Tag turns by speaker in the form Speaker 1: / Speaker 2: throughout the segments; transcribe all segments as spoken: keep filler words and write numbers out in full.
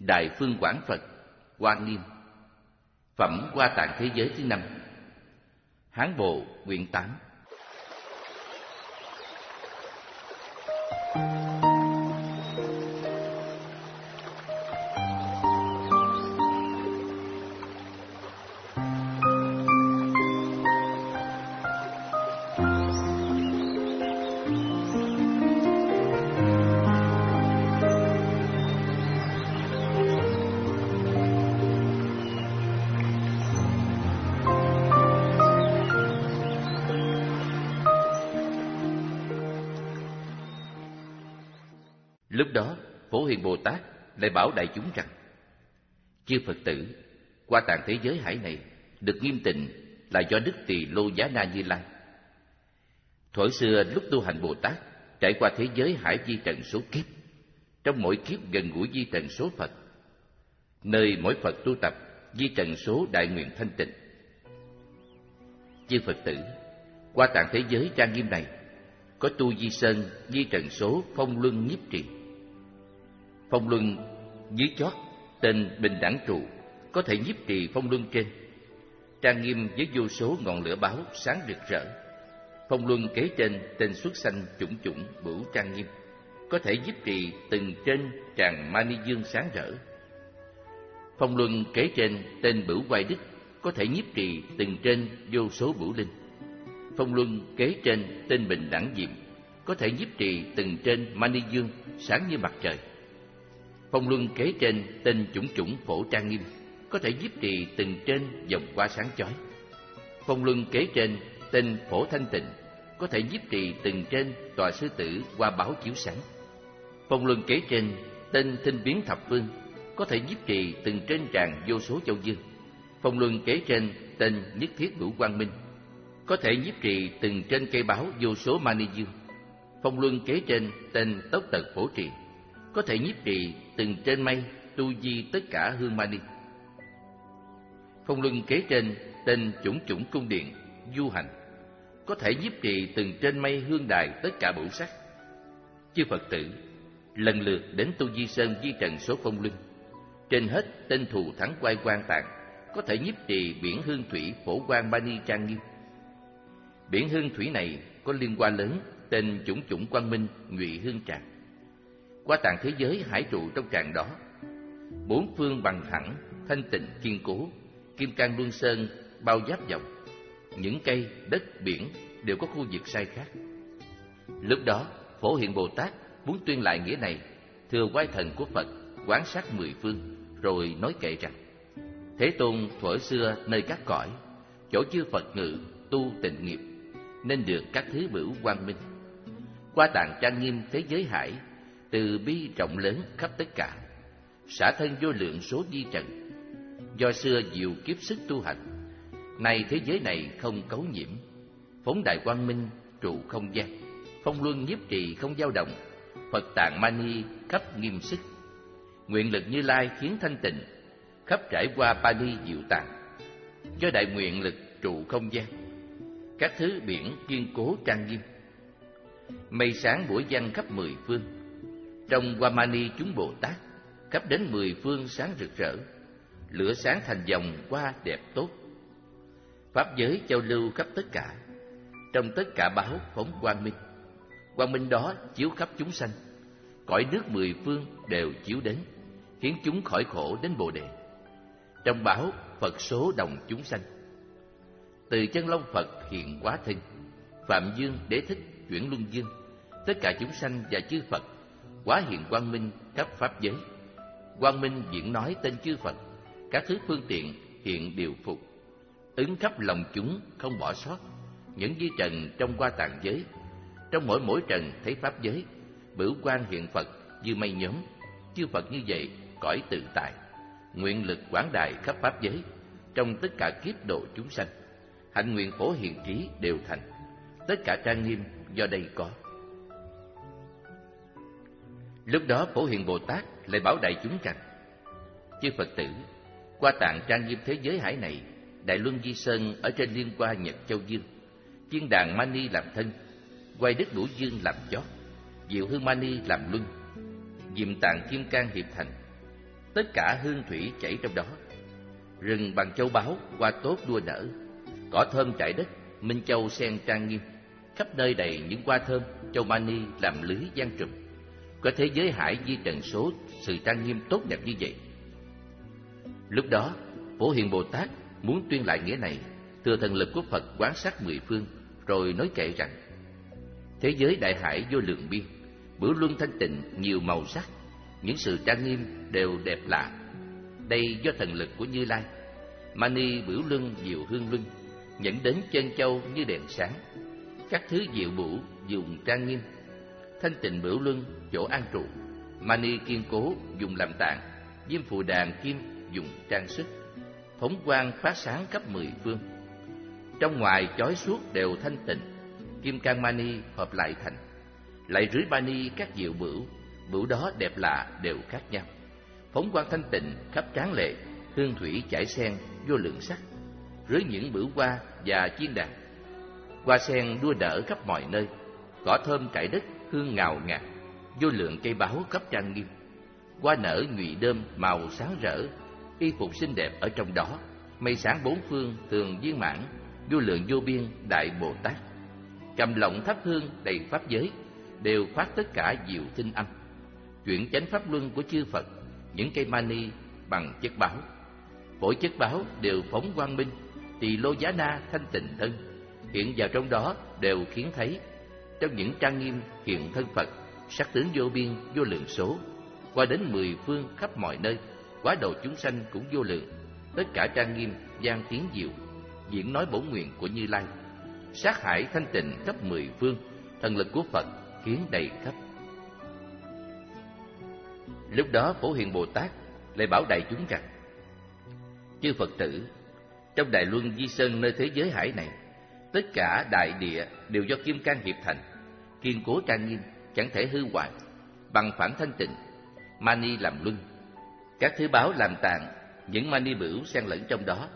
Speaker 1: Đại Phương Quảng Phật Hoa Nghiêm. Phẩm Hoa Tạng Thế Giới thứ năm. Hán Bộ quyển tám. Lúc đó, Phổ Hiền Bồ Tát lại bảo đại chúng rằng: chư Phật tử, Hoa Tạng thế giới hải này được nghiêm tịnh là do Đức Tỳ Lô Giá Na Như Lai. Thuở xưa lúc tu hành Bồ Tát trải qua thế giới hải vi trần số kiếp, trong mỗi kiếp gần gũi vi trần số Phật, nơi mỗi Phật tu tập vi trần số đại nguyện thanh tịnh. Chư Phật tử, Hoa Tạng thế giới trang nghiêm này có tu di sơn di trần số phong luân nhiếp trì. Phong luân dưới chót tên bình đẳng trụ có thể nhiếp trì phong luân trên, trang nghiêm với vô số ngọn lửa báo sáng rực rỡ. Phong luân kế trên tên xuất sanh chủng chủng bửu trang nghiêm, có thể nhiếp trì từng trên tràng mani dương sáng rỡ. Phong luân kế trên tên bửu quay đức có thể nhiếp trì từng trên vô số bửu linh. Phong luân kế trên tên bình đẳng diệm có thể nhiếp trì từng trên mani dương sáng như mặt trời. Phong luân kế trên tên chủng chủng phổ trang nghiêm có thể nhiếp trì từng trên dòng hoa sáng chói. Phong luân kế trên tên phổ thanh tịnh có thể nhiếp trì từng trên tòa sư tử hoa báo chiếu sáng. Phong luân kế trên tên thinh biến thập phương có thể nhiếp trì từng trên tràng vô số châu dương. Phong luân kế trên tên nhất thiết hữu quang minh có thể nhiếp trì từng trên cây báo vô số mani dương. Phong luân kế trên tên tốc tật phổ trì có thể nhiếp trì từng trên mây tu di tất cả hương mani. Phong luân kế trên tên chủng chủng cung điện du hành có thể nhiếp trì từng trên mây hương đài tất cả bửu sắc. Chư Phật tử, lần lượt đến tu di sơn di trần số phong luân, trên hết tên thù thắng quay quang tạng có thể nhiếp trì biển hương thủy phổ quang mani trang nghiêm. Biển hương thủy này có liên quan lớn tên chủng chủng quang minh ngụy hương tràng. Hoa Tạng thế giới hải trụ trong tràng đó, bốn phương bằng thẳng thanh tịnh kiên cố, kim cang luân sơn bao giáp vọng, những cây đất biển đều có khu vực sai khác. Lúc đó Phổ Hiền Bồ Tát muốn tuyên lại nghĩa này, thừa oai thần của Phật quán sát mười phương, rồi nói kệ rằng: Thế Tôn thuở xưa nơi các cõi, chỗ chư Phật ngự tu tịnh nghiệp, nên được các thứ bửu quang minh. Hoa Tạng trang nghiêm thế giới hải, từ bi rộng lớn khắp tất cả, xả thân vô lượng số di trần. Do xưa diệu kiếp sức tu hành, nay thế giới này không cấu nhiễm, phóng đại quang minh trụ không gian, phong luân nhiếp trì không dao động, Phật tạng mani khắp nghiêm sức. Nguyện lực Như Lai khiến thanh tịnh, khắp trải qua Pali diệu tạng. Do đại nguyện lực trụ không gian, các thứ biển kiên cố trang nghiêm. Mây sáng buổi văng khắp mười phương, trong Hoa Mani chúng Bồ Tát khắp đến mười phương sáng rực rỡ, lửa sáng thành dòng hoa đẹp tốt. Pháp giới châu lưu khắp tất cả, trong tất cả báo phóng quang minh. Quang minh đó chiếu khắp chúng sanh, cõi nước mười phương đều chiếu đến, khiến chúng khỏi khổ đến Bồ đề. Trong báo Phật số đồng chúng sanh, từ chân long Phật hiện hóa thân, Phạm Dương Đế Thích chuyển luân dương, tất cả chúng sanh và chư Phật hóa hiện quang minh khắp pháp giới. Quang minh diễn nói tên chư Phật, các thứ phương tiện hiện điều phục, ứng khắp lòng chúng không bỏ sót. Những di trần trong Hoa Tạng giới, trong mỗi mỗi trần thấy pháp giới, bửu quang hiện Phật như mây nhóm. Chư Phật như vậy cõi tự tại, nguyện lực quảng đại khắp pháp giới, trong tất cả kiếp độ chúng sanh, hạnh nguyện phổ hiền trí đều thành. Tất cả trang nghiêm do đây có. Lúc đó Phổ Hiền Bồ Tát lại bảo đại chúng rằng: chư Phật tử, Hoa Tạng trang nghiêm thế giới hải này, Đại Luân Di Sơn ở trên liên hoa Nhật Châu Dương, chiên đàn mani làm thân, quay đất đũa dương làm chót, diệu hương mani làm luân, diệm tạng kim cang hiệp thành. tất cả hương thủy chảy trong đó. Rừng bằng châu báu, hoa tốt đua nở, cỏ thơm trải đất, minh châu sen trang nghiêm, khắp nơi đầy những hoa thơm, châu mani làm lưới giăng trùm. Có thế giới hải di trần số sự trang nghiêm tốt đẹp như vậy. Lúc đó, Phổ Hiền Bồ Tát muốn tuyên lại nghĩa này, thừa thần lực của Phật quán sát mười phương, rồi nói kệ rằng: thế giới đại hải vô lượng biên, bửu luân thanh tịnh nhiều màu sắc, những sự trang nghiêm đều đẹp lạ. Đây do thần lực của Như Lai. Mani bửu luân diệu hương luân, dẫn đến chân châu như đèn sáng. Các thứ diệu bửu dùng trang nghiêm, thanh tịnh bửu luân chỗ an trụ. Mani kiên cố dùng làm tạng, diêm phù đàn kim dùng trang sức. Phóng quang phát sáng khắp mười phương, trong ngoài chói suốt đều thanh tịnh. Kim cang mani hợp lại thành, lại rưới mani các diệu bửu, bửu đó đẹp lạ đều khác nhau. Phóng quang thanh tịnh khắp tráng lệ, hương thủy chảy sen vô lượng sắc, rưới những bửu hoa và chiên đàn. Hoa sen đua nở khắp mọi nơi, cỏ thơm trải đất hương ngào ngạt, vô lượng cây báu khắp trang nghiêm. Hoa nở nhụy đơm màu sáng rỡ, y phục xinh đẹp ở trong đó. Mây sáng bốn phương tường viên mãn, vô lượng vô biên đại Bồ Tát. Cầm lọng thắp hương đầy pháp giới, đều phát tất cả diệu tinh âm. Chuyển chánh pháp luân của chư Phật, những cây mani bằng chất báo. Mỗi chất báo đều phóng quang minh, tỳ lô giá na thanh tịnh thân, hiện vào trong đó đều khiến thấy. Trong những trang nghiêm hiện thân Phật, sắc tướng vô biên vô lượng số, qua đến mười phương khắp mọi nơi, quá độ chúng sanh cũng vô lượng. Tất cả trang nghiêm gian tiếng diệu, diễn nói bổn nguyện của Như Lai. Sát hải thanh tịnh khắp mười phương, thần lực của Phật khiến đầy khắp. Lúc đó Phổ Hiền Bồ Tát lại bảo đại chúng rằng: chư Phật tử, trong Đại Luân Di Sơn nơi thế giới hải này, tất cả đại địa đều do kim cang hiệp thành, kiên cố trang nghiêm, chẳng thể hư hoại, bằng phẳng thanh tịnh. Mani làm luân, các thứ báo làm tạng, những mani bửu xen lẫn trong đó.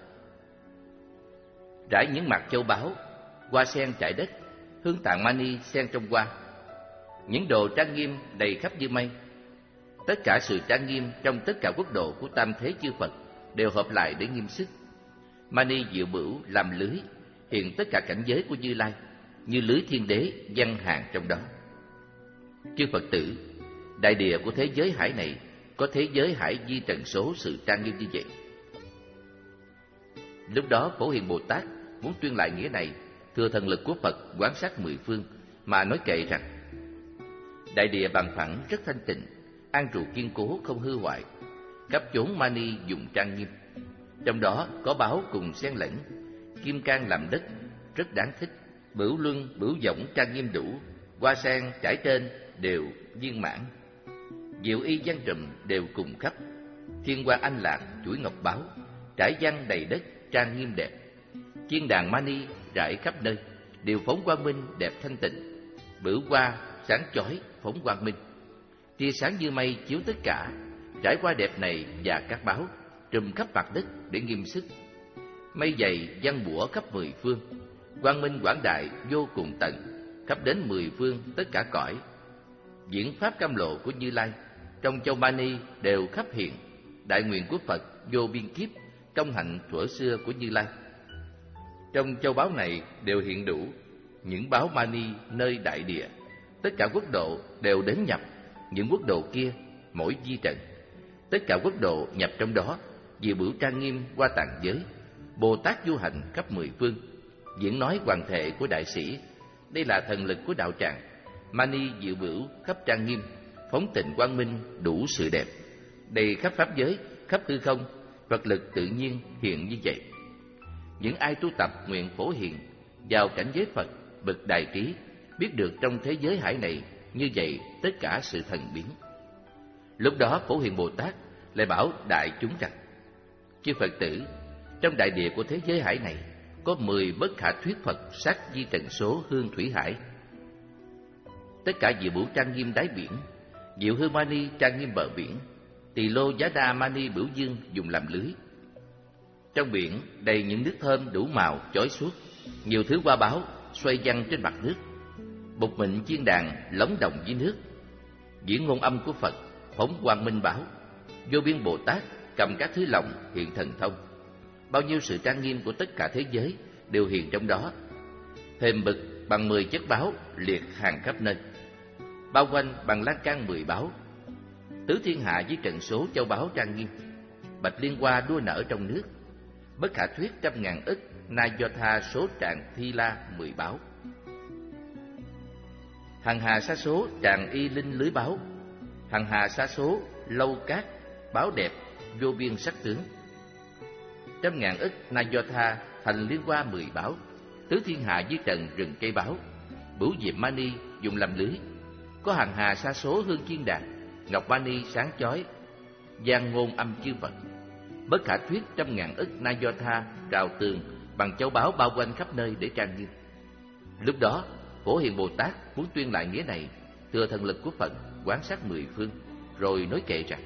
Speaker 1: Rải những mặt châu báu, hoa sen trải đất, hương tạng mani xen trong hoa. Những đồ trang nghiêm đầy khắp như mây. Tất cả sự trang nghiêm trong tất cả quốc độ của tam thế chư Phật đều hợp lại để nghiêm sức. Mani diệu bửu làm lưới, hiện tất cả cảnh giới của Như Lai, như lưới thiên đế giăng hàng trong đó. Chư Phật tử, đại địa của thế giới hải này có thế giới hải di trần số sự trang nghiêm như vậy. Lúc đó Phổ Hiền Bồ Tát muốn tuyên lại nghĩa này, thừa thần lực của Phật quán sát mười phương, mà nói kệ rằng: đại địa bằng phẳng rất thanh tịnh, an trụ kiên cố không hư hoại, khắp chốn mani dùng trang nghiêm. Trong đó có báo cùng xen lẫn, kim cang làm đất rất đáng thích, bửu luân bửu võng trang nghiêm đủ, hoa sen trải trên đều viên mãn, diệu y văn trùm đều cùng khắp. Thiên hoa anh lạc chuỗi ngọc báo, trải văn đầy đất trang nghiêm đẹp. Chiên đàn mani rải khắp nơi, đều phóng quang minh đẹp thanh tịnh. Bửu hoa sáng chói phóng quang minh, tia sáng như mây chiếu tất cả. Trải qua đẹp này và các báo trùm khắp mặt đất để nghiêm sức. Mây dày giăng bủa khắp mười phương, quang minh quảng đại vô cùng tận, khắp đến mười phương tất cả cõi. Diễn pháp cam lộ của Như Lai trong châu mani đều khắp hiện. Đại nguyện của Phật vô biên kiếp, công hạnh thuở xưa của Như Lai. Trong châu báu này đều hiện đủ những báo mani nơi đại địa. Tất cả quốc độ đều đến nhập, những quốc độ kia mỗi di trận. Tất cả quốc độ nhập trong đó, diệu bửu trang nghiêm qua tạng giới. Bồ Tát du hành khắp mười phương, diễn nói hoàn thệ của đại sĩ. Đây là thần lực của đạo tràng. Mani diệu bửu khắp trang nghiêm, phóng tịnh quang minh đủ sự đẹp. Đầy khắp pháp giới, khắp hư không, vật lực tự nhiên hiện như vậy. Những ai tu tập nguyện phổ hiền vào cảnh giới Phật bậc đại trí, biết được trong thế giới hải này như vậy tất cả sự thần biến. Lúc đó Phổ Hiền Bồ Tát lại bảo đại chúng rằng: chư Phật tử, trong đại địa của thế giới hải này có mười bất khả thuyết Phật sắc di trần số hương thủy hải. Tất cả diệu bửu trang nghiêm đáy biển, diệu hư mani trang nghiêm bờ biển, tỳ lô giá đa mani bửu dương dùng làm lưới. Trong biển đầy những nước thơm đủ màu chói suốt, nhiều thứ hoa báo xoay văng trên mặt nước. Bột mịn chiên đàn lóng đồng với nước, diễn ngôn âm của Phật phóng quang minh báo. Vô biên Bồ Tát cầm các thứ lồng hiện thần thông. Bao nhiêu sự trang nghiêm của tất cả thế giới đều hiện trong đó. Thềm bực bằng mười chất báo liệt hàng khắp nơi, bao quanh bằng lan can mười báo. Tứ thiên hạ với trận số châu báu trang nghiêm. Bạch liên hoa đua nở trong nước, bất khả thuyết trăm ngàn ức na do tha số tràng thi la mười báo. Hằng hà sa số tràng y linh lưới báo, hằng hà sa số lâu cát báo đẹp vô biên sắc tướng. Trăm ngàn ức na do tha thành liên hoa mười báo. Tứ thiên hạ dưới trần rừng cây báo, bửu diệm mani dùng làm lưới. Có hằng hà sa số hương chiên đàn, ngọc mani sáng chói gian ngôn âm chư Phật. Bất khả thuyết trăm ngàn ức na do tha rào tường bằng châu báu bao quanh khắp nơi để trang nghiêm. Lúc đó Phổ Hiền Bồ Tát muốn tuyên lại nghĩa này, thừa thần lực của Phật quán sát mười phương, rồi nói kệ rằng: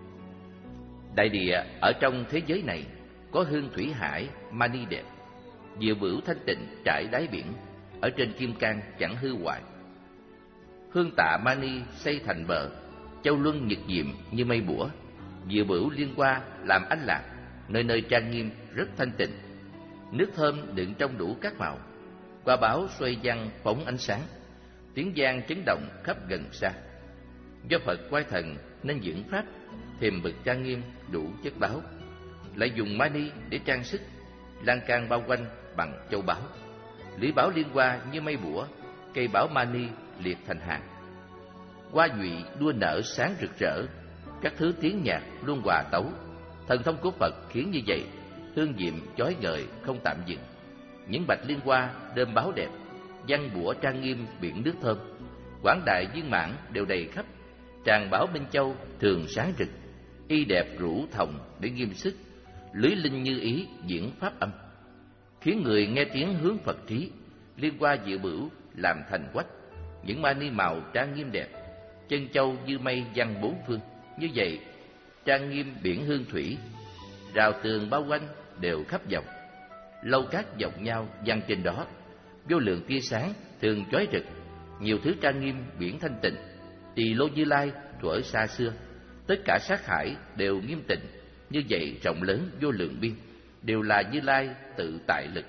Speaker 1: đại địa ở trong thế giới này có hương thủy hải mani đẹp, diệu bửu thanh tịnh trải đáy biển, ở trên kim cang chẳng hư hoại. Hương tạ mani xây thành bờ, châu luân nhật diệm như mây bủa, diệu bửu liên hoa làm ánh lạc, nơi nơi trang nghiêm rất thanh tịnh. Nước thơm đựng trong đủ các màu, qua báo xoay văng phóng ánh sáng, tiếng giang chấn động khắp gần xa. Do Phật quay thần nên dưỡng pháp, thềm bực trang nghiêm đủ chất báo, lại dùng mani để trang sức, lan can bao quanh bằng châu báu. Lưỡi báo liên hoa như mây bủa, cây báo mani liệt thành hàng. Hoa nhụy đua nở sáng rực rỡ, các thứ tiếng nhạc luôn hòa tấu. Thần thông của Phật khiến như vậy, hương diệm chói ngời không tạm dừng. Những bạch liên hoa đơm báo đẹp, văn bủa trang nghiêm biển nước thơm. Quảng đại viên mãn đều đầy khắp, tràng bảo Minh Châu thường sáng rực. Y đẹp rũ thòng để nghiêm sức, lưới linh như ý diễn pháp âm, khiến người nghe tiếng hướng Phật trí. Liên hoa diệu bửu làm thành quách, những mani màu trang nghiêm đẹp. Chân châu như mây văng bốn phương, như vậy trang nghiêm biển hương thủy. Rào tường bao quanh đều khắp dòng, lâu cát dọc nhau văng trên đó. Vô lượng tia sáng thường chói rực, nhiều thứ trang nghiêm biển thanh tịnh. Tỳ lô Như Lai thuở xa xưa, tất cả sát hải đều nghiêm tịnh. Như vậy rộng lớn vô lượng biên, đều là Như Lai tự tại lực.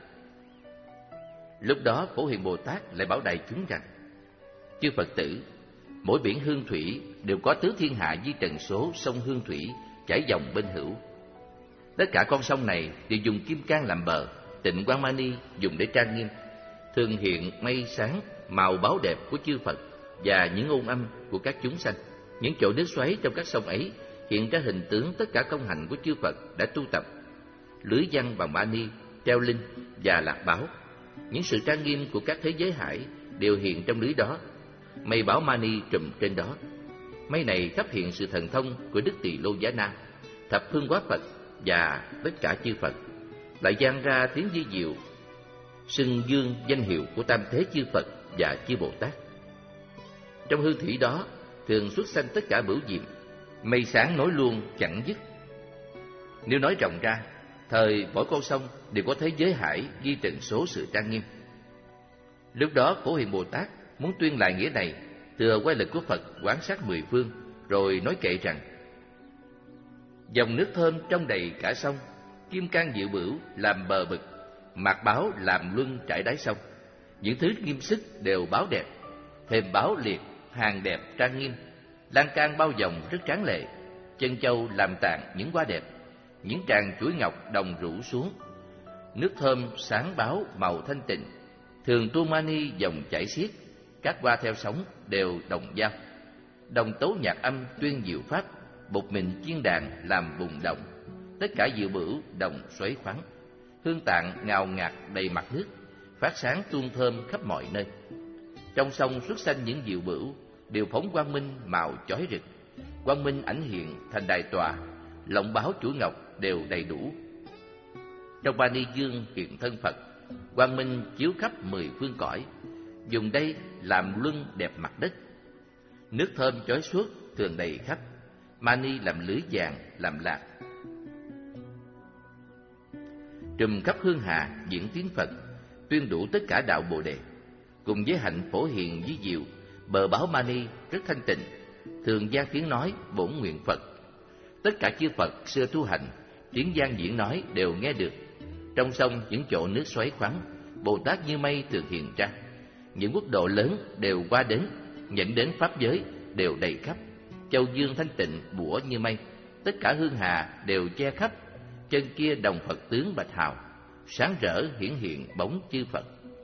Speaker 1: Lúc đó Phổ Hiền Bồ Tát lại bảo đại chúng rằng: chư Phật tử, mỗi biển hương thủy đều có tứ thiên hạ di trần số sông hương thủy chảy dòng bên hữu. Tất cả con sông này đều dùng kim cang làm bờ, tịnh quang mani dùng để trang nghiêm, thường hiện mây sáng màu báo đẹp của chư Phật và những ngôn âm của các chúng sanh. Những chỗ nước xoáy trong các sông ấy hiện ra hình tướng tất cả công hạnh của chư Phật đã tu tập. Lưới văn bằng mani, treo linh và lạc báo. Những sự trang nghiêm của các thế giới hải đều hiện trong lưới đó. Mây báo mani trùm trên đó. Mây này khắp hiện sự thần thông của Đức Tỳ Lô Giá Na, thập phương quá Phật và tất cả chư Phật. Lại vang ra tiếng di diệu xưng dương danh hiệu của tam thế chư Phật và chư Bồ Tát. Trong hương thủy đó thường xuất sanh tất cả bửu diệm, mây sáng nối luôn chẳng dứt. Nếu nói rộng ra, thời mỗi con sông đều có thế giới hải ghi trần số sự trang nghiêm. Lúc đó Phổ Hiền Bồ Tát muốn tuyên lại nghĩa này, thừa quay lực của Phật quán sát mười phương, rồi nói kệ rằng: dòng nước thơm trong đầy cả sông, kim cang diệu bửu làm bờ vực, mạc báo làm luân trải đáy sông. Những thứ nghiêm sức đều báo đẹp, thềm báo liệt hàng đẹp trang nghiêm, lan can bao vòng rất tráng lệ. Chân châu làm tàn những hoa đẹp, những tràng chuỗi ngọc đồng rủ xuống. Nước thơm sáng báo màu thanh tịnh, thường tu mani dòng chảy xiết. Các hoa theo sóng đều đồng giao, đồng tấu nhạc âm tuyên diệu pháp. Bột mình chiên đàn làm bùng động, tất cả diệu bửu đồng xoáy khoắn. Hương tạng ngào ngạt đầy mặt nước, phát sáng tuôn thơm khắp mọi nơi. Trong sông xuất sanh những diệu bửu đều phóng quang minh màu chói rực. Quang minh ảnh hiện thành đài tòa, lộng báo chuỗi ngọc đều đầy đủ. Trong ba ni dương hiện thân Phật, quang minh chiếu khắp mười phương cõi. Dùng đây làm luân đẹp mặt đất, nước thơm chói suốt thường đầy khắp. Mani làm lưới vàng làm lạc, trùm khắp hương hà diễn tiếng Phật, tuyên đủ tất cả đạo Bồ đề. Cùng với hạnh phổ hiền với diệu, bờ báo mani rất thanh tịnh, thường gian tiếng nói bổn nguyện Phật. Tất cả chư Phật xưa tu hành, tiếng gian diễn nói đều nghe được. Trong sông những chỗ nước xoáy khoắn, Bồ Tát Như Mây thường hiện ra. Những quốc độ lớn đều qua đến, nhận đến pháp giới đều đầy khắp. Châu dương thanh tịnh bủa như mây, tất cả hương hà đều che khắp. Chân kia đồng Phật tướng bạch hào, sáng rỡ hiển hiện bóng chư Phật.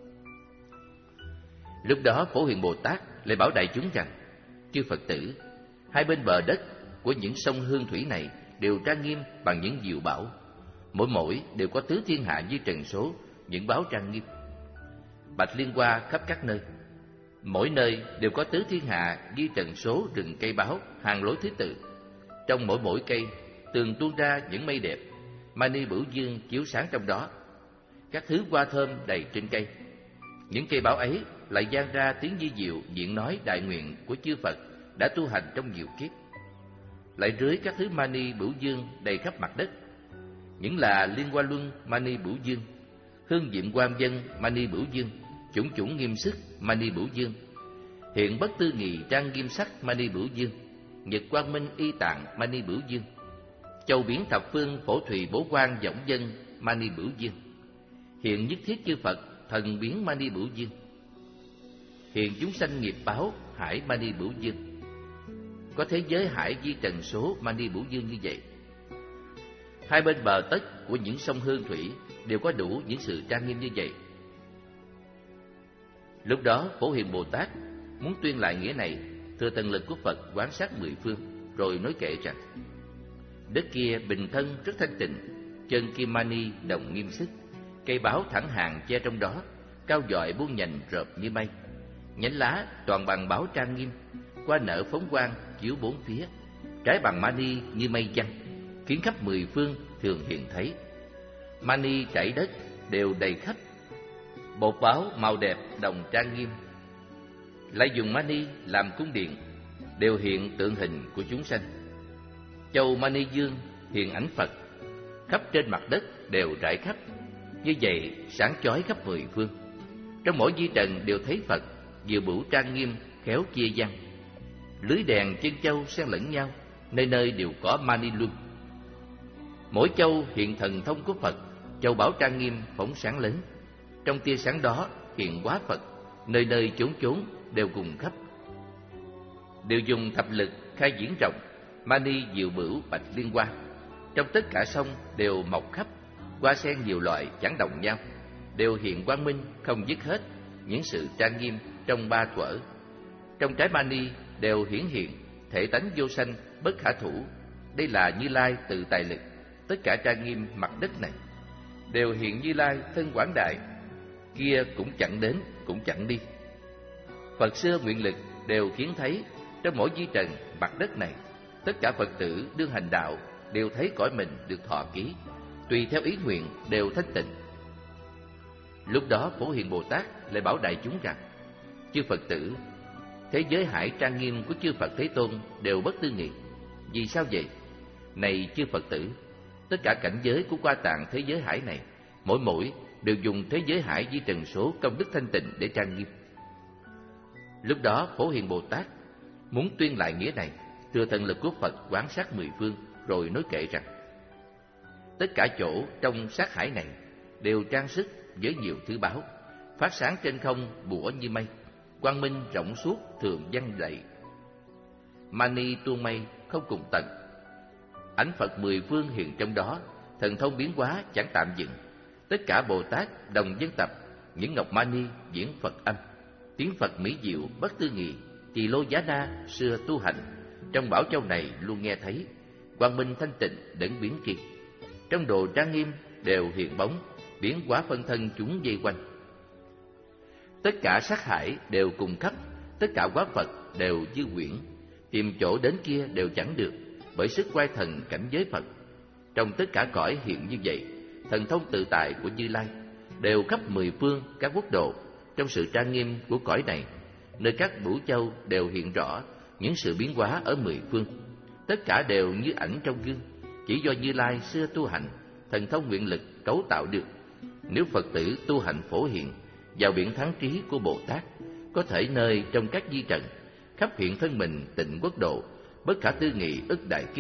Speaker 1: Lúc đó Phổ Hiền Bồ Tát lại bảo đại chúng rằng: chư Phật tử, hai bên bờ đất của những sông hương thủy này đều trang nghiêm bằng những diệu bảo, mỗi mỗi đều có tứ thiên hạ như trần số những báo trang nghiêm, bạch liên hoa khắp các nơi. Mỗi nơi đều có tứ thiên hạ ghi trần số rừng cây báo hàng lối thứ tự. Trong mỗi mỗi cây tường tuôn ra những mây đẹp, mani bửu dương chiếu sáng trong đó. Các thứ hoa thơm đầy trên cây. Những cây báo ấy lại vang ra tiếng di diệu diễn nói đại nguyện của chư Phật đã tu hành trong nhiều kiếp. Lại rưới các thứ mani bửu dương đầy khắp mặt đất. Những là liên hoa luân mani bửu dương, hương diệm quang dân mani bửu dương, chủng chủng nghiêm sức mani bửu dương, hiện bất tư nghị trang nghiêm sắc mani bửu dương, nhật quang minh y tạng mani bửu dương, châu biển thập phương phổ thùy bố quan võng dân mani bửu dương, hiện nhất thiết chư Phật thần biến mani bửu dương, hiện chúng sanh nghiệp báo hải mani bửu dương. Có thế giới hải di trần số mani bửu dương như vậy. Hai bên bờ tất của những sông hương thủy đều có đủ những sự trang nghiêm như vậy. Lúc đó Phổ Hiền Bồ Tát muốn tuyên lại nghĩa này, thừa tần lực của Phật quán sát mười phương, rồi nói kệ rằng: đất kia bình thân rất thanh tịnh, chân kim mani đồng nghiêm sức, cây báo thẳng hàng che trong đó, cao dọi buông nhành rợp như mây, nhánh lá toàn bằng báo trang nghiêm, hoa nở phóng quang chiếu bốn phía, trái bằng mani như mây giăng, khiến khắp mười phương thường hiện thấy. Mani trải đất đều đầy khắp, bột báo màu đẹp đồng trang nghiêm. Lại dùng mani làm cung điện, đều hiện tượng hình của chúng sanh. Châu mani dương hiện ảnh Phật, khắp trên mặt đất đều rải khắp. Như vậy sáng chói khắp mười phương. Trong mỗi di trần đều thấy Phật, vừa bửu trang nghiêm khéo chia văn. Lưới đèn chân châu xen lẫn nhau, nơi nơi đều có mani luân. Mỗi châu hiện thần thông của Phật, châu bảo trang nghiêm phóng sáng lớn. Trong tia sáng đó hiện hóa Phật, nơi nơi chốn chốn đều cùng khắp. Đều dùng thập lực khai diễn rộng, mani diệu bửu bạch liên hoa. Trong tất cả sông đều mọc khắp, hoa sen nhiều loại chẳng đồng nhau, đều hiện quang minh không dứt hết những sự trang nghiêm trong ba thuở. Trong trái mani đều hiển hiện thể tánh vô sanh bất khả thủ. Đây là Như Lai tự tại lực. Tất cả trang nghiêm mặt đất này đều hiện Như Lai thân quảng đại, kia cũng chẳng đến cũng chẳng đi. Phật xưa nguyện lực đều khiến thấy trong mỗi di trần mặt đất này. Tất cả Phật tử đương hành đạo đều thấy cõi mình được thọ ký, tùy theo ý nguyện đều thanh tịnh. Lúc đó Phổ Hiền Bồ Tát lại bảo đại chúng rằng: chư Phật tử, thế giới hải trang nghiêm của chư Phật Thế Tôn đều bất tư nghị. Vì sao vậy? Này chư Phật tử, tất cả cảnh giới của Qua Tạng thế giới hải này, mỗi mỗi đều dùng thế giới hải di trần số công đức thanh tịnh để trang nghiêm. Lúc đó Phổ Hiền Bồ Tát muốn tuyên lại nghĩa này, thừa thần lực của Phật quán sát mười phương, rồi nói kệ rằng: tất cả chỗ trong sát hải này đều trang sức với nhiều thứ báo, phát sáng trên không bủa như mây, quang minh rộng suốt thường văng đầy, mani tuôn mây không cùng tận. Ánh Phật mười phương hiện trong đó, thần thông biến hóa chẳng tạm dừng. Tất cả Bồ Tát đồng dân tập, những ngọc mani diễn Phật âm, tiếng Phật mỹ diệu bất tư nghị. Tỳ Lô Giá Na xưa tu hành, trong bảo châu này luôn nghe thấy quang minh thanh tịnh đẫn biến kỳ. Trong đồ trang nghiêm đều hiện bóng, biến hóa phân thân chúng dây quanh. Tất cả sát hải đều cùng khắp, tất cả hóa Phật đều dư quyển, tìm chỗ đến kia đều chẳng được, bởi sức quay thần cảnh giới Phật. Trong tất cả cõi hiện như vậy, thần thông tự tại của Như Lai đều khắp mười phương các quốc độ. Trong sự trang nghiêm của cõi này, nơi các bửu châu đều hiện rõ những sự biến hóa ở mười phương. Tất cả đều như ảnh trong gương, chỉ do Như Lai xưa tu hành, thần thông nguyện lực cấu tạo được. Nếu Phật tử tu hành phổ hiện vào biển thắng trí của Bồ Tát, có thể nơi trong các di trần khắp hiện thân mình tịnh quốc độ, bất khả tư nghị ức đại kiếp,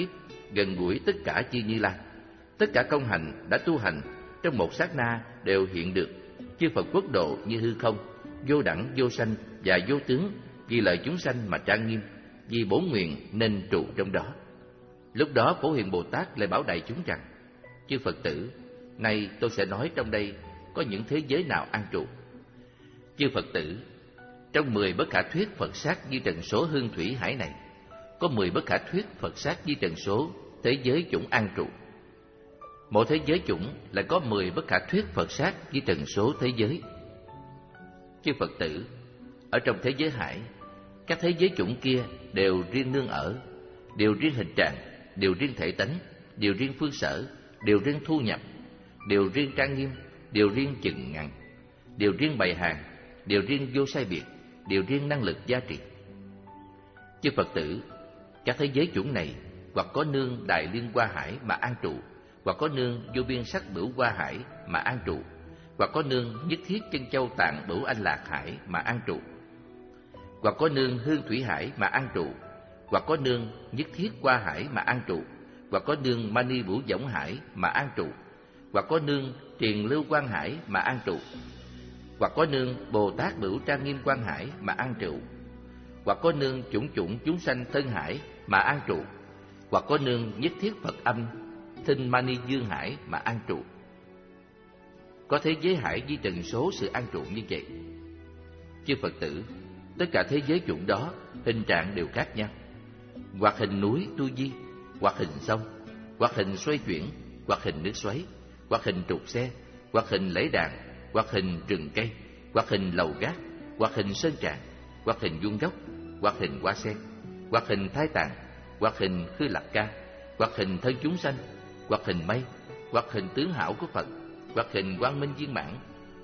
Speaker 1: gần gũi tất cả chư Như Lai. Tất cả công hành đã tu hành trong một sát na đều hiện được. Chư Phật quốc độ như hư không, vô đẳng vô sanh và vô tướng, vì lợi chúng sanh mà trang nghiêm, vì bổn nguyện nên trụ trong đó. Lúc đó Phổ Hiền Bồ Tát lại bảo đại chúng rằng: chư Phật tử, nay tôi sẽ nói trong đây có những thế giới nào an trụ. Chư Phật tử, trong mười bất khả thuyết Phật sát di trần số hương thủy hải này, có mười bất khả thuyết Phật sát di trần số thế giới chủng an trụ. Mỗi thế giới chủng lại có mười bất khả thuyết Phật sát di trần số thế giới. Chư Phật tử, ở trong thế giới hải, các thế giới chủng kia đều riêng nương ở, đều riêng hình trạng, đều riêng thể tánh, đều riêng phương sở, đều riêng thu nhập, đều riêng trang nghiêm, đều riêng chừng ngăn, đều riêng bày hàng, đều riêng vô sai biệt, đều riêng năng lực gia trị. Chư Phật tử, các thế giới chủng này hoặc có nương Đại Liên Hoa Hải mà an trụ, hoặc có nương vô biên sắc bửu Hoa Hải mà an trụ, hoặc có nương nhất thiết chân châu tạng bửu Anh Lạc Hải mà an trụ, hoặc có nương hương thủy hải mà an trụ, hoặc có nương nhất thiết Hoa Hải mà an trụ, hoặc có nương mani bửu võng hải mà an trụ, hoặc có nương triền lưu Quan Hải mà an trụ, hoặc có nương Bồ Tát bửu trang nghiêm Quan Hải mà an trụ, hoặc có nương chủng chủng chúng sanh thân hải mà an trụ, hoặc có nương nhất thiết Phật âm thinh mani dương hải mà an trụ. Có thế giới hải di trần số sự an trụ như vậy. Chư Phật tử, tất cả thế giới chủng đó hình trạng đều khác nhau, hoặc hình núi tu di, hoặc hình sông, hoặc hình xoay chuyển, hoặc hình nước xoáy, hoặc hình trục xe, hoặc hình lễ đàn, hoặc hình rừng cây, hoặc hình lầu gác, hoặc hình sơn tràng, hoặc hình vuông góc, hoặc hình hoa sen, hoặc hình thái tạng, hoặc hình khư lạc ca, hoặc hình thân chúng sanh, hoặc hình mây, hoặc hình tướng hảo của Phật, hoặc hình quang minh viên mãn,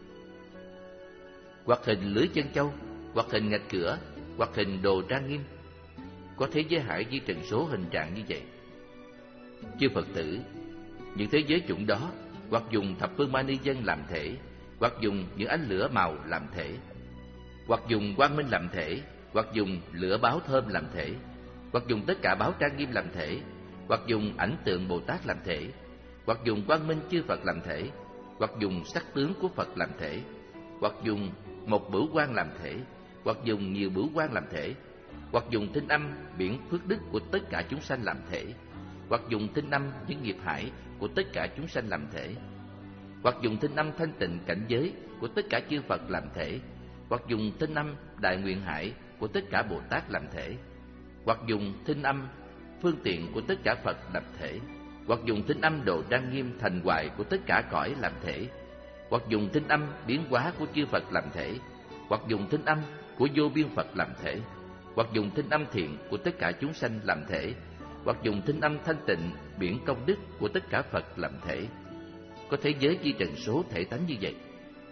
Speaker 1: hoặc hình lưới chân châu, hoặc hình ngạch cửa, hoặc hình đồ trang nghiêm. Có thế giới hải di trần số hình trạng như vậy. Chư Phật tử, những thế giới chủng đó hoặc dùng thập phương mani dân làm thể, hoặc dùng những ánh lửa màu làm thể, hoặc dùng quang minh làm thể, hoặc dùng lửa báo thơm làm thể, hoặc dùng tất cả báo trang nghiêm làm thể, hoặc dùng ảnh tượng Bồ Tát làm thể, hoặc dùng quang minh chư Phật làm thể, hoặc dùng sắc tướng của Phật làm thể, hoặc dùng một bửu quang làm thể, hoặc dùng nhiều bửu quang làm thể, hoặc dùng thinh âm biển phước đức của tất cả chúng sanh làm thể, hoặc dùng thinh âm những nghiệp hải của tất cả chúng sanh làm thể, hoặc dùng thinh âm thanh tịnh cảnh giới của tất cả chư Phật làm thể, hoặc dùng thinh âm đại nguyện hải của tất cả Bồ Tát làm thể, hoặc dùng thinh âm phương tiện của tất cả Phật làm thể, hoặc dùng thinh âm độ trang nghiêm thành hoại của tất cả cõi làm thể, hoặc dùng thinh âm biến hóa của chư Phật làm thể, hoặc dùng thinh âm của vô biên Phật làm thể, hoặc dùng thinh âm thiện của tất cả chúng sanh làm thể, hoặc dùng thinh âm thanh tịnh biển công đức của tất cả Phật làm thể. Có thế giới di trần số thể tánh như vậy.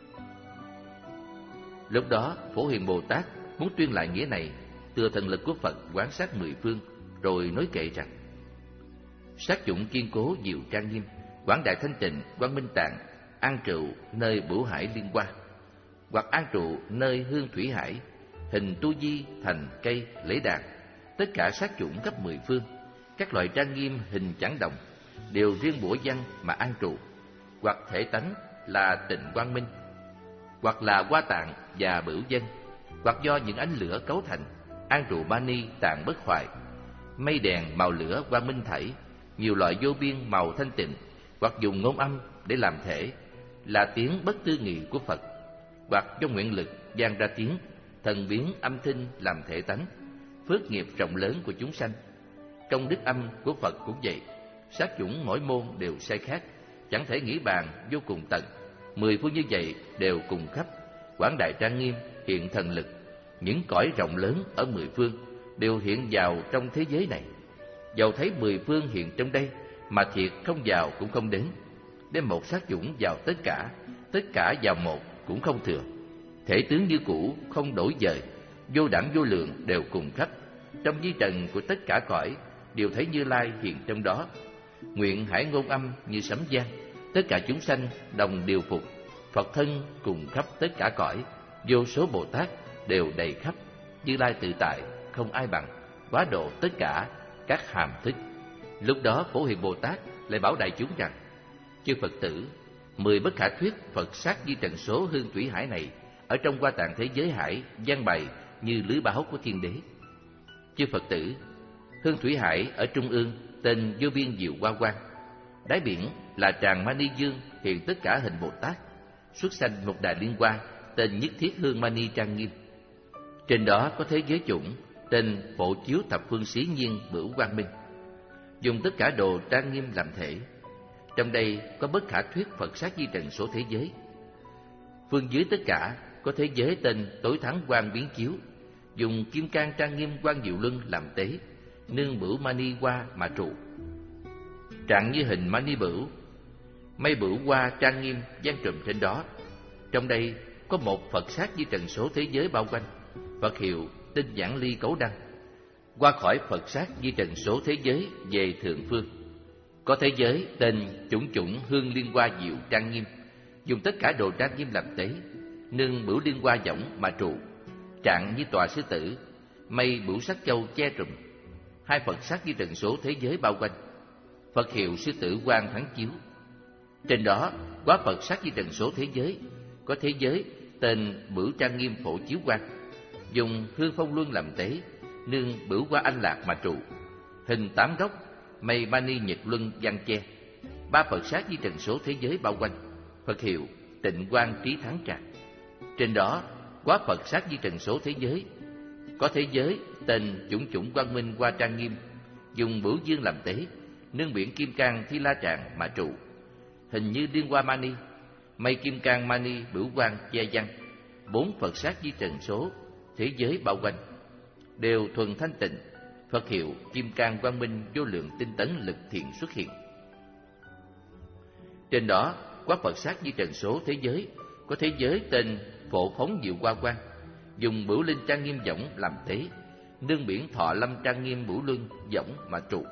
Speaker 1: Lúc đó Phổ Hiền Bồ Tát muốn tuyên lại nghĩa này từ thần lực của Phật quán sát mười phương, rồi nói kệ rằng: sát chủng kiên cố diệu trang nghiêm, quảng đại thanh tịnh quang minh tạng, an trụ nơi bửu hải liên hoa, hoặc an trụ nơi hương thủy hải, hình tu di thành cây lễ đàn, tất cả sát chủng khắp mười phương, các loại trang nghiêm hình chẳng đồng, đều riêng bủa văn mà an trụ, hoặc thể tánh là tịnh quang minh, hoặc là hoa tạng và bửu dân, hoặc do những ánh lửa cấu thành, an trụ mani tạng bất hoại, mây đèn màu lửa quang minh thảy, nhiều loại vô biên màu thanh tịnh, hoặc dùng ngôn âm để làm thể, là tiếng bất tư nghị của Phật, hoặc do nguyện lực vang ra tiếng, thần biến âm thanh làm thể tánh, phước nghiệp rộng lớn của chúng sanh. Trong đức âm của Phật cũng vậy, sát chủng mỗi môn đều sai khác, chẳng thể nghĩ bàn vô cùng tận. Mười phương như vậy đều cùng khắp, quảng đại trang nghiêm hiện thần lực, những cõi rộng lớn ở mười phương đều hiện vào trong thế giới này. Dầu thấy mười phương hiện trong đây, mà thiệt không vào cũng không đến. Đem một sát chủng vào tất cả, tất cả vào một cũng không thừa. Thể tướng như cũ không đổi dời, vô đẳng vô lượng đều cùng khắp. Trong di trần của tất cả cõi đều thấy Như Lai hiện trong đó. Nguyện hải ngôn âm như sấm vang, tất cả chúng sanh đồng điều phục. Phật thân cùng khắp tất cả cõi, vô số Bồ Tát đều đầy khắp. Như Lai tự tại không ai bằng, quá độ tất cả các hàm thức. Lúc đó Phổ Hiền Bồ Tát lại bảo đại chúng rằng: chư Phật tử, mười bất khả thuyết Phật sát di trần số hương thủy hải này ở trong Hoa Tạng thế giới hải giăng bày như lưới báo của thiên đế. Chư Phật tử, hương thủy hải ở trung ương tên vô biên diệu hoa quang, đáy biển là tràng Mani Dương hiện tất cả hình Bồ Tát, xuất sanh một đà liên hoa tên Nhất Thiết Hương Mani trang nghiêm. Trên đó có thế giới chủng tên Phổ Chiếu Thập Phương Xí Nhiên Bửu Quang Minh, dùng tất cả đồ trang nghiêm làm thể. Trong đây có bất khả thuyết Phật sát di trần số thế giới. Phương dưới tất cả có thế giới tên Tối Thắng Quang Biến Chiếu, dùng kim cang trang nghiêm Quang Diệu Luân làm tế, nương bửu mani hoa mà trụ. Trạng như hình mani bửu, mây bửu hoa trang nghiêm giăng trùm trên đó. Trong đây có một Phật sát di trần số thế giới bao quanh, Phật hiệu Tinh Giảng Ly Cấu Đăng. Qua khỏi Phật sát di trần số thế giới về thượng phương, có thế giới tên Chủng Chủng Hương Liên Hoa Diệu trang nghiêm, dùng tất cả đồ trang nghiêm làm tế, nương bửu liên hoa võng mà trụ. Trạng như tòa sư tử, mây bửu sắc châu che trùm. Hai Phật sát di trần số thế giới bao quanh, Phật hiệu Sư Tử Quang Thắng Chiếu. Trên đó quá Phật sát di trần số thế giới, có thế giới tên Bửu Trang Nghiêm Phổ Chiếu Quang, dùng hương phong luân làm tế, nương bửu hoa anh lạc mà trụ. Hình tám góc, mây mani nhật luân giăng che. Ba Phật sát di trần số thế giới bao quanh, Phật hiệu Tịnh Quang Trí Thắng Tràng. Trên đó quá Phật sát di trần số thế giới, có thế giới tên Chủng Chủng Quang Minh Hoa trang nghiêm, dùng bửu dương làm tế, nương biển kim cang thi la tràng mà trụ. Hình như liên hoa mani, mây kim cang mani bửu quang che giăng. Bốn Phật sát di trần số thế giới bao quanh, đều thuần thanh tịnh, Phật hiệu Kim Cang Quang Minh Vô Lượng Tinh tấn Lực Thiện xuất hiện. Trên đó quá Phật sát di trần số thế giới, có thế giới tên Phổ Phóng Diệu Hoa Quang, dùng bửu linh trang nghiêm võng làm tế, nương biển Thọ Lâm trang nghiêm bửu luân võng mà trụ.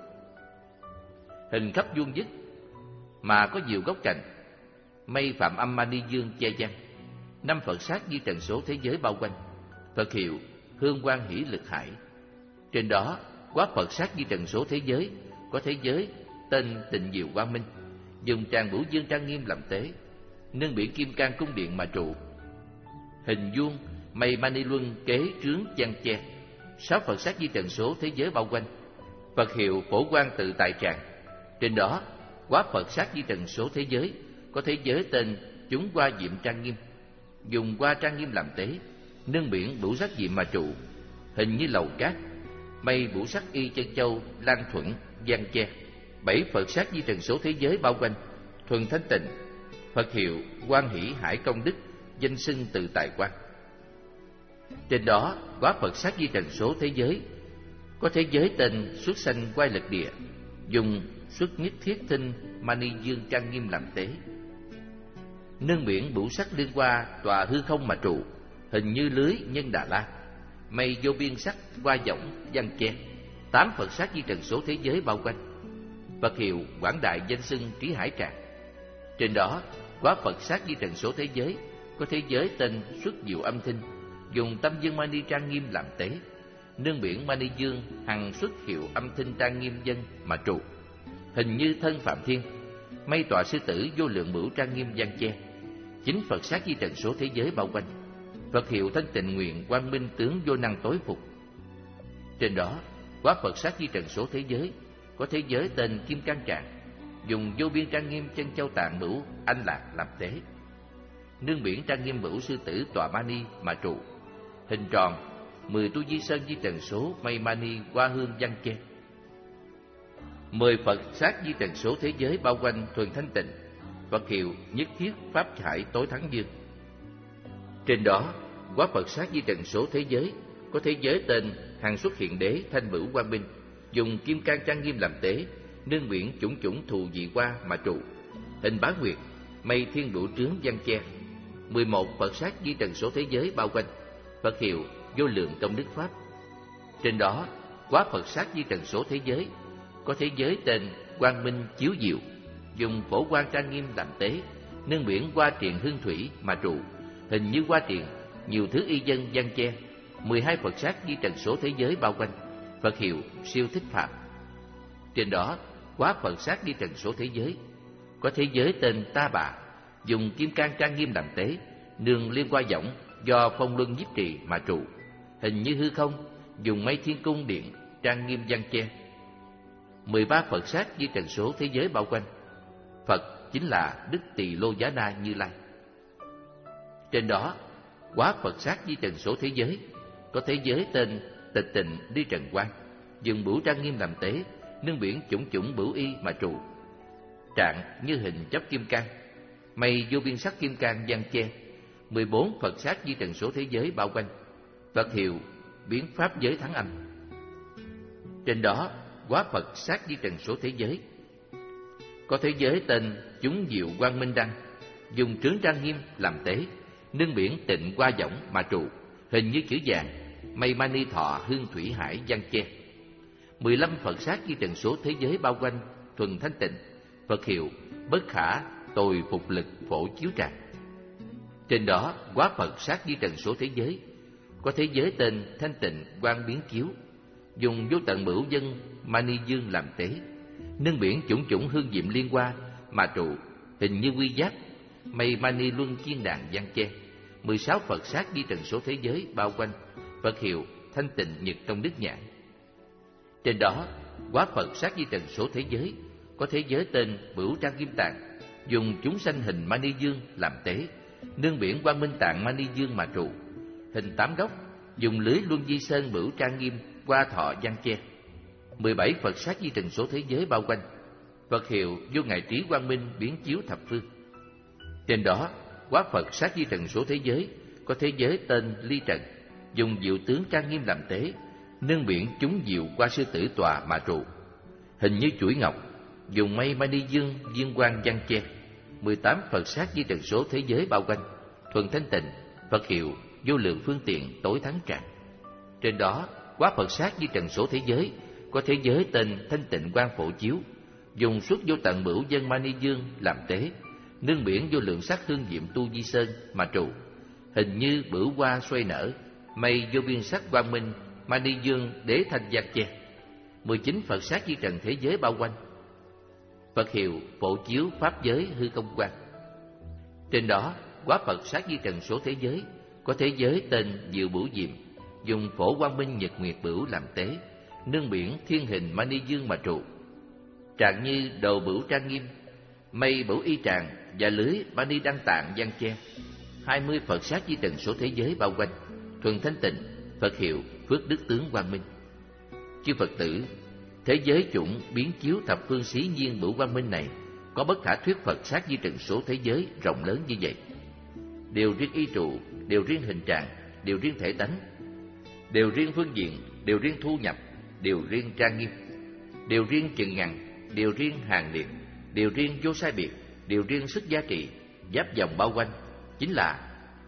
Speaker 1: Hình khắp vuông vức mà có nhiều góc cạnh, mây Phạm Âm Mani Dương che giăng. Năm Phật sát di trần số thế giới bao quanh, Phật hiệu Hương Quang Hỷ Lực Hải. Trên đó quá Phật sát di trần số thế giới, có thế giới tên Tịnh Diệu Quang Minh, dùng tràng bửu dương trang nghiêm làm tế, nương biển kim cang cung điện mà trụ. Hình vuông, mây mani luân kế trướng giăng che. Sáu Phật sát di trần số thế giới bao quanh, Phật hiệu Phổ Quang Tự Tại Tràng. Trên đó quá Phật sát di trần số thế giới, có thế giới tên Chúng Hoa Diệm trang nghiêm, dùng hoa trang nghiêm làm tế, nương biển bửu sắc diệm mà trụ. Hình như lầu cát, mây bửu sắc y chân châu lan thuận giăng che. Bảy Phật sát di trần số thế giới bao quanh, thuần thanh tịnh, Phật hiệu Quan Hỷ Hải Công Đức, danh xưng Tự Tại Quang. Trên đó quá Phật sát di trần số thế giới, có thế giới tên Xuất Sanh Quay Lực Địa, dùng Xuất Nhất Thiết Tinh Mani Dương trang nghiêm làm tế, nương biển bửu sắc liên hoa tòa hư không mà trụ. Hình như lưới nhân Đà La, mây vô biên sắc hoa võng giăng che. Tám Phật sát di trần số thế giới bao quanh, Phật hiệu Quảng Đại danh xưng Trí Hải Tràng. Trên đó quá Phật sát di trần số thế giới, có thế giới tên Xuất Diệu Âm Thinh, dùng Tâm Dương Mani trang nghiêm làm tế, nương biển Mani Dương hằng xuất hiệu Âm Thinh trang nghiêm dân mà trụ. Hình như thân Phạm Thiên, mây tọa sư tử vô lượng bửu trang nghiêm giăng che. Chính Phật sát di trần số thế giới bao quanh, Phật hiệu Thanh Tịnh Nguyện Quang Minh Tướng Vô Năng Tối Phục. Trên đó quá Phật sát di trần số thế giới, có thế giới tên Kim Cang Tràng, dùng vô biên trang nghiêm chân châu tạng bửu anh lạc làm tế, nương biển trang nghiêm bửu sư tử tọa mani mà trụ. Hình tròn, mười tu di sơn di trần số mây mani hoa hương giăng che. Mười Phật sát di trần số thế giới bao quanh thuần thanh tịnh, Phật hiệu Nhất Thiết Pháp Hải Tối Thắng Dương. Trên đó quá Phật sát di trần số thế giới, có thế giới tên Hằng Xuất Hiện Đế Thanh Bửu Quang Minh, dùng kim cang trang nghiêm làm tế, nương biển Chủng Chủng Thù Dị Hoa mà trụ. Hình Bá Nguyệt, mây thiên bửu trướng giăng che. Mười một Phật sát di trần số thế giới bao quanh, Phật hiệu Vô Lượng Công Đức Pháp. Trên đó quá Phật sát di trần số thế giới, có thế giới tên Quang Minh Chiếu Diệu, dùng phổ quang trang nghiêm làm tế, nương biển hoa triền hương thủy mà trụ. Hình như hoa triền, nhiều thứ y dân giăng che. Mười hai Phật sát di trần số thế giới bao quanh, Phật hiệu Siêu Thích Phạm. Trên đó quá Phật sát di trần số thế giới. Có thế giới tên Ta Bà, dùng kim cang trang nghiêm làm tế, nương liên qua võng do phong luân nhiếp trì mà trụ, hình như hư không, dùng mấy thiên cung điện trang nghiêm giăng che. Mười ba Phật sát di trần số thế giới bao quanh. Phật chính là Đức Tỳ Lô Giá Na Như Lai. Trên đó quá Phật sát di trần số thế giới. Có thế giới tên Tịch Tịnh Ly Trần Quang, dùng bửu trang nghiêm làm tế, nương biển chủng chủng bửu y mà trụ, trạng như hình chấp kim cang, mây vô biên sắc kim cang giăng che. Mười bốn Phật sát di trần số thế giới bao quanh. Phật hiệu biến pháp giới thắng âm. Trên đó quá Phật sát di trần số thế giới. Có thế giới tên Chúng Diệu Quang Minh Đăng, dùng trướng trang nghiêm làm tế, nương biển tịnh qua võng mà trụ, hình như chữ vàng, mây mani thọ hương thủy hải giăng che. Mười lăm Phật sát di trần số thế giới bao quanh, thuần thanh tịnh. Phật hiệu bất khả tồi phục lực phổ chiếu tràng. Trên đó quá Phật sát di trần số thế giới. Có thế giới tên Thanh Tịnh Quang Biến Chiếu, dùng vô tận bửu dân mani dương làm tế, nương biển chủng chủng hương diệm liên hoa mà trụ, hình như quy giác, mây mani luân chiên đàn giăng che. Mười sáu Phật sát di trần số thế giới bao quanh. Phật hiệu Thanh Tịnh Nhật Tông Đức Nhãn. Trên đó quá Phật sát di trần số thế giới. Có thế giới tên Bửu Trang Kim Tạng, dùng chúng sanh hình mani dương làm tế, nương biển Quang Minh Tạng mani dương mà trụ, hình tám góc, dùng lưới luân di sơn bửu trang nghiêm qua thọ giăng che. Mười bảy Phật sát di trần số thế giới bao quanh. Phật hiệu Vô Ngại Trí Quang Minh Biến Chiếu Thập Phương. Trên đó quá Phật sát di trần số thế giới. Có thế giới tên Ly Trần, dùng diệu tướng trang nghiêm làm tế, nương biển chúng diệu qua sư tử tòa mà trụ, hình như chuỗi ngọc, dùng mây mani dương viên quang giăng che. Mười tám Phật sát di trần số thế giới bao quanh, thuần thanh tịnh. Phật hiệu Vô Lượng Phương Tiện Tối Thắng Tràng. Trên đó quá Phật sát di trần số thế giới. Có thế giới tên Thanh Tịnh Quang Phổ Chiếu, dùng suốt vô tận bửu dân mani dương làm tế, nương biển vô lượng sắc hương diệm tu di sơn mà trụ, hình như bửu hoa xoay nở, mây vô biên sắc quang minh mani dương đế thanh giăng che. Mười chín Phật sát di trần thế giới bao quanh. Phật hiệu Phổ Chiếu Pháp Giới Hư Không Quang. Trên đó quá Phật sát di trần số thế giới. Có thế giới tên Diệu Bửu Diệm, dùng phổ quang minh nhật nguyệt bửu làm tế, nương biển thiên hình mani dương mà trụ, trạng như đầu bửu trang nghiêm, mây bửu y tràng và lưới mani đăng tạng giăng che. Hai mươi Phật sát di trần số thế giới bao quanh, thuần thanh tịnh. Phật hiệu Phước Đức Tướng Quang Minh. Chư Phật tử, thế giới chủng biến chiếu thập phương xí nhiên bửu quang minh này có bất khả thuyết Phật sát di trần số thế giới rộng lớn như vậy, đều riêng y trụ, đều riêng hình trạng, đều riêng thể tánh, đều riêng phương diện, đều riêng thu nhập, đều riêng trang nghiêm, đều riêng chừng ngàn, đều riêng hàng niệm, đều riêng vô sai biệt, đều riêng sức giá trị, giáp vòng bao quanh, chính là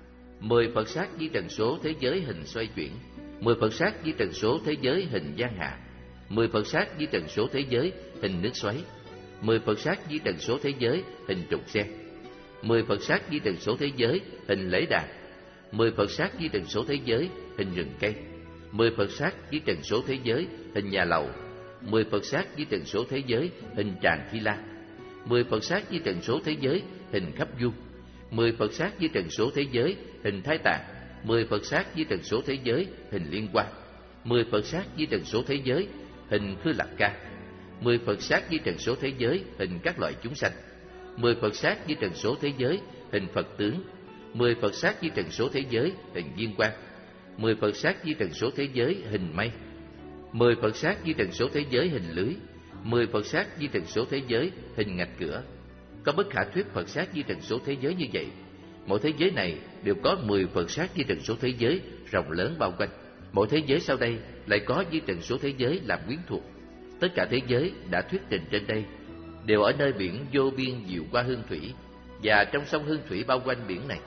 Speaker 1: mười Phật sát di trần số thế giới hình xoay chuyển, mười Phật sát di trần số thế giới hình giang hạ, mười Phật sát di trần số thế giới hình nước xoáy, mười Phật sát di trần số thế giới hình trục sen, mười Phật sát di trần số thế giới hình lễ đàn, mười Phật sát di trần số thế giới hình rừng cây, mười Phật sát di trần số thế giới hình nhà lầu, mười Phật sát di trần số thế giới hình tràng thi la, mười Phật sát di trần số thế giới hình khắp vuông, mười Phật sát di trần số thế giới hình thái tạng, mười Phật sát di trần số thế giới hình liên quan, mười Phật sát di trần số thế giới hình khư lạc ca, mười Phật sát di trần số thế giới hình các loại chúng sanh, mười Phật sát di trần số thế giới hình Phật tướng, mười Phật sát di trần số thế giới hình viên quang, mười Phật sát di trần số thế giới hình mây, mười Phật sát di trần số thế giới hình lưới, mười Phật sát di trần số thế giới hình ngạch cửa. Có bất khả thuyết Phật sát di trần số thế giới như vậy. Mỗi thế giới này đều có mười Phật sát di trần số thế giới rộng lớn bao quanh. Mỗi thế giới sau đây lại có di trần số thế giới làm quyến thuộc. Tất cả thế giới đã thuyết trình trên đây đều ở nơi biển vô biên diệu qua hương thủy và trong sông hương thủy bao quanh biển này.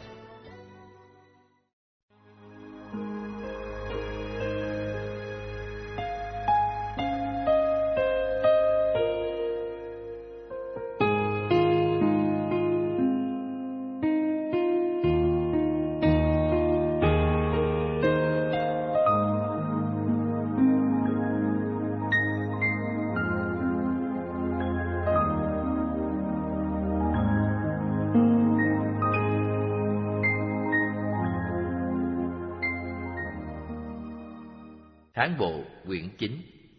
Speaker 1: Hán Bộ quyển chín.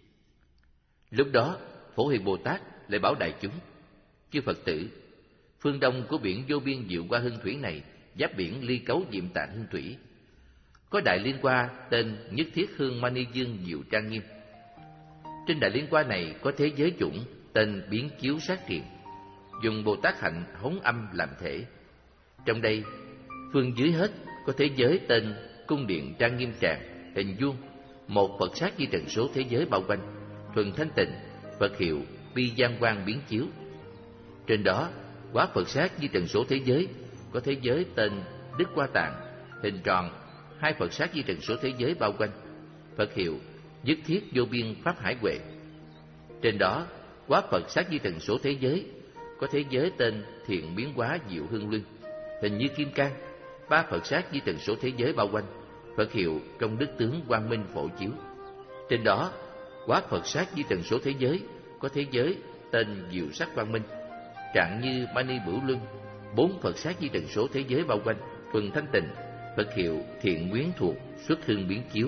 Speaker 1: Lúc đó Phổ Hiền Bồ Tát lại bảo đại chúng: chư Phật tử, phương đông của biển vô biên diệu hoa hương thủy này giáp biển Ly Cấu Diệm Tạng hương thủy, có đại liên hoa tên Nhất Thiết Hương Mani Dương Diệu Trang Nghiêm. Trên đại liên hoa này có thế giới chủng tên Biến Chiếu Sát Triền, dùng Bồ Tát hạnh hống âm làm thể. Trong đây phương dưới hết có thế giới tên Cung Điện Trang Nghiêm Tràng, hình vuông, một Phật sát di trần số thế giới bao quanh, thuần thanh tịnh, Phật hiệu Bi Giang Quang Biến Chiếu. Trên đó quá Phật sát di trần số thế giới có thế giới tên Đức Hoa Tạng, hình tròn, hai Phật sát di trần số thế giới bao quanh, Phật hiệu Nhất Thiết Vô Biên Pháp Hải Huệ. Trên đó quá Phật sát di trần số thế giới có thế giới tên Thiện Biến Hóa Diệu Hương Luân, hình như kim cang, ba Phật sát di trần số thế giới bao quanh, Phật hiệu Công Đức Tướng Quang Minh Phổ Chiếu. Trên đó quá Phật sát di trần số thế giới có thế giới tên Diệu Sắc Quang Minh, trạng như Mani Bửu Luân, bốn Phật sát di trần số thế giới bao quanh, thuần thanh tịnh, Phật hiệu Thiện Quyến Thuộc Xuất Hương Biến Chiếu.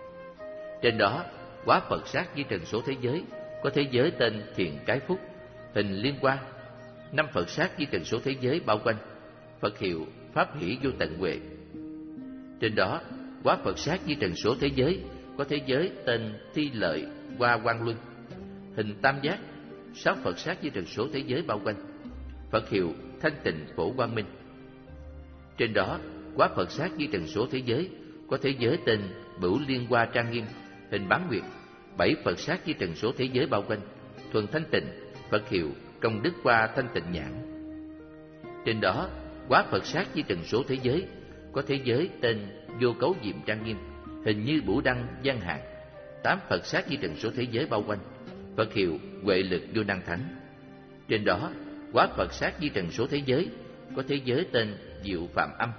Speaker 1: Trên đó quá Phật sát di trần số thế giới có thế giới tên Thiện Cái Phúc, hình liên hoa, năm Phật sát di trần số thế giới bao quanh, Phật hiệu Pháp Hỷ Vô Tận Huệ. Trên đó quá Phật sát di trần số thế giới có thế giới tên Thi Lợi Hoa Quang Luân, hình tam giác, sáu Phật sát di trần số thế giới bao quanh, Phật hiệu Thanh Tịnh Phổ Quang Minh. Trên đó quá Phật sát di trần số thế giới có thế giới tên Bửu Liên Hoa Trang Nghiêm, hình bán nguyệt, bảy Phật sát di trần số thế giới bao quanh, thuần thanh tịnh, Phật hiệu Công Đức Hoa Thanh Tịnh Nhãn. Trên đó quá Phật sát di trần số thế giới có thế giới tên Vô Cấu Diệm Trang Nghiêm, hình như Bửu Đăng Giang Hàng, tám Phật sát di trần số thế giới bao quanh, Phật hiệu Huệ Lực Vô Năng Thánh. Trên đó quá Phật sát di trần số thế giới có thế giới tên Diệu Phạm Âm,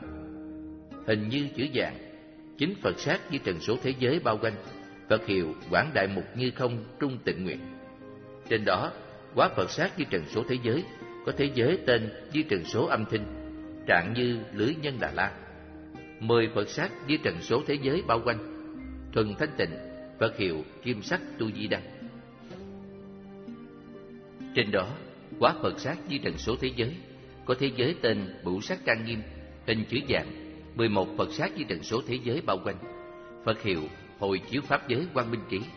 Speaker 1: hình như chữ vàng, chín Phật sát di trần số thế giới bao quanh, Phật hiệu Quảng Đại Mục Như Không Trung Tịnh Nguyện. Trên đó quá Phật sát di trần số thế giới có thế giới tên di trần số Âm Thinh, trạng như Lưới Nhân Đà La, mười Phật sát di trần số thế giới bao quanh, thuần thanh tịnh, Phật hiệu Kim Sắc Tu Di Đăng. Trên đó quá Phật sát di trần số thế giới có thế giới tên Bửu Sắc Trang Nghiêm, hình chữ vàng, mười một Phật sát di trần số thế giới bao quanh, Phật hiệu Hồi Chiếu Pháp Giới Quang Minh Trí.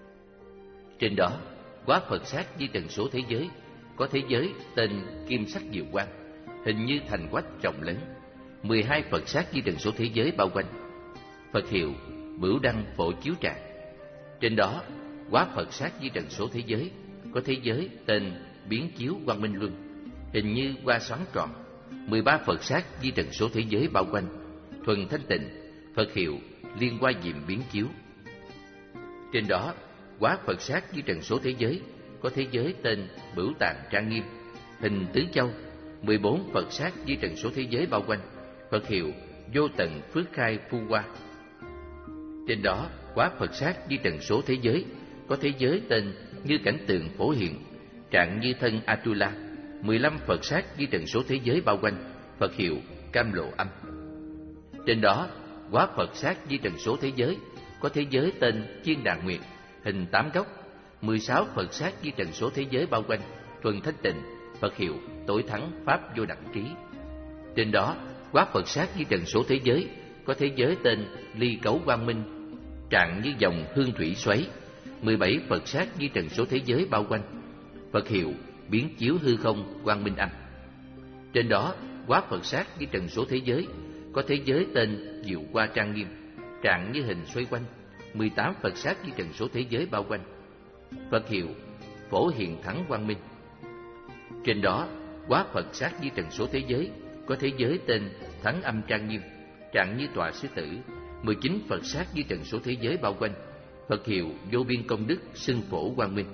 Speaker 1: Trên đó quá Phật sát di trần số thế giới có thế giới tên Kim Sắc Diệu Quang, hình như thành quách rộng lớn, mười hai Phật sát di trần số thế giới bao quanh, Phật hiệu Bửu Đăng Phổ Chiếu Tràng. Trên đó quá Phật sát di trần số thế giới có thế giới tên Biến Chiếu Quang Minh Luân, hình như hoa xoắn tròn, mười ba Phật sát di trần số thế giới bao quanh, thuần thanh tịnh, Phật hiệu Liên Hoa Diệm Biến Chiếu. Trên đó quá Phật sát di trần số thế giới có thế giới tên Bửu Tạng Trang Nghiêm, hình tứ châu, mười bốn Phật sát di trần số thế giới bao quanh, Phật hiệu Vô Tận Phước Khai Phu Hoa. Trên đó quá Phật sát di trần số thế giới có thế giới tên Như Cảnh Tượng Phổ Hiện, trạng như thân Atula, mười lăm Phật sát di trần số thế giới bao quanh, Phật hiệu Cam Lộ Âm. Trên đó quá Phật sát di trần số thế giới có thế giới tên Chiên Đàn Nguyệt, hình tám góc, mười sáu Phật sát di trần số thế giới bao quanh, thuần thanh tịnh, Phật hiệu Tối Thắng Pháp Vô Đẳng Trí. Trên đó quá Phật sát di trần số thế giới có thế giới tên Ly Cấu Quang Minh, trạng như dòng hương thủy xoáy, mười bảy Phật sát di trần số thế giới bao quanh, Phật hiệu Biến Chiếu Hư Không Quang Minh Âm. Trên đó quá Phật sát di trần số thế giới có thế giới tên Diệu Hoa Trang Nghiêm, trạng như hình xoay quanh, mười tám Phật sát di trần số thế giới bao quanh, Phật hiệu Phổ Hiện Thắng Quang Minh. Trên đó quá Phật sát di trần số thế giới có thế giới tên Thắng Âm Trang Nghiêm, trạng như tọa sư tử, mười chín Phật sát di trần số thế giới bao quanh, Phật hiệu Vô Biên Công Đức Xưng Phổ Quang Minh.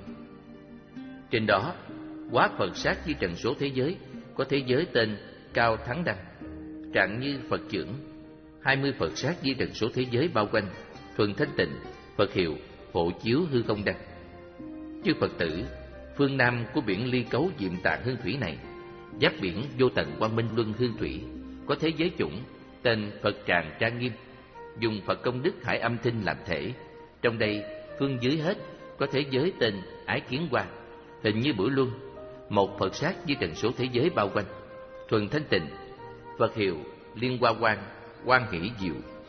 Speaker 1: Trên đó quá Phật sát di trần số thế giới có thế giới tên Cao Thắng Đăng, trạng như Phật trưởng, hai mươi Phật sát di trần số thế giới bao quanh, thuần thanh tịnh, Phật hiệu Phổ Chiếu Hư Không Đăng. Chư Phật tử, phương nam của biển Ly Cấu Diệm Tạng hương thủy này giáp biển Vô Tận Quang Minh Luân hương thủy có thế giới chủng tên Phật Tràng Trang Nghiêm, dùng Phật Công Đức Hải Âm Thinh làm thể, Trong đây, phương dưới hết có thế giới tên Ái Kiến Hoa, hình như Bửu Luân, một Phật sát với trần số thế giới bao quanh. Thuần Thanh Tịnh, Phật hiệu Liên Hoa Quang, Quan Hỷ Diệu.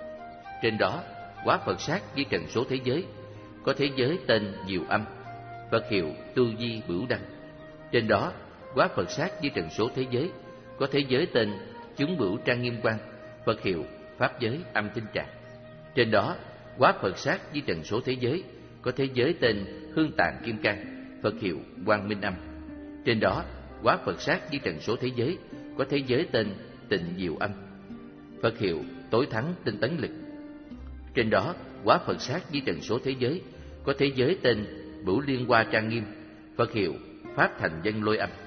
Speaker 1: Trên đó, quá Phật sát với trần số thế giới có thế giới tên Diệu Âm, Phật hiệu Tu Di Bửu Đăng. Trên đó, quá Phật sát với trần số thế giới có thế giới tên Chúng Bửu Trang Nghiêm Quang, Phật hiệu Pháp Giới Âm Tinh Tràng. Trên đó, quá Phật sát với trần số thế giới có thế giới tên Hương Tạng Kim Cang, Phật hiệu Quang Minh Âm. Trên đó, quá Phật sát với trần số thế giới có thế giới tên Tịnh Diệu Âm, Phật hiệu Tối Thắng Tinh Tấn Lực. Trên đó, quá Phật sát với trần số thế giới có thế giới tên Bửu Liên Hoa Trang Nghiêm, Phật hiệu Pháp Thành Dân Lôi Âm.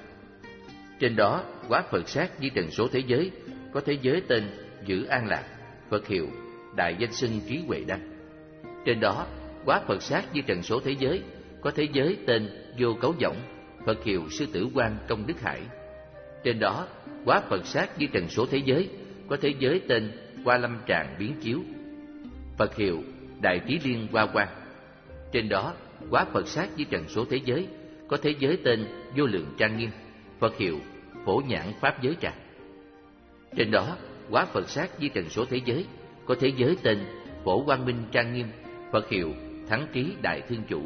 Speaker 1: Trên đó, quá Phật sát với trần số thế giới có thế giới tên Giữ An Lạc, Phật hiệu Đại Danh Xưng Trí Huệ Đăng. Trên đó, quá Phật sát với trần số thế giới có thế giới tên Vô Cấu Võng, Phật hiệu Sư Tử Quan Công Đức Hải. Trên đó, quá Phật sát với trần số thế giới có thế giới tên Hoa Lâm Tràng Biến Chiếu, Phật hiệu Đại Trí Liên Hoa Quang. Trên đó, quá Phật sát với trần số thế giới có thế giới tên Vô Lượng Trang Nghiêm, Phật hiệu Phổ Nhãn Pháp Giới Tràng. Trên đó, quá Phật sát với trần số thế giới có thế giới tên Phổ Quang Minh Trang Nghiêm, Phật hiệu Thắng Trí Đại Thương Chủ.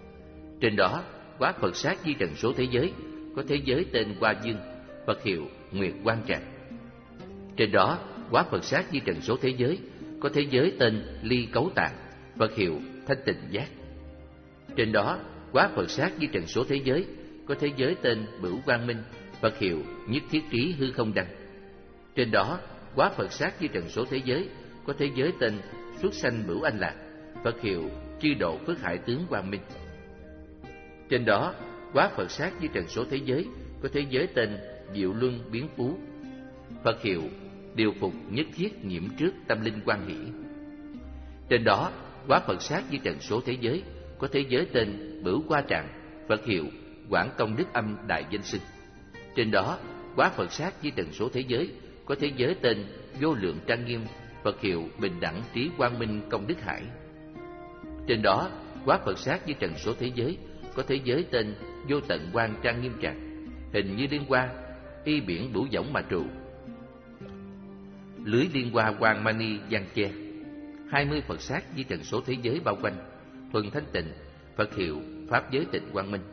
Speaker 1: Trên đó, quá Phật sát với trần số thế giới có thế giới tên Hoa Dương, Phật hiệu Nguyệt Quang Tràng. Trên đó, quá Phật sát với trần số thế giới có thế giới tên Ly Cấu Tạng, Phật hiệu Thanh Tịnh Giác. Trên đó, quá Phật sát với trần số thế giới có thế giới tên Bửu Quang Minh, Phật hiệu Nhất Thiết Trí Hư Không Đăng. Trên đó, quá Phật sát với trần số thế giới có thế giới tên Xuất Sanh Bửu Anh Lạc, Phật hiệu Chư Độ Phước Hải Tướng Quang Minh. Trên đó, quá Phật sát với trần số thế giới có thế giới tên Diệu Luân Biến Phú, Phật hiệu Điều Phục Nhất Thiết Nhiễm Trước Tâm Linh Quan Hỷ. Trên đó, quá Phật sát với trần số thế giới có thế giới tên Bửu Hoa Tràng, Phật hiệu Quảng Công Đức Âm Đại Danh Sinh. Trên đó, quá Phật sát với trần số thế giới có thế giới tên Vô Lượng Trang Nghiêm, Phật hiệu Bình Đẳng Trí Quang Minh Công Đức Hải. Trên đó, quá Phật sát với trần số thế giới có thế giới tên Vô Tận Quang Trang Nghiêm Tràng, hình như liên hoa, y biển Bửu Võng mà trụ. Lưới liên hoa Quang Mani giăng che. Hai mươi Phật sát với trần số thế giới bao quanh. Thuần Thanh Tịnh, Phật hiệu Pháp Giới Tịnh Quang Minh.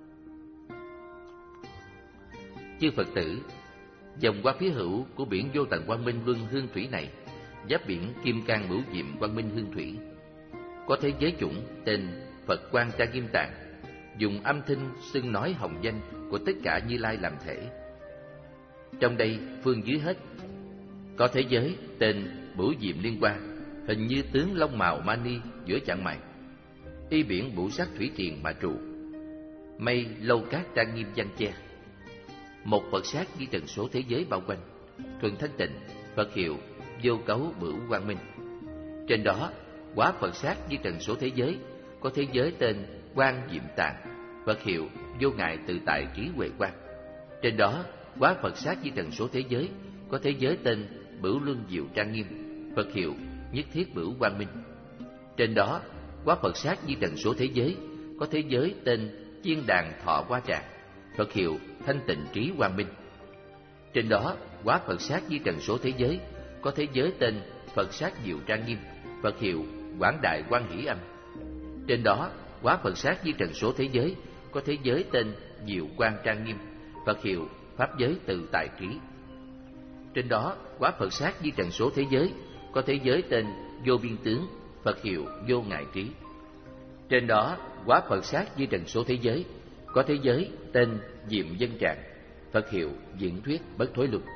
Speaker 1: Chư Phật tử, dòng qua phía hữu của biển Vô Tận Quang Minh Luân Hương Thủy này, giáp biển Kim Cang Bửu Diệm Quang Minh Hương Thủy, có thế giới chủng tên Phật Quang Trang Nghiêm Tạng, dùng âm thanh xưng nói hồng danh của tất cả Như Lai làm thể. Trong đây, phương dưới hết có thế giới tên Bửu Diệm Liên Hoa, hình như tướng Long Màu Mani giữa chặng mày, y biển Bửu Sắc Thủy Triền mà trụ. Mây lâu cát trang nghiêm giăng che. Một Phật sát với trần số thế giới bao quanh. Thuần Thanh Tịnh, Phật hiệu Vô Cấu Bửu Quang Minh. Trên đó, quá Phật sát với trần số thế giới có thế giới tên Quang Diệm Tạng, Phật hiệu Vô Ngại Tự Tại Trí Huệ Quang. Trên đó, quá Phật sát với trần số thế giới có thế giới tên Bửu Luân Diệu Trang Nghiêm, Phật hiệu Nhất Thiết Bửu Quang Minh. Trên đó, quá Phật sát với trần số thế giới có thế giới tên Chiên Đàn Thọ Hoa Tràng, Phật hiệu Thanh Tịnh Trí Quang Minh. Trên đó, quá Phật sát với trần số thế giới có thế giới tên Phật sát Diệu Trang Nghiêm, Phật hiệu Quảng Đại Quang Hỷ Âm. Trên đó, quá Phật sát với trần số thế giới có thế giới tên Diệu Quang Trang Nghiêm, Phật hiệu Pháp Giới Tự Tại Trí. Trên đó, quá Phật sát với trần số thế giới có thế giới tên Vô Biên Tướng, Phật hiệu Vô Ngại Trí. Trên đó, quá Phật sát với trần số thế giới có thế giới tên Diệm Dân Tràng, Phật hiệu Diễn Thuyết Bất Thối Luân.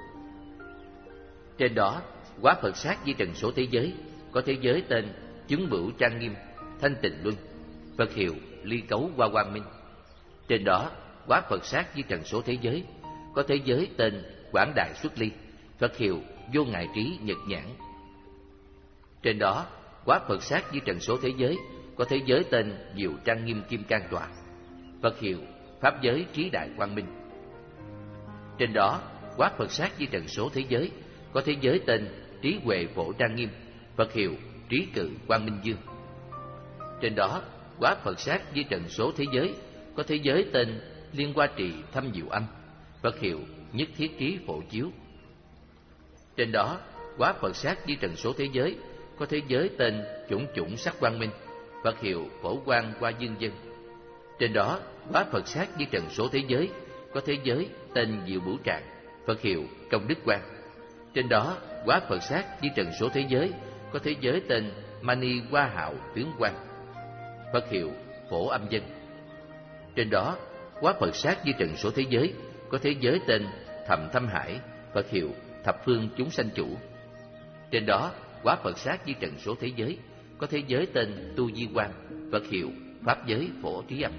Speaker 1: Trên đó, quá Phật sát với trần số thế giới có thế giới tên Chứng Bửu Trang Nghiêm, Thanh Tịnh Luân, Phật hiệu Ly Cấu Hoa Quang Minh. Trên đó, quá Phật sát với trần số thế giới có thế giới tên Quảng Đại Xuất Ly, Phật hiệu Vô Ngại Trí Nhật Nhãn. Trên đó, quá Phật sát với trần số thế giới có thế giới tên Diệu Trang Nghiêm Kim Cang Tọa, Phật hiệu Pháp Giới Trí Đại Quang Minh. Trên đó, quá Phật sát với trần số thế giới có thế giới tên Trí Huệ Phổ Trang Nghiêm, Phật hiệu Trí Cự Quang Minh Dương. Trên đó quá Phật sát di trần số thế giới, có thế giới tên Liên Hoa Trì Thâm Diệu Âm, Phật hiệu Nhất Thiết Trí Phổ Chiếu. Trên đó quá Phật sát di trần số thế giới, có thế giới tên Chủng Chủng Sắc Quang Minh, Phật hiệu Phổ Quang Hoa Dương Dân. Trên đó quá Phật sát di trần số thế giới, có thế giới tên Diệu Bửu Tràng, Phật hiệu Công Đức Quang. Trên đó quá Phật sát di trần số thế giới, có thế giới tên Mani Hoa Hạo Tướng Quang, Phật hiệu Phổ Âm Dân. Trên đó quá Phật sát di trần số thế giới, có thế giới tên Thầm Thâm Hải, Phật hiệu Thập Phương Chúng Sanh Chủ. Trên đó quá Phật sát di trần số thế giới, có thế giới tên Tu Di Quang, Phật hiệu Pháp Giới Phổ Trí Âm.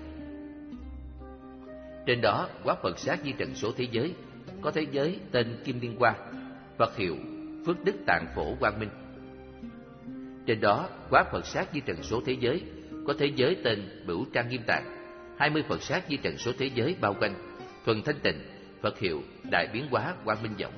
Speaker 1: Trên đó quá Phật sát di trần số thế giới, có thế giới tên Kim Liên Hoa, Phật hiệu Phước Đức Tạng Phổ Quang Minh. Trên đó quá Phật sát di trần số thế giới, có thế giới tên Bửu Trang Nghiêm Tạng, hai mươi Phật sát di trần số thế giới bao quanh, thuần thanh tịnh, Phật hiệu Đại Biến Hóa Quang Minh Võng.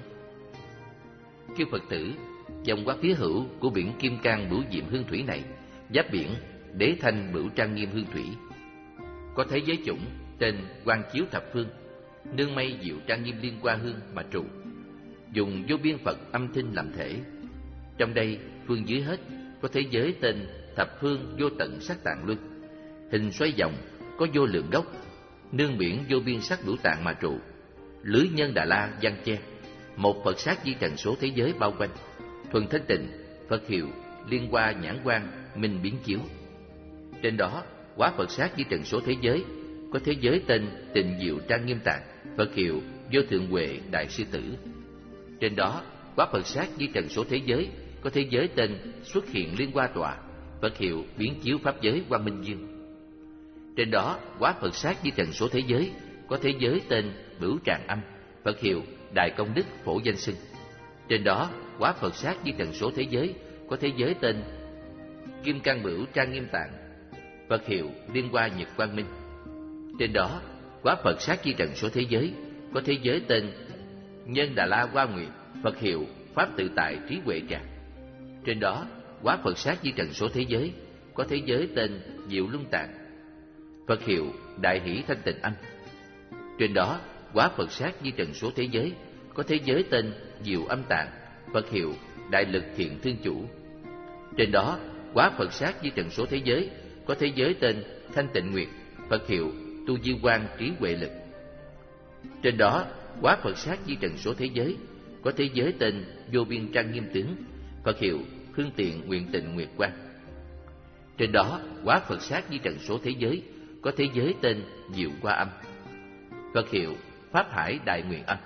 Speaker 1: Chư Phật tử, dòng qua phía hữu của biển Kim Cang Bửu Diệm Hương Thủy này, giáp biển Đế Thanh Bửu Trang Nghiêm Hương Thủy, có thế giới chủng tên Quang Chiếu Thập Phương, nương mây diệu trang nghiêm liên hoa hương mà trụ, dùng vô biên Phật âm thanh làm thể. Trong đây phương dưới hết có thế giới tên Thập Phương Vô Tận Sắc Tạng Luân, hình xoay vòng có vô lượng gốc, nương biển vô biên sắc Bửu Tạng mà trụ, lưới nhân Đà La giăng che, một Phật sát di trần số thế giới bao quanh, thuần thanh tịnh, Phật hiệu Liên Hoa Nhãn Quang Minh Biến Chiếu. Trên đó quá Phật sát di trần số thế giới, có thế giới tên Tịnh Diệu Trang Nghiêm Tạng, Phật hiệu Vô Thượng Huệ Đại Sư Tử. Trên đó quá Phật sát di trần số thế giới, có thế giới tên Xuất Hiện Liên Hoa Tọa, Phật hiệu Biến Chiếu Pháp Giới Quang Minh Dương. Trên đó quá Phật sát di trần số thế giới, có thế giới tên Bửu Tràng Âm, Phật hiệu Đại Công Đức Phổ Danh Xưng. Trên đó quá Phật sát di trần số thế giới, có thế giới tên Kim Cang Bửu Trang Nghiêm Tạng, Phật hiệu Liên Hoa Nhật Quang Minh. Trên đó quá Phật sát di trần số thế giới, có thế giới tên Nhân Đà La Hoa Nguyệt, Phật hiệu Pháp Tự Tại Trí Huệ Tràng. Trên đó quá Phật sát di trần số thế giới, có thế giới tên Diệu Luân Tạng, Phật hiệu Đại Hỷ Thanh Tịnh Âm. Trên đó quá Phật sát di trần số thế giới, có thế giới tên Diệu Âm Tạng, Phật hiệu Đại Lực Thiện Thương Chủ. Trên đó quá Phật sát di trần số thế giới, có thế giới tên Thanh Tịnh Nguyệt, Phật hiệu Tu Di Quang Trí Huệ Lực. Trên đó quá Phật sát di trần số thế giới, có thế giới tên Vô Biên Trang Nghiêm Tướng, Phật hiệu Hương Tiện Nguyện Tịnh Nguyệt Quang. Trên đó quá Phật sát di trần số thế giới, có thế giới tên Diệu Hoa Âm, Phật hiệu Pháp Hải Đại Nguyện Âm.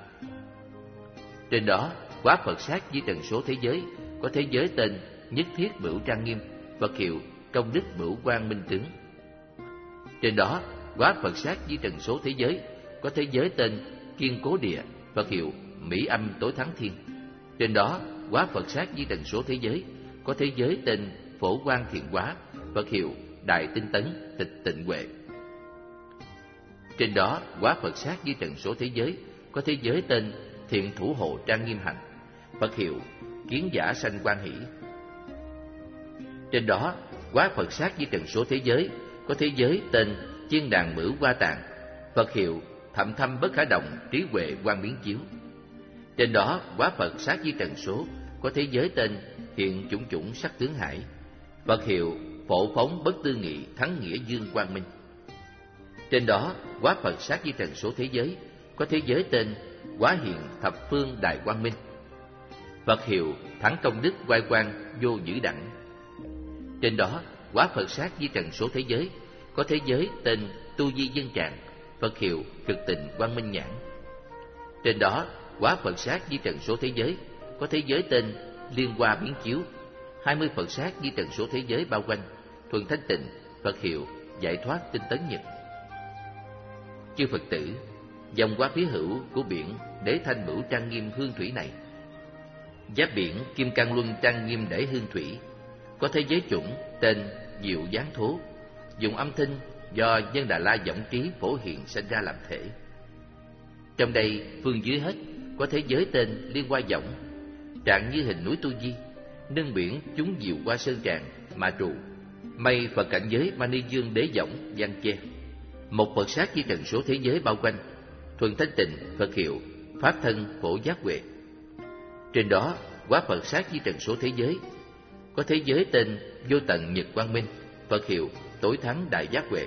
Speaker 1: Trên đó quá Phật sát di trần số thế giới, có thế giới tên Nhất Thiết Bửu Trang Nghiêm, Phật hiệu Công Đức Bửu Quang Minh Tướng. Trên đó quá Phật sát di trần số thế giới, có thế giới tên Kiên Cố Địa, Phật hiệu Mỹ Âm Tối Thắng Thiên. Trên đó quá Phật sát di trần số thế giới, có thế giới tên Phổ Quang Thiện Hóa, Phật hiệu Đại Tinh Tấn Tịch Tịnh Huệ. Trên đó quá Phật sát di trần số thế giới, có thế giới tên Thiện Thủ Hộ Trang Nghiêm Hạnh, Phật hiệu Kiến Giả Sanh Quan Hỷ. Trên đó quá Phật sát di trần số thế giới, có thế giới tên Chiên Đàn Mửu Hoa Tạng, Phật hiệu Thậm Thâm Bất Khả Động Trí Huệ Quang Biến Chiếu. Trên đó quá Phật sát di trần số, có thế giới tên Hiện Chủng Chủng Sắc Tướng Hải, Phật hiệu Phổ Phóng Bất Tư Nghị Thắng Nghĩa Dương Quang Minh. Trên đó quá Phật sát di trần số thế giới, có thế giới tên Quá Hiện Thập Phương Đại Quang Minh, Phật hiệu Thắng Công Đức Oai Quang Vô Dữ Đẳng. Trên đó quá Phật sát di trần số thế giới, có thế giới tên Tu Di Dân Tràng, Phật hiệu Cực Tịnh Quang Minh Nhãn. Trên đó quá Phật sát di trần số thế giới, có thế giới tên Liên Hoa Biến Chiếu, hai mươi Phật sát di trần số thế giới bao quanh, thuần thanh tịnh, Phật hiệu Giải Thoát Tinh Tấn Nhật. Chư Phật tử, vòng qua phía hữu của biển Đế Thanh Bửu Trang Nghiêm Hương Thủy này, giáp biển Kim Cang Luân Trang Nghiêm Đế Hương Thủy, có thế giới chủng tên Diệu Giáng Thố, dùng âm thanh do Nhân Đà La Võng Trí phổ hiện sinh ra làm thể. Trong đây phương dưới hết có thế giới tên Liên Hoa Võng, trạng như hình núi Tu Di, nâng biển chúng Diệu Hoa Sơn Tràng mà trụ, Mây Phật cảnh giới Mani Dương Đế Võng Giang Che. Một Phật sát di trần số thế giới bao quanh. Thuần thanh tịnh Phật hiệu Pháp thân Phổ Giác Huệ. Trên đó quá Phật sát di trần số thế giới, có thế giới tên Vô Tận Nhật Quang Minh, Phật hiệu Tối Thắng Đại Giác Huệ.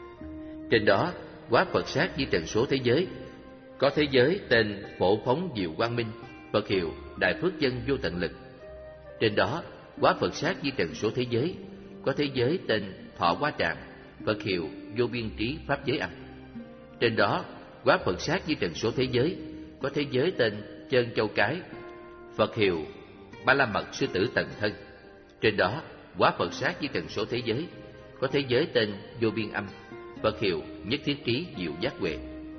Speaker 1: Trên đó quá Phật sát di trần số thế giới, có thế giới tên Phổ Phóng Diệu Quang Minh, Phật hiệu Đại Phước Dân Vô Tận Lực. Trên đó quá Phật sát di trần số thế giới, có thế giới tên Thọ Quá Tràng, Phật hiệu Vô Biên Trí Pháp Giới Âm. Trên đó quá Phật sát di trần số thế giới, có thế giới tên Chân Châu Cái, Phật hiệu Ba La Mật Sư Tử Tần Thân. Trên đó quá Phật sát di trần số thế giới, có thế giới tên Vô Biên Âm, Phật hiệu Nhất Thiết Trí Diệu Giác Huệ.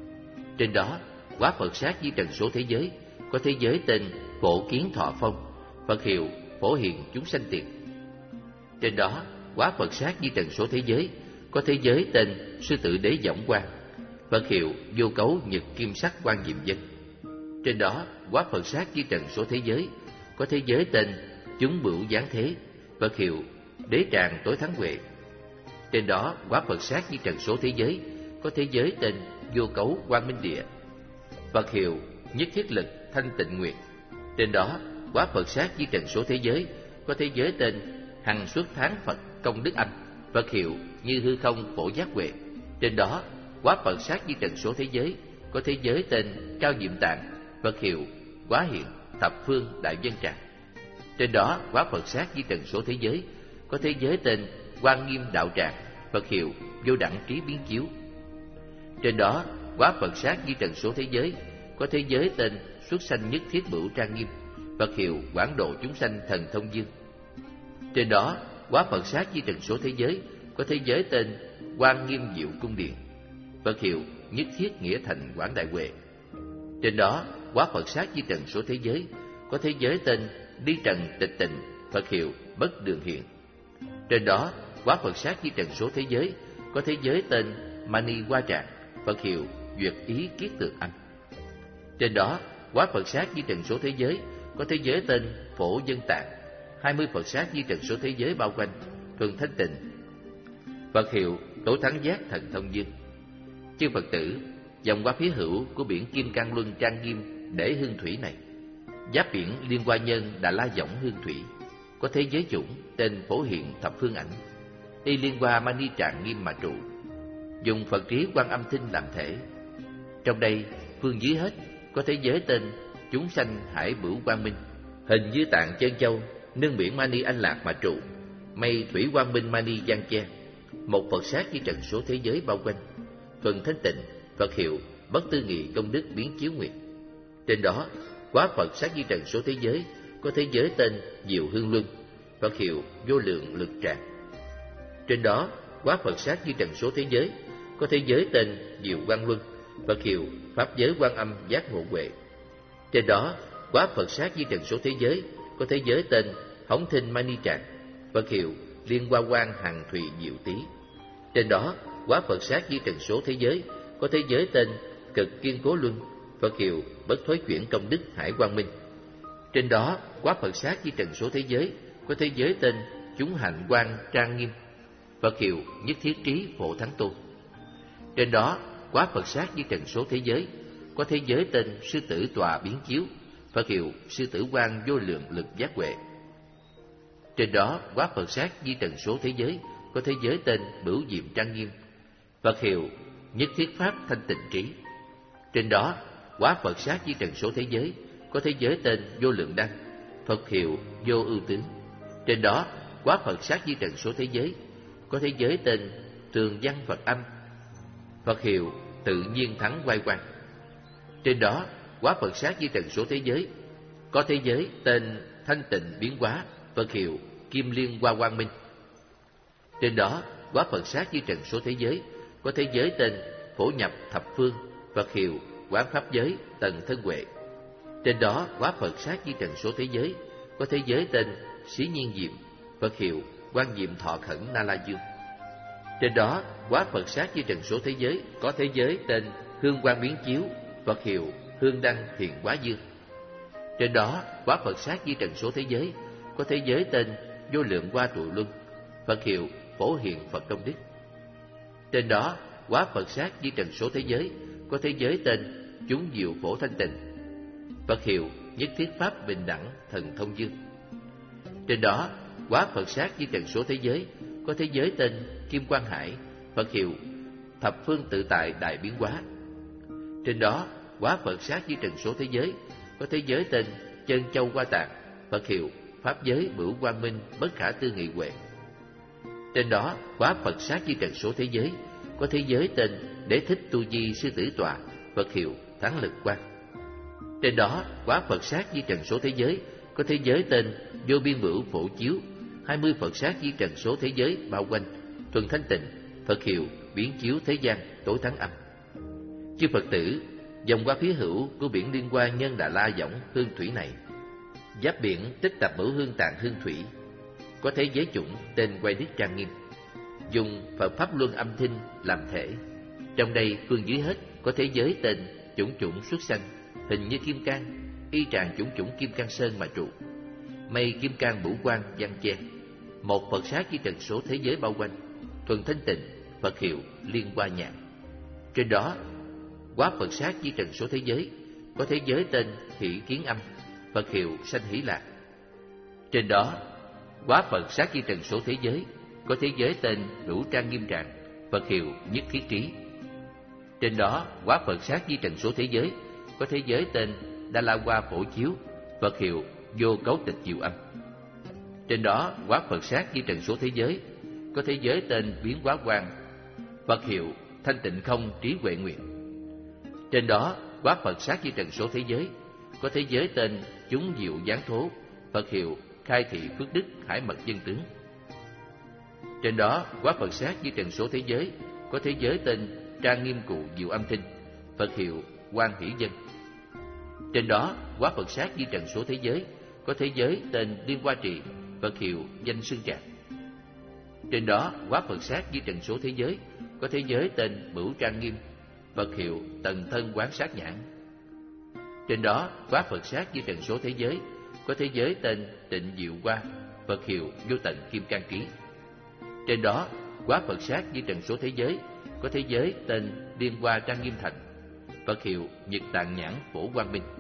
Speaker 1: Trên đó quá Phật sát di trần số thế giới, có thế giới tên Phổ Kiến Thọ Phong, Phật hiệu Phổ Hiền Chúng Sanh Tiền. Trên đó quá Phật sát di trần số thế giới, có thế giới tên Sư Tử Đế Võng Quang, Phật hiệu Vô Cấu Nhật Kim Sắc Quan Diệm Dân. Trên đó quá Phật sát di trần số thế giới, có thế giới tên Chúng Bửu Giáng Thế, Phật hiệu Đế Tràng Tối Thắng Huệ. Trên đó quá Phật sát di trần số thế giới, có thế giới tên Vô Cấu Quang Minh Địa, Phật hiệu Nhất Thiết Lực Thanh Tịnh Nguyệt. Trên đó quá Phật sát di trần số thế giới, có thế giới tên Hằng Xuất Tháng Phật Công Đức Âm, Phật hiệu Như Hư Không Phổ Giác Huệ. Trên đó quá Phật sát di trần số thế giới, có thế giới tên Cao Diệm Tạng, Phật hiệu Quá Hiện Thập Phương Đại Dân Tràng. Trên đó quá Phật sát di trần số thế giới, có thế giới tên Quan Nghiêm Đạo Tràng, Phật hiệu Vô Đẳng Trí Biến Chiếu. Trên đó quá Phật sát di trần số thế giới, có thế giới tên Xuất Sanh Nhất Thiết Bửu Trang Nghiêm, Phật hiệu Quảng Độ Chúng Sanh Thần Thông Dương. Trên đó quá Phật sát di trần số thế giới, có thế giới tên Quan Nghiêm Diệu Cung Điện, Phật hiệu Nhất Thiết Nghĩa Thành Quảng Đại Huệ. Trên đó quá Phật sát di trần số thế giới, có thế giới tên Đi Trần Tịch Tịnh, Phật hiệu Bất Đường Hiện. Trên đó quá Phật sát di trần số thế giới, có thế giới tên Mani Hoa Tràng, Phật hiệu Duyệt Ý Kiết Tược Âm. Trên đó quá Phật sát di trần số thế giới, có thế giới tên Phổ Dân Tạng. Hai mươi Phật sát di trần số thế giới bao quanh. Thuần thanh tịnh, Phật hiệu Tối Thắng Giác Thần Thông Dương. Chư Phật tử, dòng qua phía hữu của biển Kim Cang Luân trang nghiêm để hương thủy này, giáp biển Liên Hoa Nhân Đà La Võng hương thủy, có thế giới chủng tên Phổ Hiện Thập Phương Ảnh, y Liên Hoa Mani Trạng Nghiêm mà trụ, dùng Phật trí Quan Âm Tinh làm thể. Trong đây phương dưới hết có thế giới tên Chúng Sanh Hải Bửu Quang Minh, hình dưới tạng Chân Châu, nương biển Mani Anh Lạc mà trụ, mây Thủy Quang Minh Mani Giang Che. Một Phật sát di trần số thế giới bao quanh. Thuần thanh tịnh, Phật hiệu Bất Tư Nghị Công Đức Biến Chiếu Nguyệt. Trên đó quá Phật sát di trần số thế giới, có thế giới tên Diệu Hương Luân, Phật hiệu Vô Lượng Lực Tràng. Trên đó quá Phật sát di trần số thế giới, có thế giới tên Diệu Quang Luân, Phật hiệu Pháp Giới Quan Âm Giác Ngộ Huệ. Trên đó quá Phật sát di trần số thế giới, có thế giới tên Hống Thinh Mani Tràng, Phật hiệu Liên Hoa Quang Hằng Thùy Diệu Tý. Trên đó quá Phật sát di trần số thế giới, có thế giới tên Cực Kiên Cố Luân, Phật hiệu Bất Thối Chuyển Công Đức Hải Quang Minh. Trên đó quá Phật sát di trần số thế giới, có thế giới tên Chúng Hạnh Quang Trang Nghiêm, Phật hiệu Nhất Thiết Trí Phổ Thắng Tôn. Trên đó quá Phật sát di trần số thế giới, có thế giới tên Sư Tử Tòa Biến Chiếu, Phật hiệu Sư Tử Quang Vô Lượng Lực Giác Huệ. Trên đó quá Phật sát di trần số thế giới, có thế giới tên Bửu Diệm Trang Nghiêm, Phật hiệu Nhất Thiết Pháp Thanh Tịnh Trí. Trên đó quá Phật sát di trần số thế giới, có thế giới tên Vô Lượng Đăng, Phật hiệu Vô Ưu Tướng. Trên đó quá Phật sát di trần số thế giới, có thế giới tên Tường Văn Phật Âm, Phật hiệu Tự Nhiên Thắng Quay Quang. Trên đó quá Phật sát di trần số thế giới, có thế giới tên Thanh Tịnh Biến Hóa, Phật hiệu Kim Liên Hoa Quang Minh. Trên đó quá Phật sát di trần số thế giới, có thế giới tên Phổ Nhập Thập Phương, Phật hiệu Quán Pháp Giới Tần Thân Huệ. Trên đó quá Phật sát di trần số thế giới, có thế giới tên Xí Nhiên Diệm, Phật hiệu Quan Diệm Thọ Khẩn Na La Dương. Trên đó quá Phật sát di trần số thế giới, có thế giới tên Hương Quang Biến Chiếu, Phật hiệu Hương Đăng Thiền Quá Dương. Trên đó quá Phật sát di trần số thế giới, có thế giới tên Vô Lượng Hoa Trụ Luân, Phật hiệu Phổ Hiền Phật công đức. Trên đó quá Phật sát di trần số thế giới, có thế giới tên chúng diệu phổ thanh tịnh. Phật hiệu nhất thiết pháp bình đẳng thần thông dương. Trên đó quá Phật sát di trần số thế giới, có thế giới tên Kim Quang Hải. Phật hiệu thập phương tự tại đại biến hóa. Trên đó quá Phật sát di trần số thế giới, có thế giới tên Chân Châu Hoa Tạng. Phật hiệu pháp giới bửu quang minh bất khả tư nghị huệ. Trên đó quá Phật sát di trần số thế giới, có thế giới tên Đế Thích Tu Di Sư Tử Tọa. Phật hiệu thắng lực quang. Trên đó quá Phật sát di trần số thế giới, có thế giới tên Vô Biên Bửu Phổ Chiếu. Hai mươi Phật sát di trần số thế giới bao quanh thuần thanh tịnh. Phật hiệu biến chiếu thế gian tối thắng âm. Chư Phật tử, dòng qua phía hữu của biển Liên Hoa Nhân Đà La Võng Hương Thủy này, giáp biển Tích Tập Bửu Hương Tạng Hương Thủy, có thế giới chủng tên Quay Đức Trang Nghiêm, dùng Phật Pháp Luân Âm Thinh làm thể. Trong đây phương dưới hết có thế giới tên Chủng Chủng Xuất Sanh, hình như kim cang, y tràng chủng chủng kim cang sơn mà trụ. Mây kim cang bửu quang giăng che. Một Phật sát di trần số thế giới bao quanh thuần thanh tịnh. Phật hiệu Liên Hoa Nhạn. Trên đó quá Phật sát di trần số thế giới, có thế giới tên Hỷ Kiến Âm. Phật hiệu Sanh Hỷ Lạc. Trên đó quá Phật sát di trần số thế giới, có thế giới tên Đủ Trang Nghiêm Tràng. Phật hiệu Nhất Thiết Trí. Trên đó quá Phật sát di trần số thế giới, có thế giới tên Đa La Hoa Phổ Chiếu. Phật hiệu Vô Cấu Tịch Diệu Âm. Trên đó quá Phật sát di trần số thế giới, có thế giới tên Biến Hóa Quang. Phật hiệu Thanh Tịnh Không Trí Huệ Nguyện. Trên đó quá Phật sát di trần số thế giới, có thế giới tên Chúng Diệu Giáng Thố. Phật hiệu Khai Thị Phước Đức Hải Mật Dân Tướng. Trên đó quá Phật sát di trần số thế giới, có thế giới tên Trang Nghiêm Cụ Diệu Âm Thinh. Phật hiệu Quan Hỷ Dân. Trên đó quá Phật sát di trần số thế giới, có thế giới tên Liên Hoa Trì. Phật hiệu Danh Xương Tràng. Trên đó quá Phật sát di trần số thế giới, có thế giới tên Bửu Trang Nghiêm. Phật hiệu Tần Thân Quán Sát Nhãn. Trên đó quá Phật sát di trần số thế giới, có thế giới tên Tịnh Diệu Hoa. Phật hiệu Vô Tận Kim Cang Trí. Trên đó quá Phật sát di trần số thế giới, có thế giới tên Liên Hoa Trang Nghiêm Thành. Phật hiệu Nhật Tạng Nhãn Phổ Quang Minh.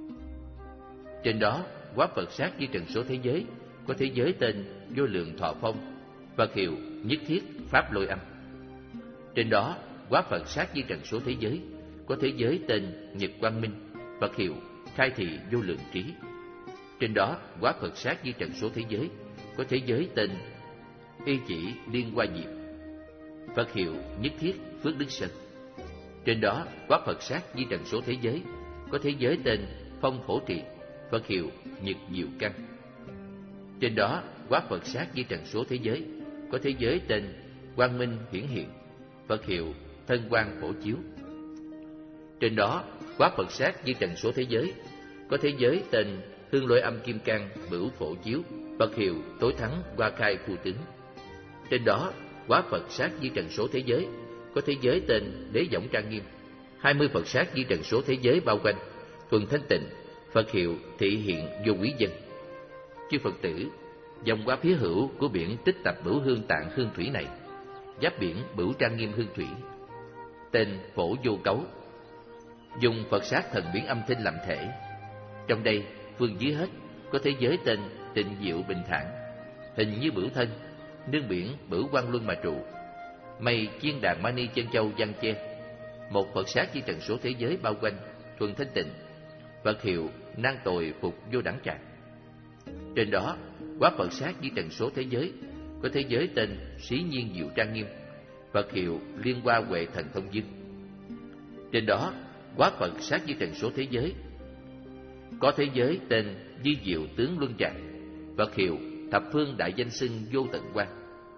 Speaker 1: Trên đó quá Phật sát di trần số thế giới, có thế giới tên Vô Lượng Thọ Phong. Phật hiệu Nhất Thiết Pháp Lôi Âm. Trên đó quá Phật sát di trần số thế giới, có thế giới tên Nhật Quang Minh. Phật hiệu Khai Thị Vô Lượng Trí. Trên đó quá Phật sát di trần số thế giới, có thế giới tên Y Chỉ Liên Hoa Diệp. Phật hiệu Nhất Thiết Phước Đức Sơn. Trên đó quá Phật sát di trần số thế giới, có thế giới tên Phong Phổ Trì. Phật hiệu Nhật Diệu Căn. Trên đó quá Phật sát di trần số thế giới, có thế giới tên Quang Minh Hiển Hiện. Phật hiệu Thân Quang Phổ Chiếu. Trên đó quá Phật sát di trần số thế giới, có thế giới tên Hương Lôi Âm Kim Cang Bửu Phổ Chiếu. Phật hiệu Tối Thắng Hoa Khai Phu Tướng. Trên đó quá Phật sát di trần số thế giới, có thế giới tên Đế Võng Trang Nghiêm. Hai mươi Phật sát di trần số thế giới bao quanh thuần thanh tịnh. Phật hiệu Thị Hiện Vô Quý Dân. Chư Phật tử, dòng qua phía hữu của biển Tích Tập Bửu Hương Tạng Hương Thủy này, giáp biển Bửu Trang Nghiêm Hương Thủy, tên Phổ Vô Cấu, dùng Phật sát thần biến âm thanh làm thể. Trong đây phương dưới hết có thế giới tên Tịnh Diệu Bình Thản, hình như bửu thân, nương biển Bửu Quang Luân mà trụ. Mây chiên đàn mani chân châu giăng che. Một Phật sát di trần số thế giới bao quanh thuần thanh tịnh. Phật hiệu Nan Tồi Phục Vô Đẳng Tràng. Trên đó quá Phật sát di trần số thế giới, có thế giới tên Sĩ Nhiên Diệu Trang Nghiêm. Phật hiệu Liên Hoa Huệ Thần Thông Dương. Trên đó quá Phật sát di trần số thế giới, có thế giới tên Di Diệu Tướng Luân Tràng. Phật hiệu Thập Phương Đại Danh Xưng Vô Tận Quang.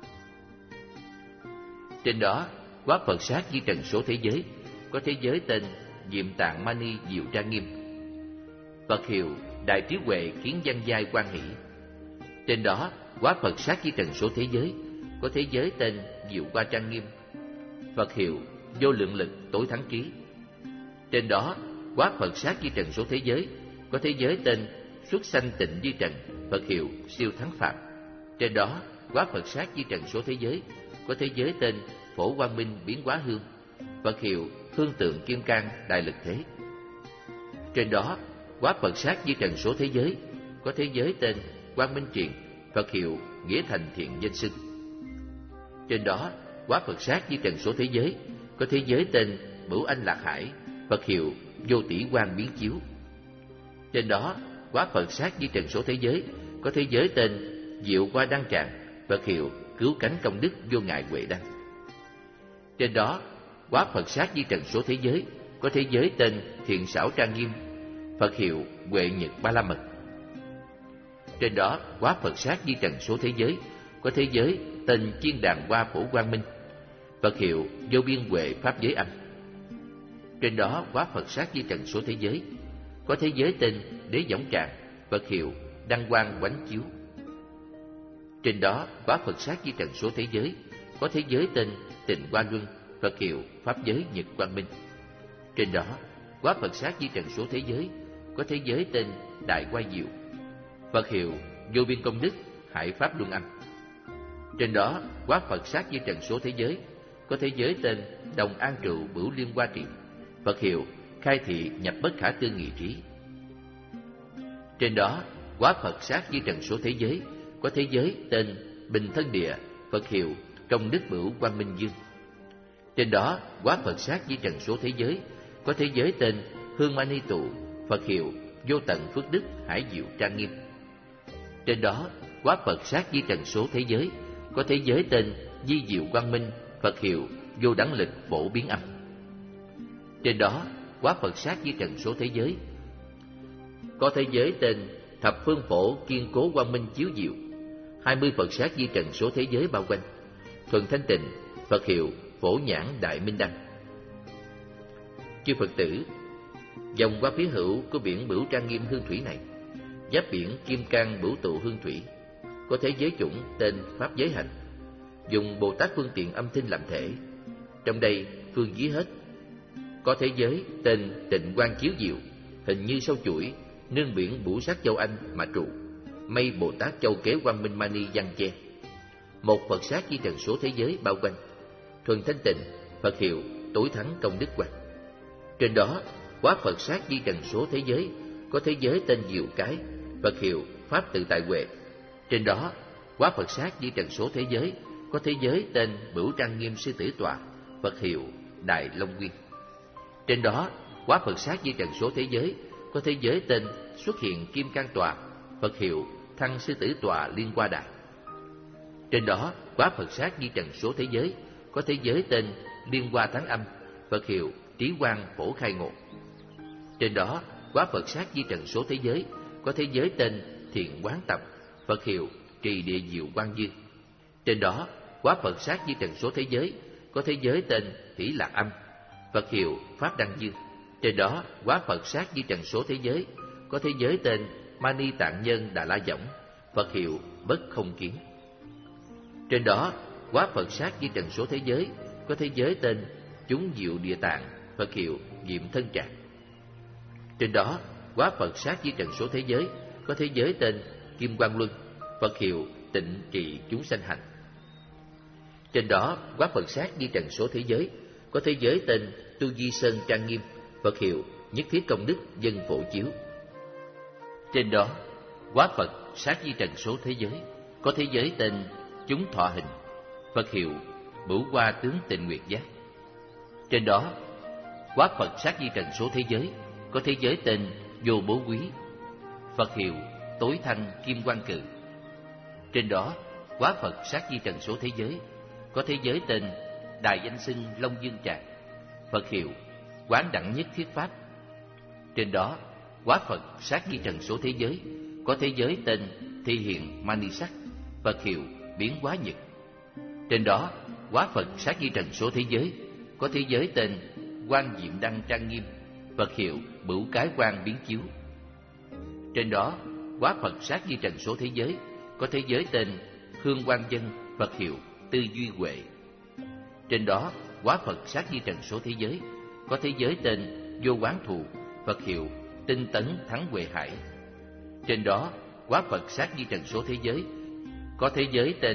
Speaker 1: Trên đó quá Phật sát di trần số thế giới, có thế giới tên Diệm Tạng Mani Diệu Trang Nghiêm. Phật hiệu Đại Trí Huệ Kiến Văn Giai Quan Hỷ. Trên đó quá Phật sát di trần số thế giới, có thế giới tên Diệu Hoa Trang Nghiêm. Phật hiệu Vô Lượng Lực Tối Thắng Trí. Trên đó quá Phật sát di trần số thế giới, có thế giới tên Xuất Sanh Tịnh Di Trần. Phật hiệu Siêu Thắng Phạm. Trên đó Quá Phật sát di trần số thế giới, có thế giới tên Phổ Quang Minh Biến Hóa Hương, Phật hiệu Hương Tượng Kim Cang Đại Lực Thế. Trên đó, Quá Phật sát di trần số thế giới, có thế giới tên Quang Minh Truyền, Phật hiệu Nghĩa Thành Thiện Danh Xưng. Trên đó, Quá Phật sát di trần số thế giới, có thế giới tên Bửu Anh Lạc Hải, Phật hiệu Vô Tỷ Quang Biến Chiếu. Trên đó, Quá Phật sát di trần số thế giới, có thế giới tên Diệu Qua Đăng Tràng, Phật hiệu Cứu Cánh Công Đức Vô Ngại Huệ Đăng. Trên đó, Quá Phật sát di trần số thế giới, có thế giới tên Thiện Xảo Trang Nghiêm, Phật hiệu Huệ Nhật Ba La Mật. Trên đó, Quá Phật sát di trần số thế giới, có thế giới tên Chiên Đàn Hoa Phổ Quang Minh, Phật hiệu Vô Biên Huệ Pháp Giới Âm. Trên đó, Quá Phật sát di trần số thế giới, có thế giới tên Đế Võng Tràng, Phật hiệu Đăng Quang Quánh Chiếu. Trên đó, Quá Phật sát di trần số thế giới, có thế giới tên Tịnh Quang Luân, Phật hiệu Pháp Giới Nhật Quang Minh. Trên đó, Quá Phật sát di trần số thế giới, có thế giới tên Đại Quay Diệu, Phật hiệu Vô Biên Công Đức Hải Pháp Luân Âm. Trên đó, Quá Phật sát di trần số thế giới, có thế giới tên Đồng An Trụ Bửu Liên Hoa Trì, Phật hiệu Khai Thị Nhập Bất Khả Tư Nghị Trí. Trên đó, Quá Phật sát di trần số thế giới, có thế giới tên Bình Thân Địa, Phật hiệu Công Đức Bửu Quang Minh Dương. Trên đó, Quá Phật sát di trần số thế giới, có thế giới tên Hương Mani Tụ, Phật hiệu Vô Tận Phước Đức Hải Diệu Trang Nghiêm. Trên đó, Quá Phật sát di trần số thế giới, có thế giới tên Di Diệu Quang Minh, Phật hiệu Vô Đẳng Lịch Phổ Biến Âm. Trên đó, Quá Phật sát di trần số thế giới, có thế giới tên Thập Phương Phổ Kiên Cố Quang Minh Chiếu Diệu. Hai mươi Phật sát di trần số thế giới bao quanh. Thuần Thanh Tịnh, Phật hiệu Phổ Nhãn Đại Minh Đăng. Chư Phật tử, vòng qua phía hữu của biển Bửu Trang Nghiêm Hương Thủy này, giáp biển Kim Cang Bửu Tụ Hương Thủy, có thế giới chủng tên Pháp Giới Hành, dùng Bồ Tát phương tiện âm thanh làm thể. Trong đây phương dưới hết có thế giới tên Tịnh Quang Chiếu Diệu, hình như sâu chuỗi, nương biển Bửu Sát Châu Anh mà trụ, mây Bồ Tát Châu Kế Quang Minh Mani giăng che. Một Phật sát di trần số thế giới bao quanh. Thuần Thanh Tịnh, Phật hiệu Tối Thắng Công Đức Quang. Trên đó, Quá Phật sát di trần số thế giới, có thế giới tên Diệu Cái, Phật hiệu Pháp Tự Tại Huệ. Trên đó, Quá Phật sát di trần số thế giới, có thế giới tên Bửu Trang Nghiêm Sư Tử Tọa, Phật hiệu Đại Long Nguyên. Trên đó, Quá Phật sát di trần số thế giới, có thế giới tên Xuất Hiện Kim Cang Tọa, Phật hiệu Thăng Sư Tử Tọa Liên Hoa Đại. Trên đó, Quá Phật sát di trần số thế giới, có thế giới tên Liên Hoa Tháng Âm, Phật hiệu Trí Quang Phổ Khai Ngộ. Trên đó, Quá Phật sát di trần số thế giới, có thế giới tên Thiện Quán Tập, Phật hiệu Trì Địa Diệu Quang Dương. Trên đó, Quá Phật sát di trần số thế giới, có thế giới tên Hỷ Lạc Âm, Phật hiệu Pháp Đăng Dương. Trên đó, Quá Phật sát di trần số thế giới, có thế giới tên Mani Tạng Nhân Đà La Võng, Phật hiệu Bất Không Kiến. Trên đó, Quá Phật sát di trần số thế giới, có thế giới tên Chúng Diệu Địa Tạng, Phật hiệu Diệm Thân Trạng. Trên đó, Quá Phật sát di trần số thế giới, có thế giới tên Kim Quang Luân, Phật hiệu Tịnh Trị Chúng Sanh Hành. Trên đó, Quá Phật sát di trần số thế giới, có thế giới tên Tu Di Sơn Trang Nghiêm, Phật hiệu Nhất Thiết Công Đức Dân Phổ Chiếu. Trên đó, Quá Phật sát di trần số thế giới, có thế giới tên Chúng Thọ Hình, Phật hiệu Bửu Hoa Tướng Tịnh Nguyệt Giác. Trên đó, Quá Phật sát di trần số thế giới, có thế giới tên Vô Bố Quý, Phật hiệu Tối Thanh Kim Quang Cự. Trên đó, Quá Phật sát di trần số thế giới, có thế giới tên Đại Danh Xưng Long Dương Tràng, Phật hiệu Quán Đẳng Nhất Thiết Pháp. Trên đó, Quá Phật sát di trần số thế giới, có thế giới tên Thi Hiện Mani Sắc, Phật hiệu Biến Hóa Nhật. Trên đó, Quá Phật sát di trần số thế giới, có thế giới tên Quang Diệm Đăng Trang Nghiêm, Phật hiệu Bửu Cái Quang Biến Chiếu. Trên đó, Quá Phật sát di trần số thế giới, có thế giới tên Hương Quang Dân, Phật hiệu Tư Duy Huệ. Trên đó, Quá Phật sát di trần số thế giới, có thế giới tên Vô Quán Thù, Phật hiệu Tinh Tấn Thắng Huệ Hải. Trên đó, Quá Phật sát di trần số thế giới, có thế giới tên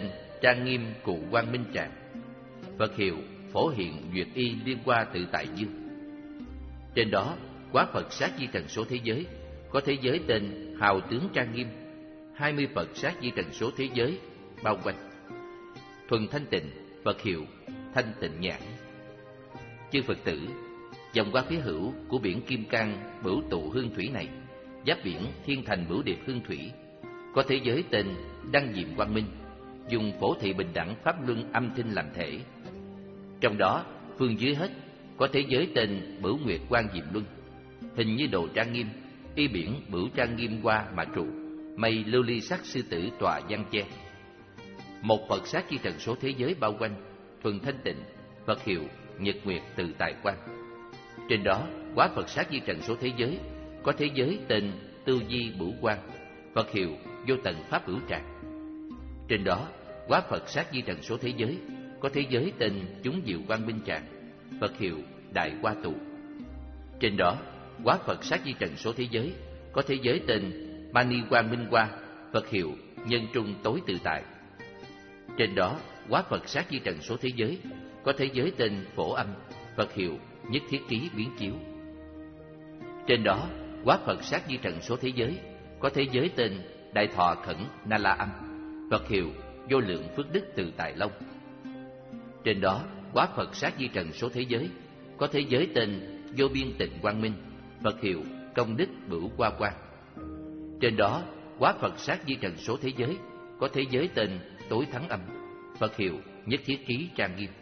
Speaker 1: trang nghiêm cụ Quang Minh Tràng. Phật hiệu Phổ Hiện Duyệt Y Liên Hoa Tự Tại Dương. Trên đó quá Phật sát di trần số thế giới, có thế giới tên Hào Tướng Trang Nghiêm. Hai mươi Phật sát di trần số thế giới bao quanh. Thuần thanh tịnh, Phật hiệu Thanh Tịnh Nhãn. Chư Phật tử, vòng qua phía hữu của biển Kim Cang Bửu Tụ Hương Thủy này, giáp biển Thiên Thành Bửu Điệp Hương Thủy, có thế giới tên Đăng Diệm Quang Minh, dùng phổ thị bình đẳng pháp luân âm thanh làm thể. Trong đó, phương dưới hết có thế giới tên Bửu Nguyệt Quang Diệm Luân, hình như đồ trang nghiêm, y biển Bửu Trang Nghiêm Hoa mà trụ, mây lưu ly sắc sư tử tòa văn che. Một Phật sát chi trần số thế giới bao quanh, thuần thanh tịnh, Phật hiệu Nhật Nguyệt Tự Tại Quang. Trên đó, quá Phật sát di trần số thế giới, có thế giới tên Tư Di Bửu Quang, Phật hiệu Vô Tận Pháp Hữu Tràng. Trên đó, quá Phật sát di trần số thế giới, có thế giới tên Chúng Diệu Quang Minh Tràng, Phật hiệu Đại Hoa Tụ. Trên đó, quá Phật sát di trần số thế giới, có thế giới tên Mani Quang Minh Hoa, Phật hiệu Nhân Trung Tối Tự Tại. Trên đó, quá Phật sát di trần số thế giới, có thế giới tên Phổ Âm, Phật hiệu Nhất Thiết Trí Biến Chiếu. Trên đó, quá Phật sát di trần số thế giới, có thế giới tên Đại Thọ Khẩn Na La Âm, Phật hiệu Vô Lượng Phước Đức Tự Tại Long. Trên đó, quá Phật sát di trần số thế giới, có thế giới tên Vô Biên Tịnh Quang Minh, Phật hiệu Công Đức Bửu Hoa Quang. Trên đó, quá Phật sát di trần số thế giới, có thế giới tên Tối Thắng Âm, Phật hiệu Nhất Thiết Trí Trang Nghiêm.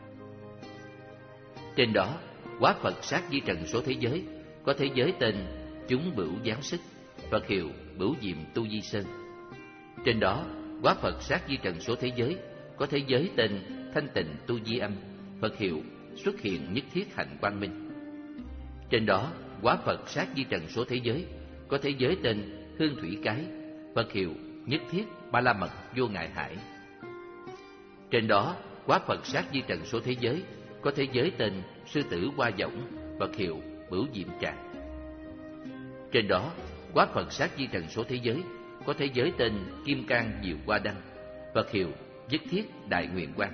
Speaker 1: Trên đó, quá Phật sát di trần số thế giới, có thế giới tên Chúng Bửu Giáng Sức, Phật hiệu Bửu Diệm Tu Di Sơn. Trên đó, quá Phật sát di trần số thế giới, có thế giới tên Thanh Tịnh Tu Di Âm, Phật hiệu Xuất Hiện Nhất Thiết Hạnh Quang Minh. Trên đó, quá Phật sát di trần số thế giới, có thế giới tên Hương Thủy Cái, Phật hiệu Nhất Thiết Ba La Mật Vô Ngại Hải. Trên đó, quá Phật sát di trần số thế giới, có thế giới tên Sư Tử Hoa Võng, Phật hiệu Bửu Diệm Tràng. Trên đó, quá Phật sát di trần số thế giới, có thế giới tên Kim Cang Diệu Hoa Đăng, Phật hiệu Nhất Thiết Đại Nguyện Quang.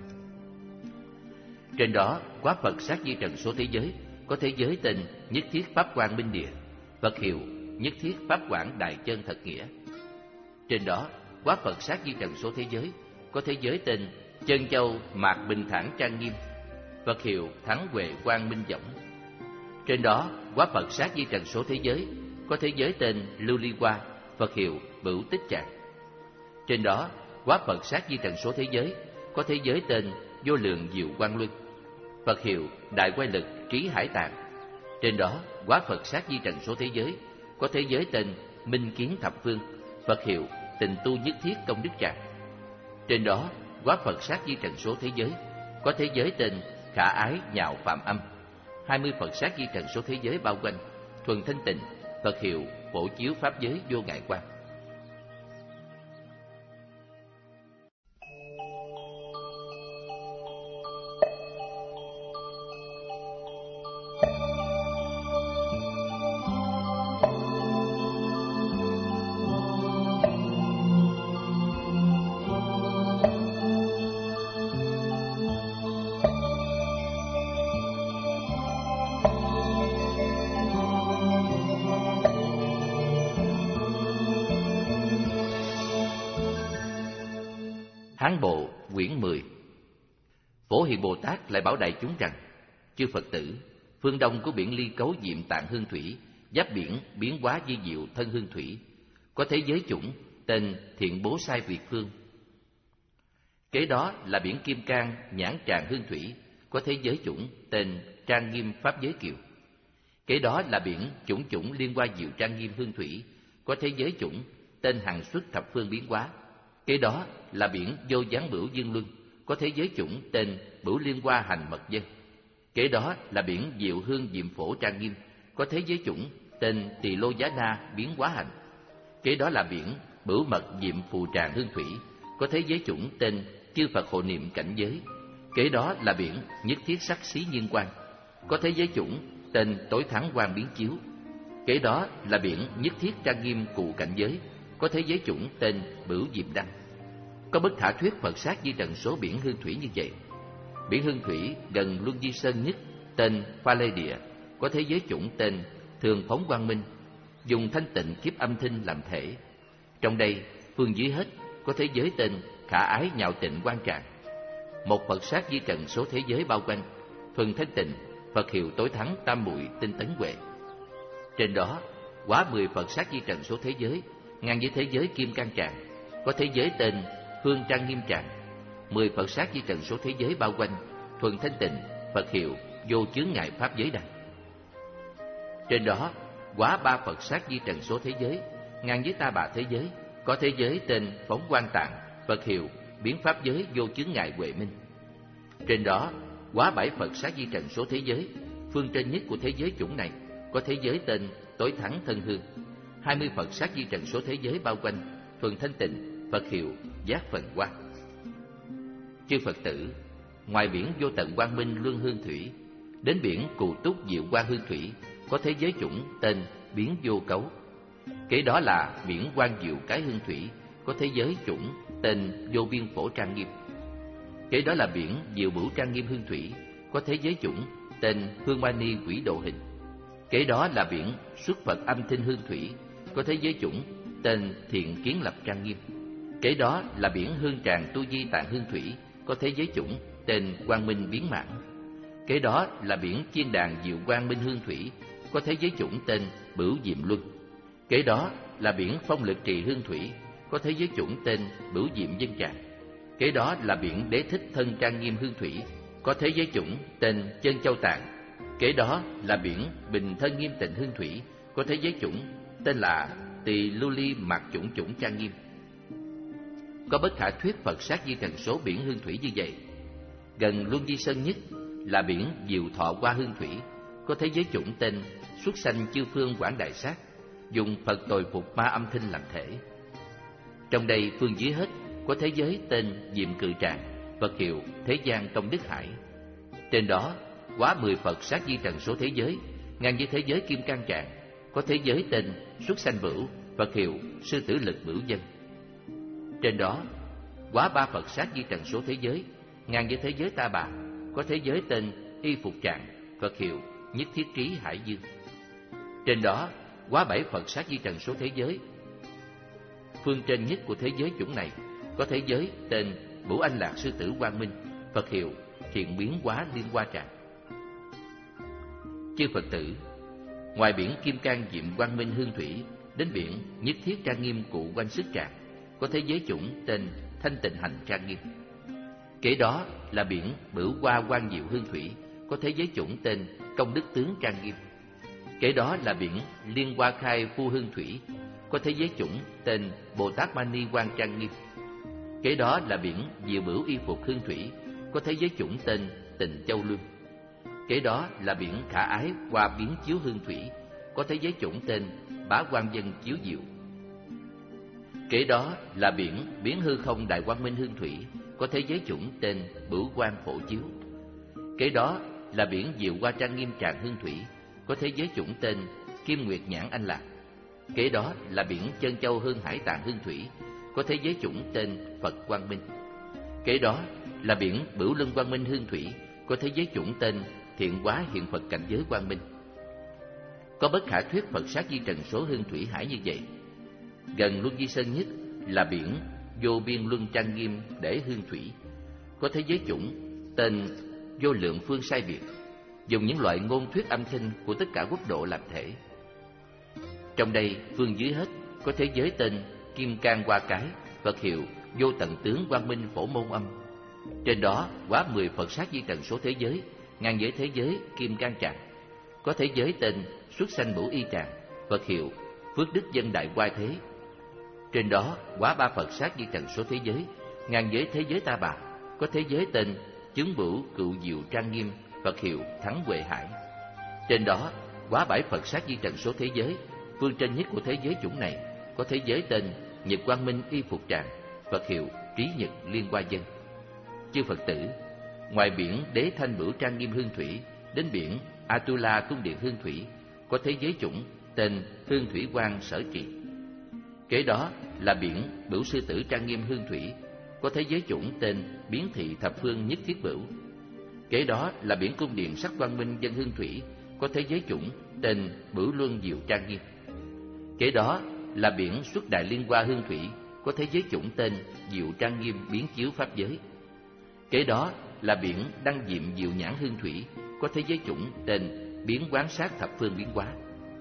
Speaker 1: Trên đó, quá Phật sát di trần số thế giới, có thế giới tên Nhất Thiết Pháp Quang Minh Địa, Phật hiệu Nhất Thiết Pháp Quảng Đại Chân Thật Nghĩa. Trên đó, quá Phật sát di trần số thế giới, có thế giới tên Chân Châu Mạc Bình Thản Trang Nghiêm, Phật hiệu Thắng Huệ Quang Minh Võng. Trên đó, quá Phật sát di trần số thế giới, có thế giới tên Lưu Ly Hoa, Phật hiệu Bửu Tích Tràng. Trên đó, quá Phật sát di trần số thế giới, có thế giới tên Vô Lượng Diệu Quang Luân, Phật hiệu Đại Quay Lực Trí Hải Tạng. Trên đó, quá Phật sát di trần số thế giới, có thế giới tên Minh Kiến Thập Phương, Phật hiệu Tình Tu Nhất Thiết Công Đức Tràng. Trên đó, quá Phật sát di trần số thế giới, có thế giới tên Khả Ái Nhạo Phạm Âm. Hai mươi Phật sát di trần số thế giới bao quanh, thuần thanh tịnh, Phật hiệu Phổ Chiếu Pháp Giới Vô Ngại Quang. Hán Bộ quyển mười. Phổ Hiền Bồ Tát lại bảo đại chúng rằng: chư Phật tử, phương đông của biển Ly Cấu Diệm Tạng Hương Thủy, giáp biển biến hóa di diệu thân hương thủy, có thế giới chủng tên Thiện Bố Sai Việt Phương. Kế đó là biển Kim Cang Nhãn Tràng Hương Thủy, có thế giới chủng tên Trang Nghiêm Pháp Giới Kiều. Kế đó là biển Chủng Chủng Liên Hoa Diệu Trang Nghiêm Hương Thủy, có thế giới chủng tên Hằng Xuất Thập Phương Biến Hóa. Kế đó là biển Vô Gián Bửu Dương Luân, có thế giới chủng tên Bửu Liên Hoa Hành Mật Dân. Kế đó là biển Diệu Hương Diệm Phổ Trang Nghiêm, có thế giới chủng tên Tỳ Lô Giá Na Biến Hóa Hành. Kế đó là biển Bửu Mật Diệm Phù Tràng Hương Thủy, có thế giới chủng tên Chư Phật Hộ Niệm Cảnh Giới. Kế đó là biển Nhất Thiết Sắc Xí Nhiên Quang, có thế giới chủng tên Tối Thắng Quang Biến Chiếu. Kế đó là biển Nhất Thiết Trang Nghiêm Cụ Cảnh Giới, có thế giới chủng tên Bửu Diệm Đăng. Có bất khả thuyết Phật sát di trần số biển Hương Thủy như vậy. Biển Hương Thủy gần Luân Di Sơn nhất tên Pha Lê Địa, có thế giới chủng tên Thường Phóng Quang Minh, dùng thanh tịnh kiếp âm thanh làm thể. Trong đây, phương dưới hết có thế giới tên Khả Ái Nhạo Tịnh Quang Tràng. Một Phật sát di trần số thế giới bao quanh, thuần thanh tịnh, Phật hiệu tối thắng tam muội tinh tấn huệ. Trên đó, quá mười Phật sát di trần số thế giới, ngang với thế giới Kim Cang Tràng, có thế giới tên Hương Trang Nghiêm Tràng. Mười Phật sát di trần số thế giới bao quanh, thuần thanh tịnh, Phật hiệu vô chướng ngại pháp giới đăng. Trên đó, quá ba Phật sát di trần số thế giới, ngang với ta bà thế giới, có thế giới tên Phóng Quang Tạng, Phật hiệu biến pháp giới vô chướng ngại huệ minh. Trên đó, quá bảy Phật sát di trần số thế giới, phương trên nhất của thế giới chủng này, có thế giới tên Tối Thắng Thân Hương. Hai mươi Phật sát di trần số thế giới bao quanh, thuần thanh tịnh, Phật hiệu giác phần quang. Chư Phật tử, ngoài biển vô tận quang minh luân hương thủy, đến biển Cù Túc Diệu Quang Hương Thủy, có thế giới chủng tên Biến Vô Cấu. Kế đó là biển Quang Diệu Cái Hương Thủy, có thế giới chủng tên Vô Biên Phổ Trang Nghiêm. Kế đó là biển Diệu Bửu Trang Nghiêm Hương Thủy, có thế giới chủng tên Hương Mani Quỷ Độ Hình. Kế đó là biển Xuất Phật Âm Thinh Hương Thủy, có thế giới chủng tên Thiện Kiến Lập Trang Nghiêm. Kế đó là biển Hương Tràng Tu Di Tạng Hương Thủy, có thế giới chủng tên Quang Minh Biến Mãn. Kế đó là biển Chiên Đàn Diệu Quang Minh Hương Thủy, có thế giới chủng tên Bửu Diệm Luân. Kế đó là biển Phong Lực Trì Hương Thủy, có thế giới chủng tên Bửu Diệm Dân Tràng. Kế đó là biển Đế Thích Thân Trang Nghiêm Hương Thủy, có thế giới chủng tên Chân Châu Tạng. Kế đó là biển Bình Thân Nghiêm Tịnh Hương Thủy, có thế giới chủng tên là Tỳ Lưu Ly Mạc Chủng Chủng Trang Nghiêm. Có bất khả thuyết Phật sát di trần số biển Hương Thủy như vậy. Gần Luân Di Sơn nhất là biển Diệu Thọ Qua Hương Thủy, có thế giới chủng tên Xuất Sanh Chư Phương Quảng Đại Sát, dùng Phật tồi phục ma âm thanh làm thể. Trong đây phương dưới hết có thế giới tên Diệm Cự Tràng, Phật hiệu Thế Gian Tông Đức Hải. Trên đó quá mười Phật sát di trần số thế giới, ngang với thế giới Kim Cang Tràng, có thế giới tên Xuất Sanh Bửu, Phật hiệu Sư Tử Lực Bửu Dân. Trên đó quá ba Phật sát di trần số thế giới, ngang với thế giới Ta Bà, có thế giới tên Y Phục Tràng, Phật hiệu Nhất Thiết Trí Hải Dương. Trên đó quá bảy Phật sát di trần số thế giới, phương trên nhất của thế giới chủng này, có thế giới tên Bửu Anh Lạc Sư Tử Quang Minh, Phật hiệu Thiện Biến Hóa Liên Hoa Tràng. Chư Phật tử, ngoài biển Kim Cang Diệm Quang Minh Hương Thủy, đến biển Nhất Thiết Trang Nghiêm Cụ Quanh Sức Tràng, có thế giới chủng tên Thanh Tịnh Hành Trang Nghiêm. Kế đó là biển Bửu Hoa Quang Diệu Hương Thủy, có thế giới chủng tên Công Đức Tướng Trang Nghiêm. Kế đó là biển Liên Hoa Khai Phu Hương Thủy, có thế giới chủng tên Bồ Tát Mani Quang Trang Nghiêm. Kế đó là biển Diệu Bửu Y Phục Hương Thủy, có thế giới chủng tên Tịnh Châu Luân. Kế đó là biển Khả Ái Hoa Biến Chiếu Hương Thủy, có thế giới chủng tên Bá Quang Dân Chiếu Diệu. Kế đó là biển Biến Hư Không Đại Quang Minh Hương Thủy, có thế giới chủng tên Bửu Quang Phổ Chiếu. Kế đó là biển Diệu Hoa Trang Nghiêm Tràng Hương Thủy, có thế giới chủng tên Kim Nguyệt Nhãn Anh Lạc. Kế đó là biển Chân Châu Hương Hải Tạng Hương Thủy, có thế giới chủng tên Phật Quang Minh. Kế đó là biển Bửu Lân Quang Minh Hương Thủy, có thế giới chủng tên Thiện Hóa Hiện Phật Cảnh Giới Quang Minh. Có bất khả thuyết Phật sát di trần số Hương Thủy Hải như vậy. Gần Luân Di Sơn nhất là biển Vô Biên Luân Trang Nghiêm Để Hương Thủy, có thế giới chủng tên Vô Lượng Phương Sai Biệt, dùng những loại ngôn thuyết âm thanh của tất cả quốc độ làm thể. Trong đây phương dưới hết có thế giới tên Kim Cang Hoa Cái, Phật hiệu Vô Tận Tướng Quang Minh Phổ Môn Âm. Trên đó quá mười Phật sát di trần số thế giới, ngang với thế giới Kim Cang Tràng, có thế giới tên Xuất Sanh Bửu Y Tràng, Phật hiệu Phước Đức Dân Đại Quai Thế. Trên đó quá ba Phật sát di trần số thế giới, ngang với thế giới Ta Bà, có thế giới tên Chứng Bửu Cựu Diệu Trang Nghiêm, Phật hiệu Thắng Huệ Hải. Trên đó quá bảy Phật sát di trần số thế giới, phương trên nhất của thế giới chủng này, có thế giới tên Nhật Quang Minh Y Phục Tràng, Phật hiệu Trí Nhật Liên Hoa Dân. Chư Phật tử, ngoài biển Đế Thanh Bửu Trang Nghiêm Hương Thủy, đến biển Atula Cung Điện Hương Thủy, có thế giới chủng tên Hương Thủy Quang Sở Trì. Kế đó là biển Bửu Sư Tử Trang Nghiêm Hương Thủy, có thế giới chủng tên biến thị thập phương nhất thiết bửu. Kế đó là biển cung điện sắc quang minh dân hương thủy, có thế giới chủng tên bửu luân diệu trang nghiêm. Kế đó là biển xuất đại liên hoa hương thủy, có thế giới chủng tên diệu trang nghiêm biến chiếu pháp giới. Kế đó là biển đăng diệm diệu nhãn hương thủy, có thế giới chủng tên biến quán sát thập phương biến hóa.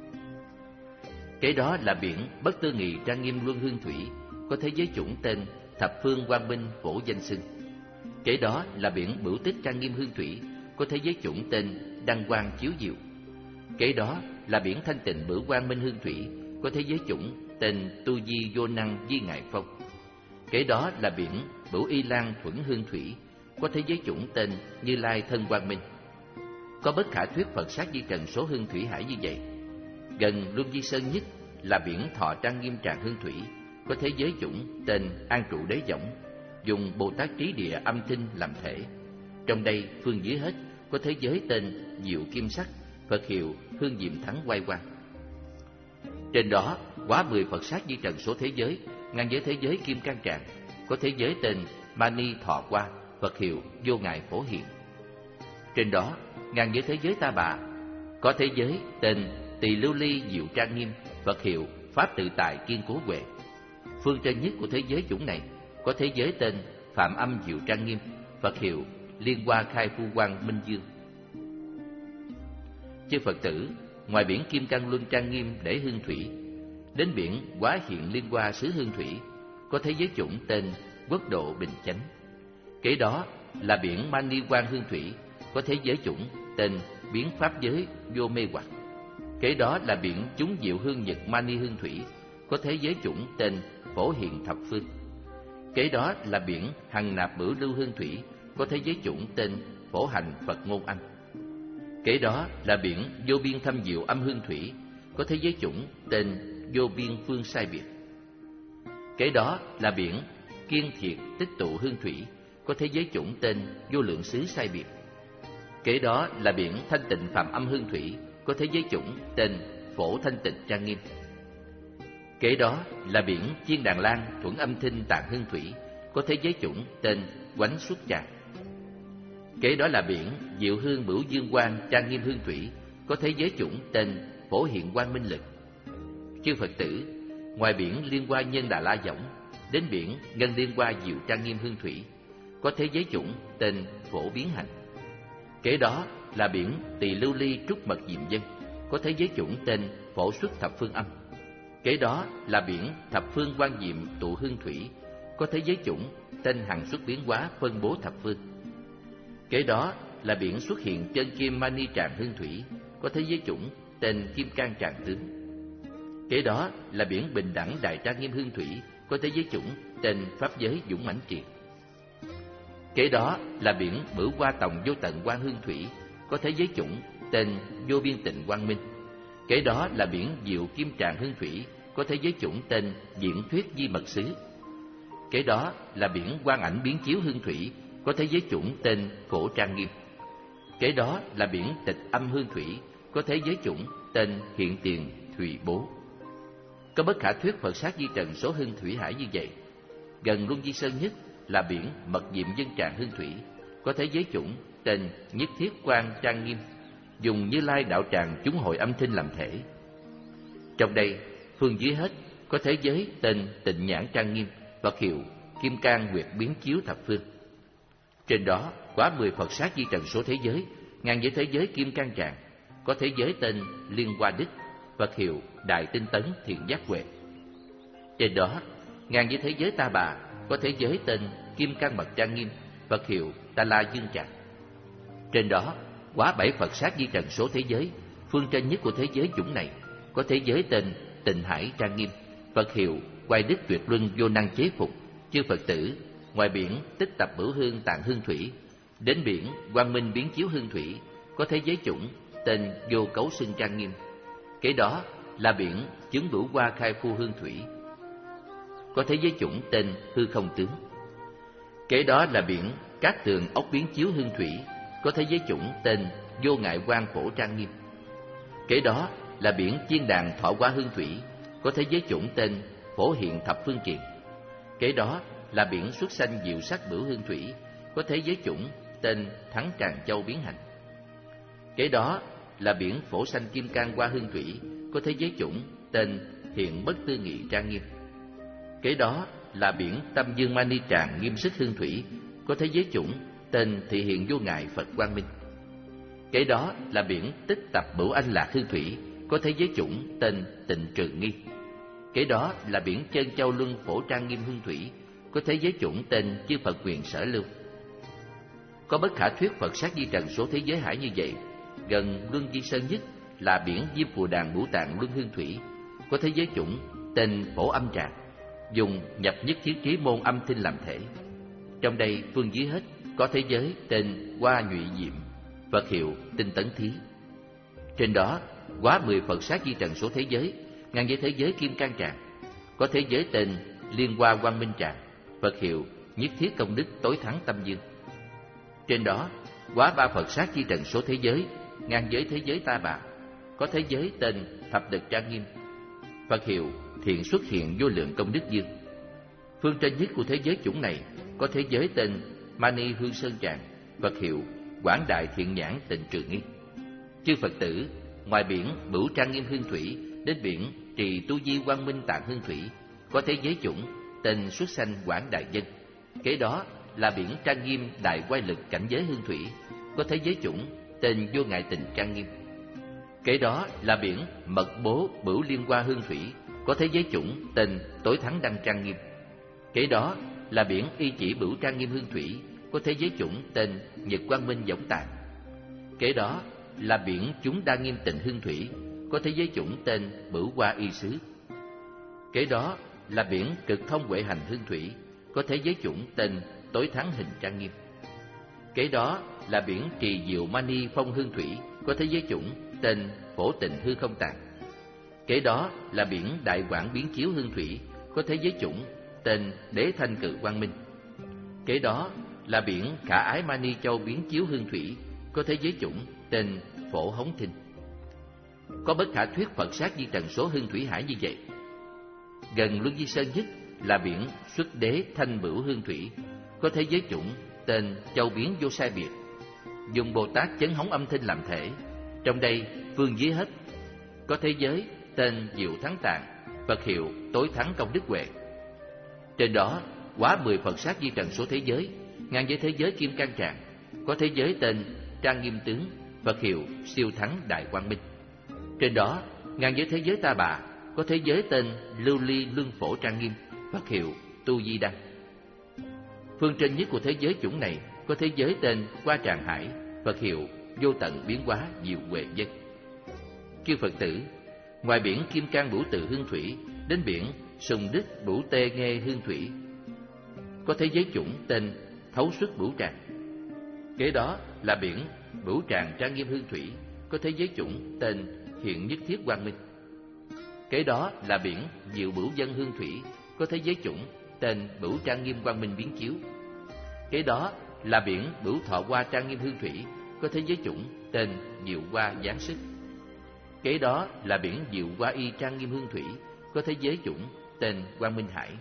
Speaker 1: Kế đó là biển bất tư nghị trang nghiêm luân hương thủy, có thế giới chủng tên thập phương quang minh phổ danh xưng. Kế đó là biển bửu tích trang nghiêm hương thủy, có thế giới chủng tên đăng quang chiếu diệu. Kế đó là biển thanh tịnh bửu quang minh hương thủy, có thế giới chủng tên tu di vô năng di ngại phong. Kế đó là biển bửu y lan thuẫn hương thủy, có thế giới chủng tên Như Lai thân quang minh. Có bất khả thuyết Phật sát di trần số hương thủy hải như vậy. Gần Luân Di Sơn nhất là biển thọ trang nghiêm tràng hương thủy, có thế giới chủng tên an trụ đế võng, dùng Bồ Tát trí địa âm thanh làm thể. Trong đây phương dưới hết có thế giới tên diệu kim sắc, Phật hiệu hương diệm thắng quay quang. Trên đó quá mười Phật sát di trần số thế giới, ngang với thế giới kim cang tràng, có thế giới tên Mani thọ qua, Phật hiệu vô ngại phổ hiện. Trên đó ngang với thế giới Ta Bà, có thế giới tên Tỳ Lưu Ly diệu trang nghiêm, Phật hiệu pháp tự tại kiên cố huệ. Phương trên nhất của thế giới chủng này có thế giới tên Phạm Âm diệu trang nghiêm, Phật hiệu Liên Hoa khai phu quang minh dương. Chư Phật tử, ngoài biển kim cang luân trang nghiêm để hương thủy, đến biển hóa hiện liên hoa xứ hương thủy, có thế giới chủng tên Quốc độ bình chánh. Kế đó là biển Mani quang hương thủy, có thế giới chủng tên biến pháp giới vô mê hoặc. Kế đó là biển chúng diệu hương nhật Mani hương thủy, có thế giới chủng tên phổ hiện thập phương. Kế đó là biển hằng nạp bửu lưu hương thủy, có thế giới chủng tên phổ hành Phật ngôn âm. Kế đó là biển vô biên thâm diệu âm hương thủy, có thế giới chủng tên vô biên phương sai biệt. Kế đó là biển kiên thiệt tích tụ hương thủy, có thế giới chủng tên vô lượng xứ sai biệt. Kế đó là biển thanh tịnh phạm âm hương thủy, có thế giới chủng tên phổ thanh tịnh trang nghiêm. Kế đó là biển chiên đàn lan thuẫn âm thinh tạng hương thủy, có thế giới chủng tên quánh xuất tràng. Kế đó là biển diệu hương bửu dương quang trang nghiêm hương thủy, có thế giới chủng tên phổ hiện quang minh lực. Chư Phật tử, ngoài biển liên hoa nhân đà la võng, đến biển ngân liên hoa diệu trang nghiêm hương thủy, có thế giới chủng tên phổ biến hành. Kế đó là biển tỳ lưu ly trúc mật diệm dân, có thế giới chủng tên phổ xuất thập phương âm. Kế đó là biển thập phương quang diệm tụ hương thủy, có thế giới chủng tên hằng xuất biến hóa phân bố thập phương. Kế đó là biển xuất hiện chân kim mani tràng hương thủy, có thế giới chủng tên kim cang tràng tướng. Kế đó là biển bình đẳng đại trang nghiêm hương thủy, có thế giới chủng tên pháp giới dũng mãnh triệt. Kế đó là biển bửu hoa tòng vô tận quang hương thủy, có thế giới chủng tên vô biên tịnh quang minh. Kế đó là biển diệu kim tràng hương thủy, có thế giới chủng tên diễn thuyết di mật xứ. Kế đó là biển quang ảnh biến chiếu hương thủy, có thế giới chủng tên phổ trang nghiêm. Kế đó là biển tịch âm hương thủy, có thế giới chủng tên hiện tiền thùy bố. Có bất khả thuyết Phật sát di trần số hương thủy hải như vậy. Gần Luân Di Sơn nhất là biển mật diệm dân tràng hương thủy, có thế giới chủng tên nhất thiết quang trang nghiêm, dùng Như Lai đạo tràng chúng hội âm thanh làm thể. Trong đây phương dưới hết có thế giới tên tịnh nhãn trang nghiêm, Phật hiệu kim cang nguyệt biến chiếu thập phương. Trên đó quá mười Phật sát di trần số thế giới, ngang với thế giới kim cang tràng, có thế giới tên liên hoa đích, Phật hiệu đại tinh tấn thiện giác huệ. Trên đó ngang với thế giới Ta Bà, có thế giới tên kim cang mật trang nghiêm, Phật hiệu Ta La Dương Tràng. Trên đó quá bảy Phật sát di trần số thế giới, phương trên nhất của thế giới chủng này có thế giới tên Tịnh Hải trang nghiêm, Phật hiệu Quay Đích Tuyệt Luân vô năng chế phục. Chư Phật tử, ngoài biển tích tập bửu hương tạng hương thủy, đến biển quang minh biến chiếu hương thủy, có thế giới chủng tên Vô Cấu Xưng trang nghiêm. Kế đó là biển chứng bửu hoa khai phu hương thủy, có thế giới chủng tên hư không tướng. Kế đó là biển cát tường ốc biến chiếu hương thủy, có thế giới chủng tên vô ngại quang phổ trang nghiêm. Kế đó là biển chiên đàn thọ hoa hương thủy, có thế giới chủng tên phổ hiện thập phương triệt. Kế đó là biển xuất sanh diệu sắc bửu hương thủy, có thế giới chủng tên Thắng Tràng Châu biến hành. Kế đó là biển phổ sanh kim cang hoa hương thủy, có thế giới chủng tên Hiện Bất Tư Nghị trang nghiêm. Kế đó là biển Tâm Dương Mani Tràng nghiêm sức hương thủy, có thế giới chủng tên Thị Hiện Vô Ngại Phật Quang Minh. Kế đó là biển Tích Tập Bửu Anh Lạc hương thủy, có thế giới chủng tên Tịnh Trừ Nghi. Kế đó là biển Chân Châu Luân Phổ Trang Nghiêm hương thủy, có thế giới chủng tên Chư Phật Quyền Sở Lưu. Có bất khả thuyết Phật sát di trần số thế giới hải như vậy. Gần Luân Di Sơn nhất là biển Diêm Phù Đàn Ngũ Tạng Luân hương thủy, có thế giới chủng tên Phổ Âm Tràng, dùng nhập nhất thiết trí môn âm thanh làm thể. Trong đây phương dưới hết có thế giới tên Hoa Nhụy Diệm, Phật hiệu Tinh Tấn Thí. Trên đó quá mười Phật sát di trần số thế giới, ngang với thế giới Kim Cang Tràng, có thế giới tên Liên Hoa Quang Minh Tràng, Phật hiệu Nhất Thiết Công Đức Tối Thắng Tâm Dương. Trên đó quá ba Phật sát di trần số thế giới, ngang với thế giới Ta Bà, có thế giới tên Thập Đực Trang Nghiêm, Phật hiệu Thiện Xuất Hiện Vô Lượng Công Đức Dương. Phương trên nhất của thế giới chủng này có thế giới tên Mani Hương Sơn Tràng, Phật hiệu Quảng Đại Thiện Nhãn Tịnh Trừ Nghi. Chư Phật tử, ngoài biển Bửu Trang Nghiêm hương thủy đến biển Trì Tu Di Quang Minh Tạng hương thủy, có thế giới chủng tên Xuất Sanh Quảng Đại Dân. Kế đó là biển Trang Nghiêm Đại Quay Lực cảnh giới hương thủy, có thế giới chủng tên Vô Ngại Tịnh Trang Nghiêm. Kế đó là biển Mật Bố Bửu Liên Hoa hương thủy, có thế giới chủng tên Tối Thắng Đăng Trang Nghiêm. Kế đó là biển Y Chỉ Bửu Trang Nghiêm hương thủy, có thế giới chủng tên Nhật Quang Minh Võng Tạng. Kế đó là biển Chúng Đa Nghiêm Tịnh hương thủy, có thế giới chủng tên Bửu Hoa Y Xứ. Kế đó là biển Cực Thông Huệ Hành hương thủy, có thế giới chủng tên Tối Thắng Hình Trang Nghiêm. Kế đó là biển Trì Diệu Mani Phong hương thủy, có thế giới chủng tên Phổ Tịnh Hư Không Tạng. Kế đó là biển Đại Quảng Biến Chiếu hương thủy, có thế giới chủng tên Đế Thanh Cự Quang Minh. Kế đó là biển Khả Ái Mani Châu Biến Chiếu hương thủy, có thế giới chủng tên Phổ Hống Thinh. Có bất khả thuyết Phật sát di trần số hương thủy hải như vậy. Gần Luân Di Sơn nhất là biển Xuất Đế Thanh Bửu hương thủy, có thế giới chủng tên Châu Biến Vô Sai Biệt, dùng Bồ Tát chấn hống âm thanh làm thể. Trong đây phương dưới hết có thế giới tên Diệu Thắng Tạng, Phật hiệu Tối Thắng Công Đức Huệ. Trên đó quá mười Phật sát di trần số thế giới, ngang với thế giới Kim Cang Tràng, có thế giới tên Trang Nghiêm Tướng, Phật hiệu Siêu Thắng Đại Quang Minh. Trên đó ngang với thế giới Ta Bà, có thế giới tên Lưu Ly Luân Phổ Trang Nghiêm, Phật hiệu Tu Di Đăng. Phương trên nhất của thế giới chủng này có thế giới tên Qua Tràng Hải, Phật hiệu Vô Tận Biến Hóa Diệu Huệ Dân. Chư Phật tử, ngoài biển Kim Cang Bửu Tự hương thủy đến biển Sùng Đích Bửu Tê Nghê hương thủy, có thế giới chủng tên Thấu Xuất Bửu Tràng. Kế đó là biển Bửu Tràng Trang Nghiêm hương thủy, có thế giới chủng tên Hiện Nhất Thiết Quang Minh. Kế đó là biển Diệu Bửu Dân hương thủy, có thế giới chủng tên Bửu Trang Nghiêm Quang Minh Biến Chiếu. Kế đó là biển Bửu Thọ Hoa Trang Nghiêm hương thủy, có thế giới chủng tên Diệu Hoa Giáng Sức. Kế đó là biển Diệu Hoa Y Trang Nghiêm hương thủy, có thế giới chủng tên Quang Minh Hải.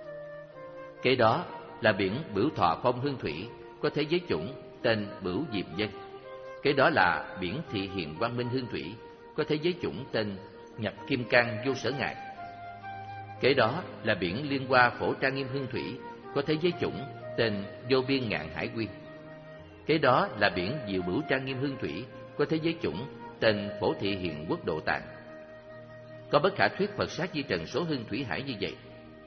Speaker 1: Kế đó là biển Bửu Thọ Phong hương thủy, có thế giới chủng tên Bửu Diệm Dân. Kế đó là biển Thị Hiện Quang Minh hương thủy, có thế giới chủng tên Nhập Kim Cang Vô Sở Ngại. Kế đó là biển Liên Hoa Phổ Trang Nghiêm hương thủy, có thế giới chủng tên Vô Biên Ngạn Hải Quyên. Kế đó là biển Diệu Bửu Trang Nghiêm hương thủy, có thế giới chủng tên Phổ Thị Hiện Quốc Độ Tạng. Có bất khả thuyết Phật sát di trần số hương thủy hải như vậy.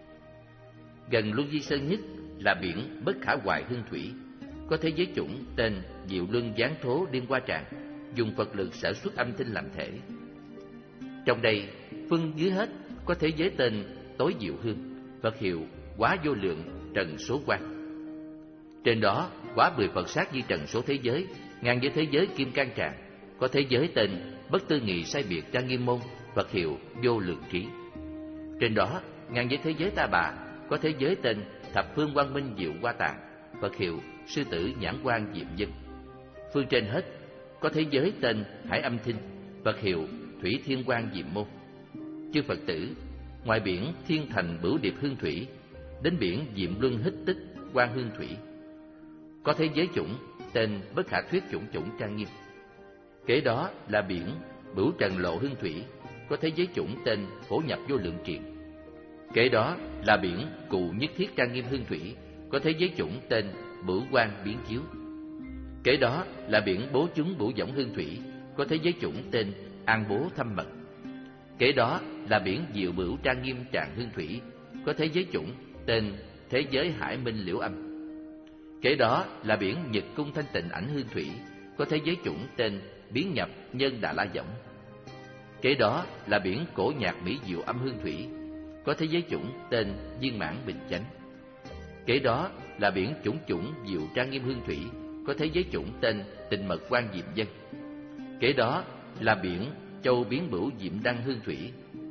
Speaker 1: Gần Luân Di Sơn nhất là biển Bất Khả Hoại hương thủy, có thế giới chủng tên Diệu Luân Giáng Thố Liên Hoa Tràng, dùng Phật lực sở xuất âm thanh làm thể. Trong đây phương dưới hết có thế giới tên Tối Diệu Hương, Phật hiệu Quá Vô Lượng Trần Số Quang. Trên đó quá mười Phật sát di trần số thế giới, ngang với thế giới Kim Cang Tràng, có thế giới tên Bất Tư Nghị Sai Biệt Trang Nghiêm Môn, Phật hiệu Vô Lượng Trí. Trên đó ngang với thế giới Ta Bà, có thế giới tên Thập Phương Quang Minh Diệu Hoa Tạng, Phật hiệu Sư Tử Nhãn Quang Diệm Dân. Phương trên hết có thế giới tên Hải Âm Thinh, Phật hiệu Thủy Thiên Quang Diệm Môn. Chư Phật tử, ngoài biển Thiên Thành Bửu Điệp hương thủy, đến biển Diệm Luân Hích Tích Quan Hương Thủy. Có thế giới chủng tên Bất Khả Thuyết Chủng Chủng Trang Nghiêm. Kế đó là biển Bửu Trần Lộ Hương Thủy, có thế giới chủng tên Phổ Nhập Vô Lượng Triền. Kế đó là biển Cù Nhất Thiết Trang Nghiêm Hương Thủy, có thế giới chủng tên Bửu Quang Biến Chiếu. Kế đó là biển Bố Chúng Bửu Võng Hương Thủy, có thế giới chủng tên An Bố Thâm Mật. Kế đó là biển Diệu Bửu Trang Nghiêm Tràng Hương Thủy, có thế giới chủng tên Thế Giới Hải Minh Liễu Âm. Kế đó là biển Nhật Cung Thanh Tịnh Ảnh Hương Thủy, có thế giới chủng tên Biến Nhập Nhân Đà La Võng. Kế đó là biển Cổ Nhạc Mỹ Diệu Âm Hương Thủy, có thế giới chủng tên Viên Mãn Bình Chánh. Kế đó là biển Chủng Chủng Diệu Trang Nghiêm Hương Thủy, có thế giới chủng tên Tình Mật Quan Diệm Dân. Kế đó là biển Châu Biến Bửu Diệm Đăng Hương Thủy,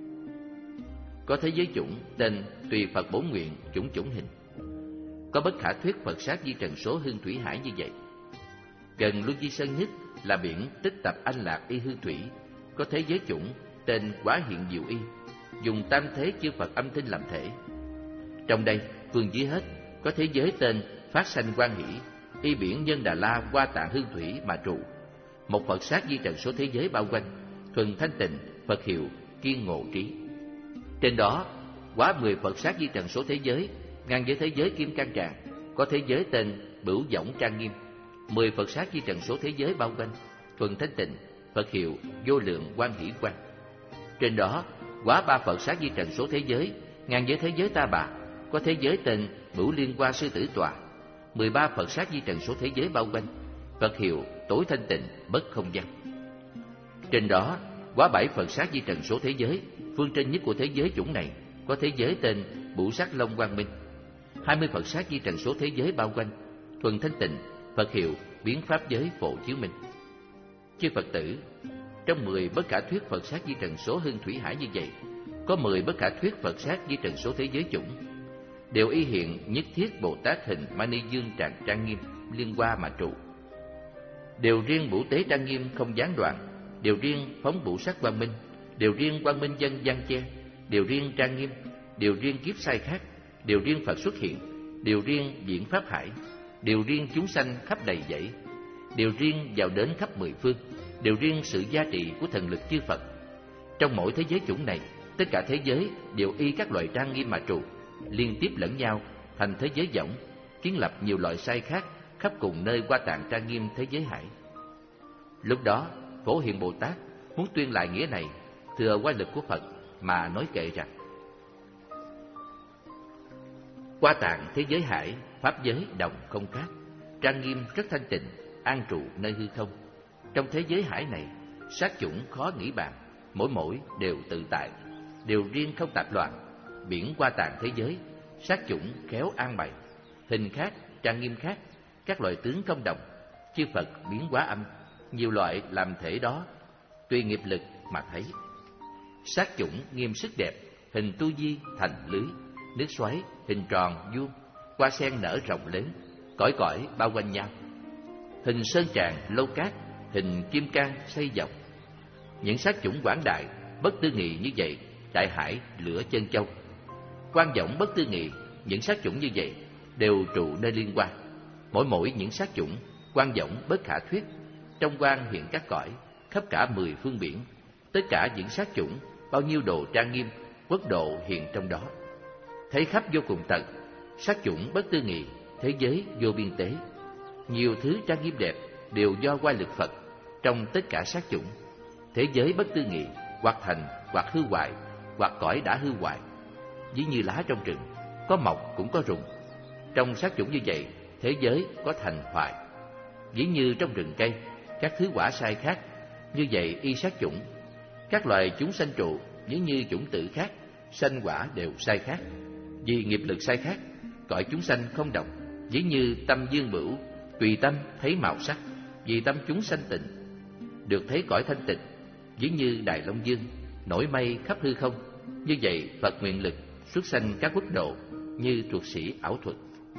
Speaker 1: có thế giới chủng tên Tùy Phật Bổn Nguyện Chủng Chủng Hình. Có Bất Khả Thuyết Phật Sát Di Trần Số Hương Thủy Hải như vậy. Gần Luân Di Sơn nhất là biển Tích Tập Anh Lạc Y Hương Thủy, có thế giới chủng tên Quá Hiện Diệu Y, dùng tam thế chư Phật âm thanh làm thể. Trong đây, phương dưới hết có thế giới tên Phát Sanh Quan Hỷ, y biển Nhân Đà La Hoa Tạng Hương Thủy mà trụ. Một Phật Sát Di Trần Số thế giới bao quanh, thuần thanh tịnh, Phật hiệu Kiên Ngộ Trí. Trên đó quá mười Phật Sát Di Trần Số thế giới, ngang với thế giới Kim Cang Tràng, có thế giới tên Bửu Võng Trang Nghiêm. Mười Phật Sát Di Trần Số thế giới bao quanh, thuần thanh tịnh, Phật hiệu Vô Lượng Quan Hỷ Quang. Trên đó quá ba Phật Sát Di Trần Số thế giới, ngang với thế giới Ta Bà, có thế giới tên Bửu Liên Hoa Sư Tử Tọa. Mười ba Phật Sát Di Trần Số thế giới bao quanh, Phật hiệu Tối Thanh Tịnh Bất Không Gian. Trên đó quá bảy Phật Sát Di Trần Số thế giới, phương trên nhất của thế giới chủng này, có thế giới tên Bửu Sắc Long Quang Minh. Hai mươi Phật Sát Di Trần Số thế giới bao quanh, thuần thanh tịnh, Phật hiệu Biến Pháp Giới Phổ Chiếu Minh. Chư Phật tử, trong mười Bất Khả Thuyết Phật Sát Di Trần Số Hương Thủy Hải như vậy, có mười Bất Khả Thuyết Phật Sát Di Trần Số thế giới chủng, đều y hiện Nhất Thiết Bồ Tát hình Mani Dương Tràng Trang Nghiêm liên hoa mà trụ. Đều riêng Bửu Tế Trang Nghiêm không gián đoạn, đều riêng phóng Bửu Sắc Quang Minh, đều riêng Quang Minh Dân Giang Che, đều riêng Trang Nghiêm, đều riêng kiếp sai khác, đều riêng Phật xuất hiện, đều riêng diễn Pháp Hải, đều riêng chúng sanh khắp đầy dãy, đều riêng vào đến khắp mười phương, đều riêng sự gia trì của thần lực chư Phật. Trong mỗi thế giới chủng này, tất cả thế giới đều y các loại trang nghiêm mà trụ, liên tiếp lẫn nhau thành thế giới võng, kiến lập nhiều loại sai khác khắp cùng nơi Hoa Tạng trang nghiêm thế giới hải. Lúc đó, Phổ Hiền Bồ Tát muốn tuyên lại nghĩa này, thừa oai lực của Phật mà nói kệ rằng: Hoa Tạng thế giới hải, pháp giới đồng không khác, trang nghiêm rất thanh tịnh, an trụ nơi hư không. Trong thế giới hải này, sát chủng khó nghĩ bàn, mỗi mỗi đều tự tại, đều riêng không tạp loạn. Biển Hoa Tạng thế giới, sát chủng khéo an bày, hình khác, trang nghiêm khác, các loại tướng không đồng, chư Phật biến hóa âm, nhiều loại làm thể đó, tùy nghiệp lực mà thấy. Sát chủng nghiêm sức đẹp, hình tu di thành lưới, nước xoáy hình tròn vuông, hoa sen nở rộng lớn, cõi cõi bao quanh nhau. Hình sơn tràng lâu cát, hình kim cang xây dọc. Những sát chủng quảng đại bất tư nghị như vậy, đại hải lửa chân châu. Quan vọng bất tư nghị, những sát chủng như vậy đều trụ nơi liên quan. Mỗi mỗi những sát chủng quan vọng bất khả thuyết, trong quan hiện các cõi khắp cả mười phương biển. Tất cả những sát chủng bao nhiêu đồ trang nghiêm, quốc độ hiện trong đó. Thấy khắp vô cùng tận, sát chủng bất tư nghị, thế giới vô biên tế. Nhiều thứ trang nghiêm đẹp đều do oai lực Phật. Trong tất cả sát chủng, thế giới bất tư nghị, hoặc thành hoặc hư hoại, hoặc cõi đã hư hoại. Ví như lá trong rừng, có mọc cũng có rụng. Trong sát chủng như vậy, thế giới có thành hoại. Ví như trong rừng cây, các thứ quả sai khác, như vậy y sát chủng. Các loài chúng sanh trụ, ví như chủng tử khác, sanh quả đều sai khác. Vì nghiệp lực sai khác, cõi chúng sanh không đồng, ví như tâm dương bửu, tùy tâm thấy màu sắc. Vì tâm chúng sanh tịnh, được thấy cõi thanh tịnh, ví như Đài Long Dương, nổi mây khắp hư không. Như vậy Phật nguyện lực xuất sanh các quốc độ, như thuật sĩ ảo thuật.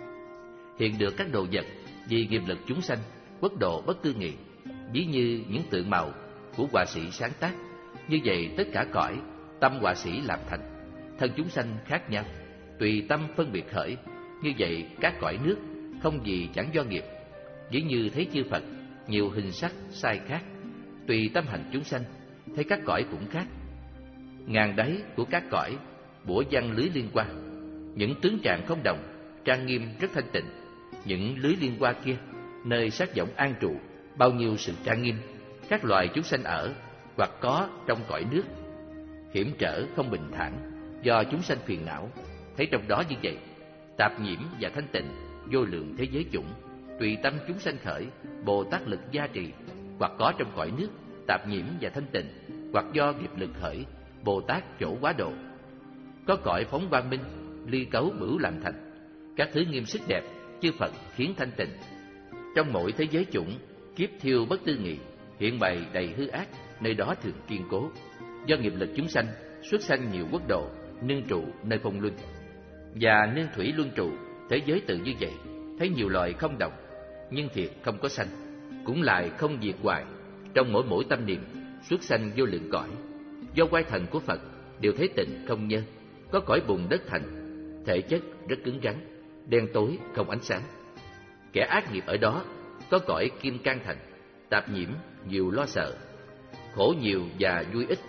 Speaker 1: Hiện được các đồ vật, vì nghiệp lực chúng sanh, quốc độ bất tư nghị, ví như những tượng màu của họa sĩ sáng tác. Như vậy tất cả cõi, tâm họa sĩ làm thành. Thân chúng sanh khác nhau, tùy tâm phân biệt khởi. Như vậy các cõi nước không gì chẳng do nghiệp. Ví như thấy chư Phật nhiều hình sắc sai khác, tùy tâm hành chúng sanh, thấy các cõi cũng khác. Ngàn đáy của các cõi bủa văng lưới liên hoa, những tướng trạng không đồng, trang nghiêm rất thanh tịnh. Những lưới liên hoa kia, nơi sát võng an trụ, bao nhiêu sự trang nghiêm. Các loài chúng sanh ở hoặc có trong cõi nước, hiểm trở không bình thản, do chúng sanh phiền não. Thấy trong đó như vậy, tạp nhiễm và thanh tịnh, vô lượng thế giới chủng, tùy tâm chúng sanh khởi, Bồ Tát lực gia trì. Hoặc có trong cõi nước, tạp nhiễm và thanh tịnh, hoặc do nghiệp lực khởi, Bồ Tát chỗ quá độ. Có cõi phóng quang minh, ly cấu bửu làm thành. Các thứ nghiêm sức đẹp, chư Phật khiến thanh tịnh. Trong mỗi thế giới chủng, kiếp thiêu bất tư nghị, hiện bày đầy hư ác, nơi đó thường kiên cố. Do nghiệp lực chúng sanh, xuất sanh nhiều quốc độ, nương trụ nơi phong luân. Và nương thủy luân trụ, thế giới tự như vậy, thấy nhiều loài không đồng, nhưng thiệt không có sanh, cũng lại không diệt hoài. Trong mỗi mỗi tâm niệm, xuất sanh vô lượng cõi. Do quay thần của Phật, đều thấy tịnh không nhơ. Có cõi bùn đất thành, thể chất rất cứng rắn, đen tối không ánh sáng. Kẻ ác nghiệp ở đó, có cõi kim cang thành, tạp nhiễm nhiều lo sợ, khổ nhiều và vui ít.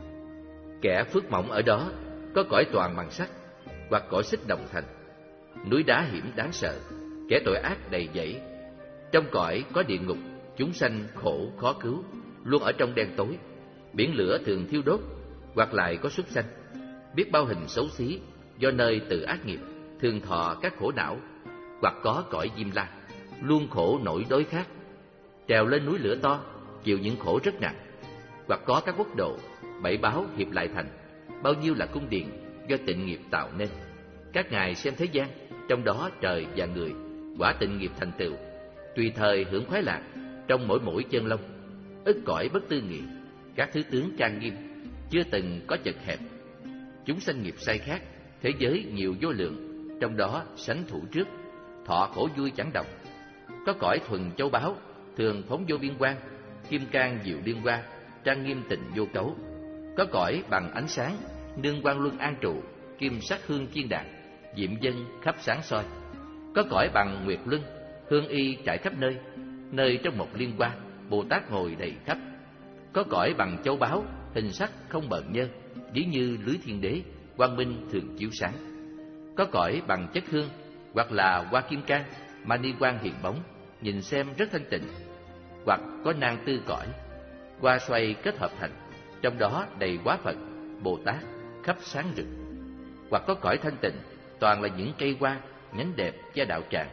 Speaker 1: Kẻ phước mỏng ở đó, có cõi toàn bằng sắt, hoặc cõi xích đồng thành, núi đá hiểm đáng sợ, kẻ tội ác đầy dẫy. Trong cõi có địa ngục, chúng sanh khổ khó cứu, luôn ở trong đen tối. Biển lửa thường thiêu đốt, hoặc lại có súc sanh, biết bao hình xấu xí, do nơi tự ác nghiệp, thường thọ các khổ não. Hoặc có cõi diêm la, luôn khổ nổi đối khác, trèo lên núi lửa to, chịu những khổ rất nặng. Hoặc có các quốc độ, bảy báo hiệp lại thành, bao nhiêu là cung điện do tịnh nghiệp tạo nên. Các ngài xem thế gian, trong đó trời và người, quả tịnh nghiệp thành tựu, tùy thời hưởng khoái lạc trong mỗi mỗi chân lông. Ức cõi bất tư nghị, các thứ tướng trang nghiêm, chưa từng có chật hẹp. Chúng sanh nghiệp sai khác, thế giới nhiều vô lượng, trong đó sánh thủ trước, thọ khổ vui chẳng đồng. Có cõi thuần châu báu, thường phóng vô biên quang, kim cang diệu liên hoa, trang nghiêm tịnh vô cấu. Có cõi bằng ánh sáng, nương quang luân an trụ, kim sắc hương chiên đàn, diệm dân khắp sáng soi. Có cõi bằng nguyệt luân, hương y trải khắp nơi, nơi trong một liên hoa, Bồ Tát ngồi đầy khắp. Có cõi bằng châu báu, hình sắc không bợn nhơ, ví như lưới thiên đế, quang minh thường chiếu sáng. Có cõi bằng chất hương, hoặc là hoa kim cang, mani quang hiện bóng, nhìn xem rất thanh tịnh. Hoặc có nang tư cõi, hoa xoay kết hợp thành, trong đó đầy quá Phật, Bồ Tát khắp sáng rực. Hoặc có cõi thanh tịnh, toàn là những cây hoa, nhánh đẹp che đạo tràng,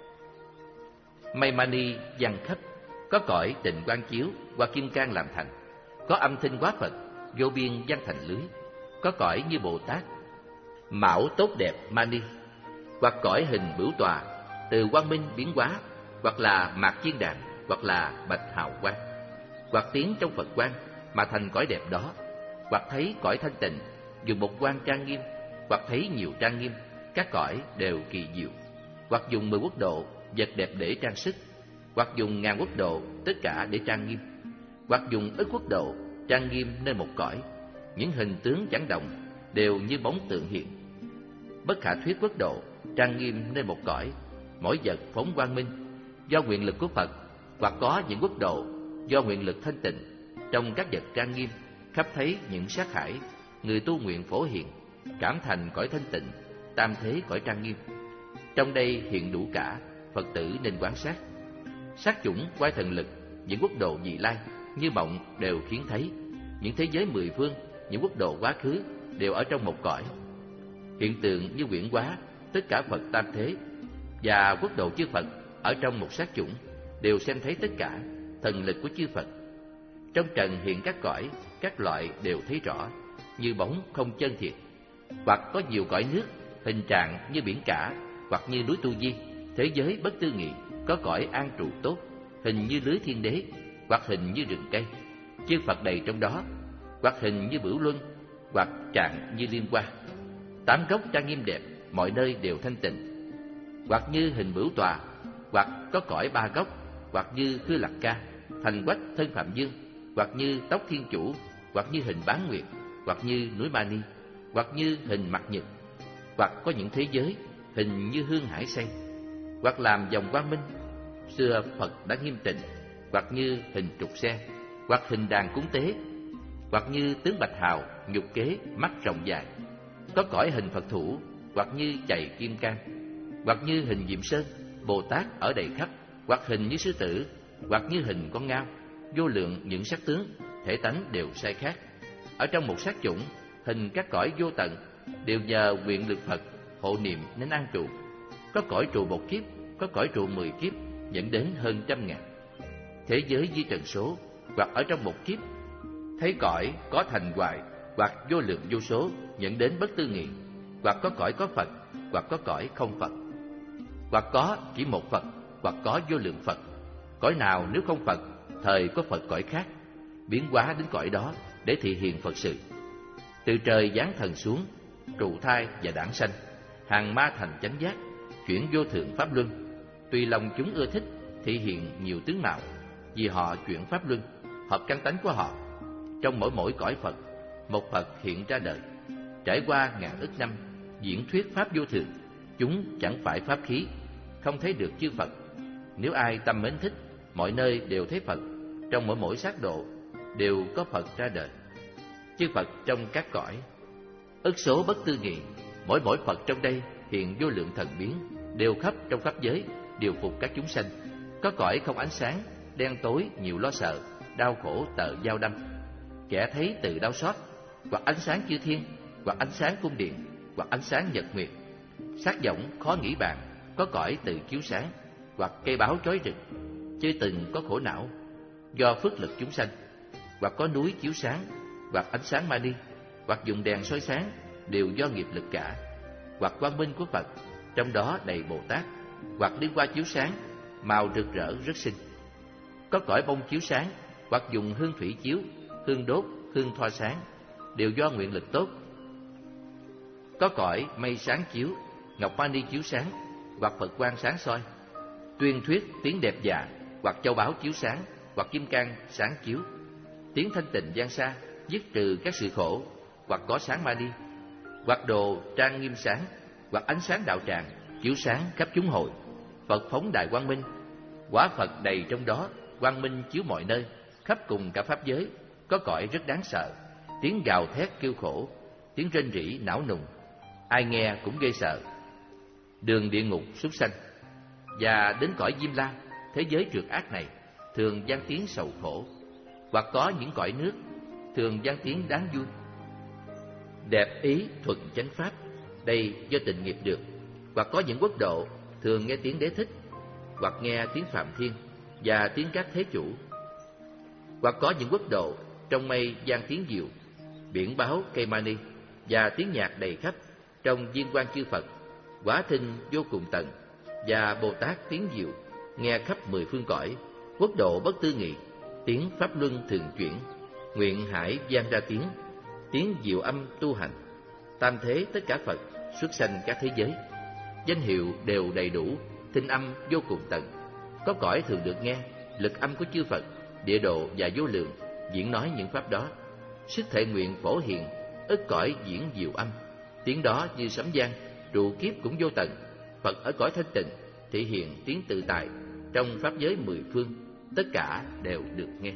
Speaker 1: mây mani văng khắp. Có cõi tịnh quang chiếu, hoa kim cang làm thành, có âm thanh quá Phật, vô biên văng thành lưới. Có cõi như Bồ Tát, mão tốt đẹp mani. Hoặc cõi hình bửu tòa, từ quang minh biến hóa, hoặc là mạc chiên đàn, hoặc là bạch hào quang. Hoặc tiến trong Phật quang mà thành cõi đẹp đó. Hoặc thấy cõi thanh tịnh, dùng một quang trang nghiêm, hoặc thấy nhiều trang nghiêm, các cõi đều kỳ diệu. Hoặc dùng mười quốc độ, vật đẹp để trang sức. Hoặc dùng ngàn quốc độ, tất cả để trang nghiêm. Hoặc dùng ức quốc độ, trang nghiêm nơi một cõi. Những hình tướng chẳng động, đều như bóng tượng hiện. Bất khả thuyết quốc độ, trang nghiêm nơi một cõi, mỗi vật phóng quang minh, do nguyện lực của Phật. Hoặc có những quốc độ, do nguyện lực thanh tịnh, trong các vật trang nghiêm, khắp thấy những sát hải, người tu nguyện phổ hiện, cảm thành cõi thanh tịnh, tam thế cõi trang nghiêm. Trong đây hiện đủ cả, Phật tử nên quan sát. Sát chủng quay thần lực, những quốc độ vị lai, như mộng đều khiến thấy. Những thế giới mười phương, những quốc độ quá khứ, đều ở trong một cõi. Hiện tượng như quyển hóa, tất cả Phật tam thế, và quốc độ chư Phật ở trong một sát chủng, đều xem thấy tất cả thần lực của chư Phật. Trong trần hiện các cõi, các loại đều thấy rõ, như bóng không chân thiệt. Hoặc có nhiều cõi nước, hình trạng như biển cả, hoặc như núi Tu Di, thế giới bất tư nghị, có cõi an trụ tốt, hình như lưới thiên đế, hoặc hình như rừng cây, chư Phật đầy trong đó. Hoặc hình như bửu luân, hoặc trạng như liên hoa, tám gốc trang nghiêm đẹp, mọi nơi đều thanh tịnh. Hoặc như hình bửu tòa, hoặc có cõi ba gốc, hoặc như khư lạc ca, thành quách thân phạm dương, hoặc như tóc thiên chủ, hoặc như hình bán nguyệt, hoặc như núi Mani, hoặc như hình mặt nhật. hoặc có những thế giới hình như hương hải xây, hoặc làm vòng quang minh, xưa Phật đã nghiêm tịnh, hoặc như hình trục xe, hoặc hình đàn cúng tế, hoặc như tướng bạch hào, nhục kế, mắt rộng dài. Có cõi hình Phật thủ, hoặc như chày kim cang, hoặc như hình Diệm Sơn, Bồ Tát ở đầy khắp, hoặc hình như sư tử, hoặc như hình con ngao. Vô lượng những sắc tướng, thể tánh đều sai khác. Ở trong một sát chủng, hình các cõi vô tận, đều nhờ nguyện lực Phật hộ niệm nên an trụ. Có cõi trụ một kiếp, có cõi trụ mười kiếp, dẫn đến hơn trăm ngàn. Thế giới di trần số, hoặc ở trong một kiếp, thấy cõi có thành hoài, hoặc vô lượng vô số, dẫn đến bất tư nghị. Hoặc có cõi có Phật, hoặc có cõi không Phật. Hoặc có chỉ một Phật, hoặc có vô lượng Phật. Cõi nào nếu không Phật, thời có Phật cõi khác, biến hóa đến cõi đó để thị hiện Phật sự. Từ trời giáng thần xuống, trụ thai và đản sanh, hàng ma thành chánh giác, chuyển vô thượng pháp luân. Tùy lòng chúng ưa thích, thị hiện nhiều tướng mạo, vì họ chuyển pháp luân, hợp căn tánh của họ. Trong mỗi mỗi cõi Phật, một Phật hiện ra đời. Trải qua ngàn ức năm, diễn thuyết pháp vô thượng, chúng chẳng phải pháp khí, không thấy được chư Phật. Nếu ai tâm mến thích, mọi nơi đều thấy Phật. Trong mỗi mỗi sát độ, đều có Phật ra đời. Chư Phật trong các cõi, ức số bất tư nghị. Mỗi mỗi Phật trong đây hiện vô lượng thần biến, đều khắp trong pháp giới, điều phục các chúng sanh. Có cõi không ánh sáng, đen tối nhiều lo sợ, đau khổ tợ dao đâm. Kẻ thấy tự đau xót, hoặc ánh sáng chư thiên, hoặc ánh sáng cung điện, hoặc ánh sáng nhật nguyệt. Sắc giọng khó nghĩ bàn, có cõi tự chiếu sáng, hoặc cây báo chói rực. Chưa từng có khổ não, do phước lực chúng sanh. Hoặc có núi chiếu sáng, hoặc ánh sáng mani, hoặc dùng đèn soi sáng, đều do nghiệp lực cả. Hoặc quang minh của Phật, trong đó đầy Bồ Tát. Hoặc liên qua chiếu sáng, màu rực rỡ rất xinh. Có cõi bông chiếu sáng, hoặc dùng hương thủy chiếu, hương đốt, hương thoa sáng, đều do nguyện lực tốt. Có cõi mây sáng chiếu, ngọc mani chiếu sáng, hoặc Phật quang sáng soi, tuyên thuyết tiếng đẹp dạ, hoặc châu báu chiếu sáng, hoặc kim cang sáng chiếu, tiếng thanh tịnh gian xa, dứt trừ các sự khổ, hoặc có sáng mani, hoặc đồ trang nghiêm sáng, hoặc ánh sáng đạo tràng chiếu sáng khắp chúng hội. Phật phóng đại quang minh, quả Phật đầy trong đó, quang minh chiếu mọi nơi, khắp cùng cả pháp giới. Có cõi rất đáng sợ, tiếng gào thét kêu khổ, tiếng rên rỉ não nùng, ai nghe cũng ghê sợ. Đường địa ngục súc sanh, và đến cõi Diêm La, thế giới trượt ác này, thường gian tiếng sầu khổ. Hoặc có những cõi nước, thường gian tiếng đáng vui, đẹp ý thuận chánh pháp, đây do tình nghiệp được. Hoặc có những quốc độ, thường nghe tiếng đế thích, hoặc nghe tiếng Phạm Thiên và tiếng các thế chủ. Hoặc có những quốc độ, trong mây gian tiếng diệu, biển báo cây mani, và tiếng nhạc đầy khắp. Trong viên quan chư Phật, quả thinh vô cùng tận, và Bồ Tát tiếng diệu, nghe khắp mười phương cõi. Quốc độ bất tư nghị, tiếng pháp luân thường chuyển, nguyện hải vang ra tiếng, tiếng diệu âm tu hành. Tam thế tất cả Phật, xuất sanh các thế giới, danh hiệu đều đầy đủ, thinh âm vô cùng tận. Có cõi thường được nghe lực âm của chư Phật, địa độ và vô lượng, diễn nói những pháp đó. Sức thể nguyện phổ hiện, ức cõi diễn diệu âm, tiếng đó như sấm vang, trụ kiếp cũng vô tận. Phật ở cõi thanh tịnh, thị hiện tiếng tự tại, trong pháp giới mười phương, tất cả đều được nghe.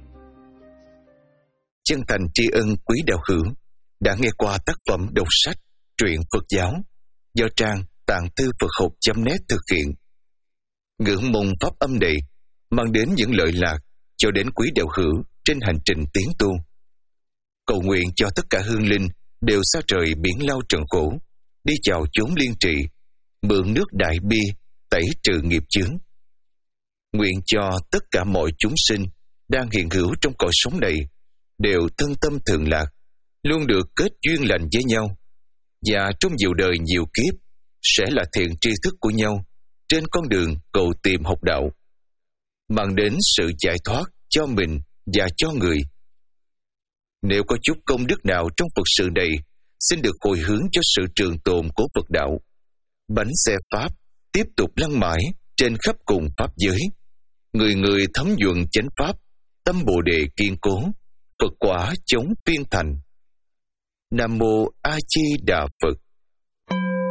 Speaker 2: Chân thành tri ân quý đạo hữu đã nghe qua tác phẩm đọc sách truyện Phật giáo do trang tạng thư Phật học chấm net thực hiện. Ngưỡng mong pháp âm này mang đến những lợi lạc cho đến quý đạo hữu trên hành trình tiến tu. Cầu nguyện cho tất cả hương linh đều xa trời biển lao trần khổ, đi vào chốn liên trị, mượn nước đại bi tẩy trừ nghiệp chướng. Nguyện cho tất cả mọi chúng sinh đang hiện hữu trong cõi sống này đều thân tâm thường lạc, luôn được kết duyên lành với nhau, và trong nhiều đời nhiều kiếp sẽ là thiện tri thức của nhau trên con đường cầu tìm học đạo, mang đến sự giải thoát cho mình và cho người. Nếu có chút công đức nào trong Phật sự này, xin được hồi hướng cho sự trường tồn của Phật đạo. Bánh xe Pháp tiếp tục lăn mãi trên khắp cùng Pháp giới. Người người thấm nhuận chánh Pháp, tâm Bồ Đề kiên cố, Phật quả chống phiên thành. Nam Mô A Di Đà Phật.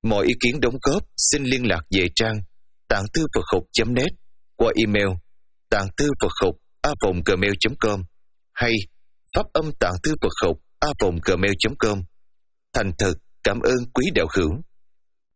Speaker 2: Mọi ý kiến đóng góp xin liên lạc về trang tạng thư Phật học chấm net qua email tạng thư Phật học a vòng gmail chấm com hay pháp âm tạng thư Phật học a vòng gmail chấm com. Thành thật cảm ơn quý đạo hữu.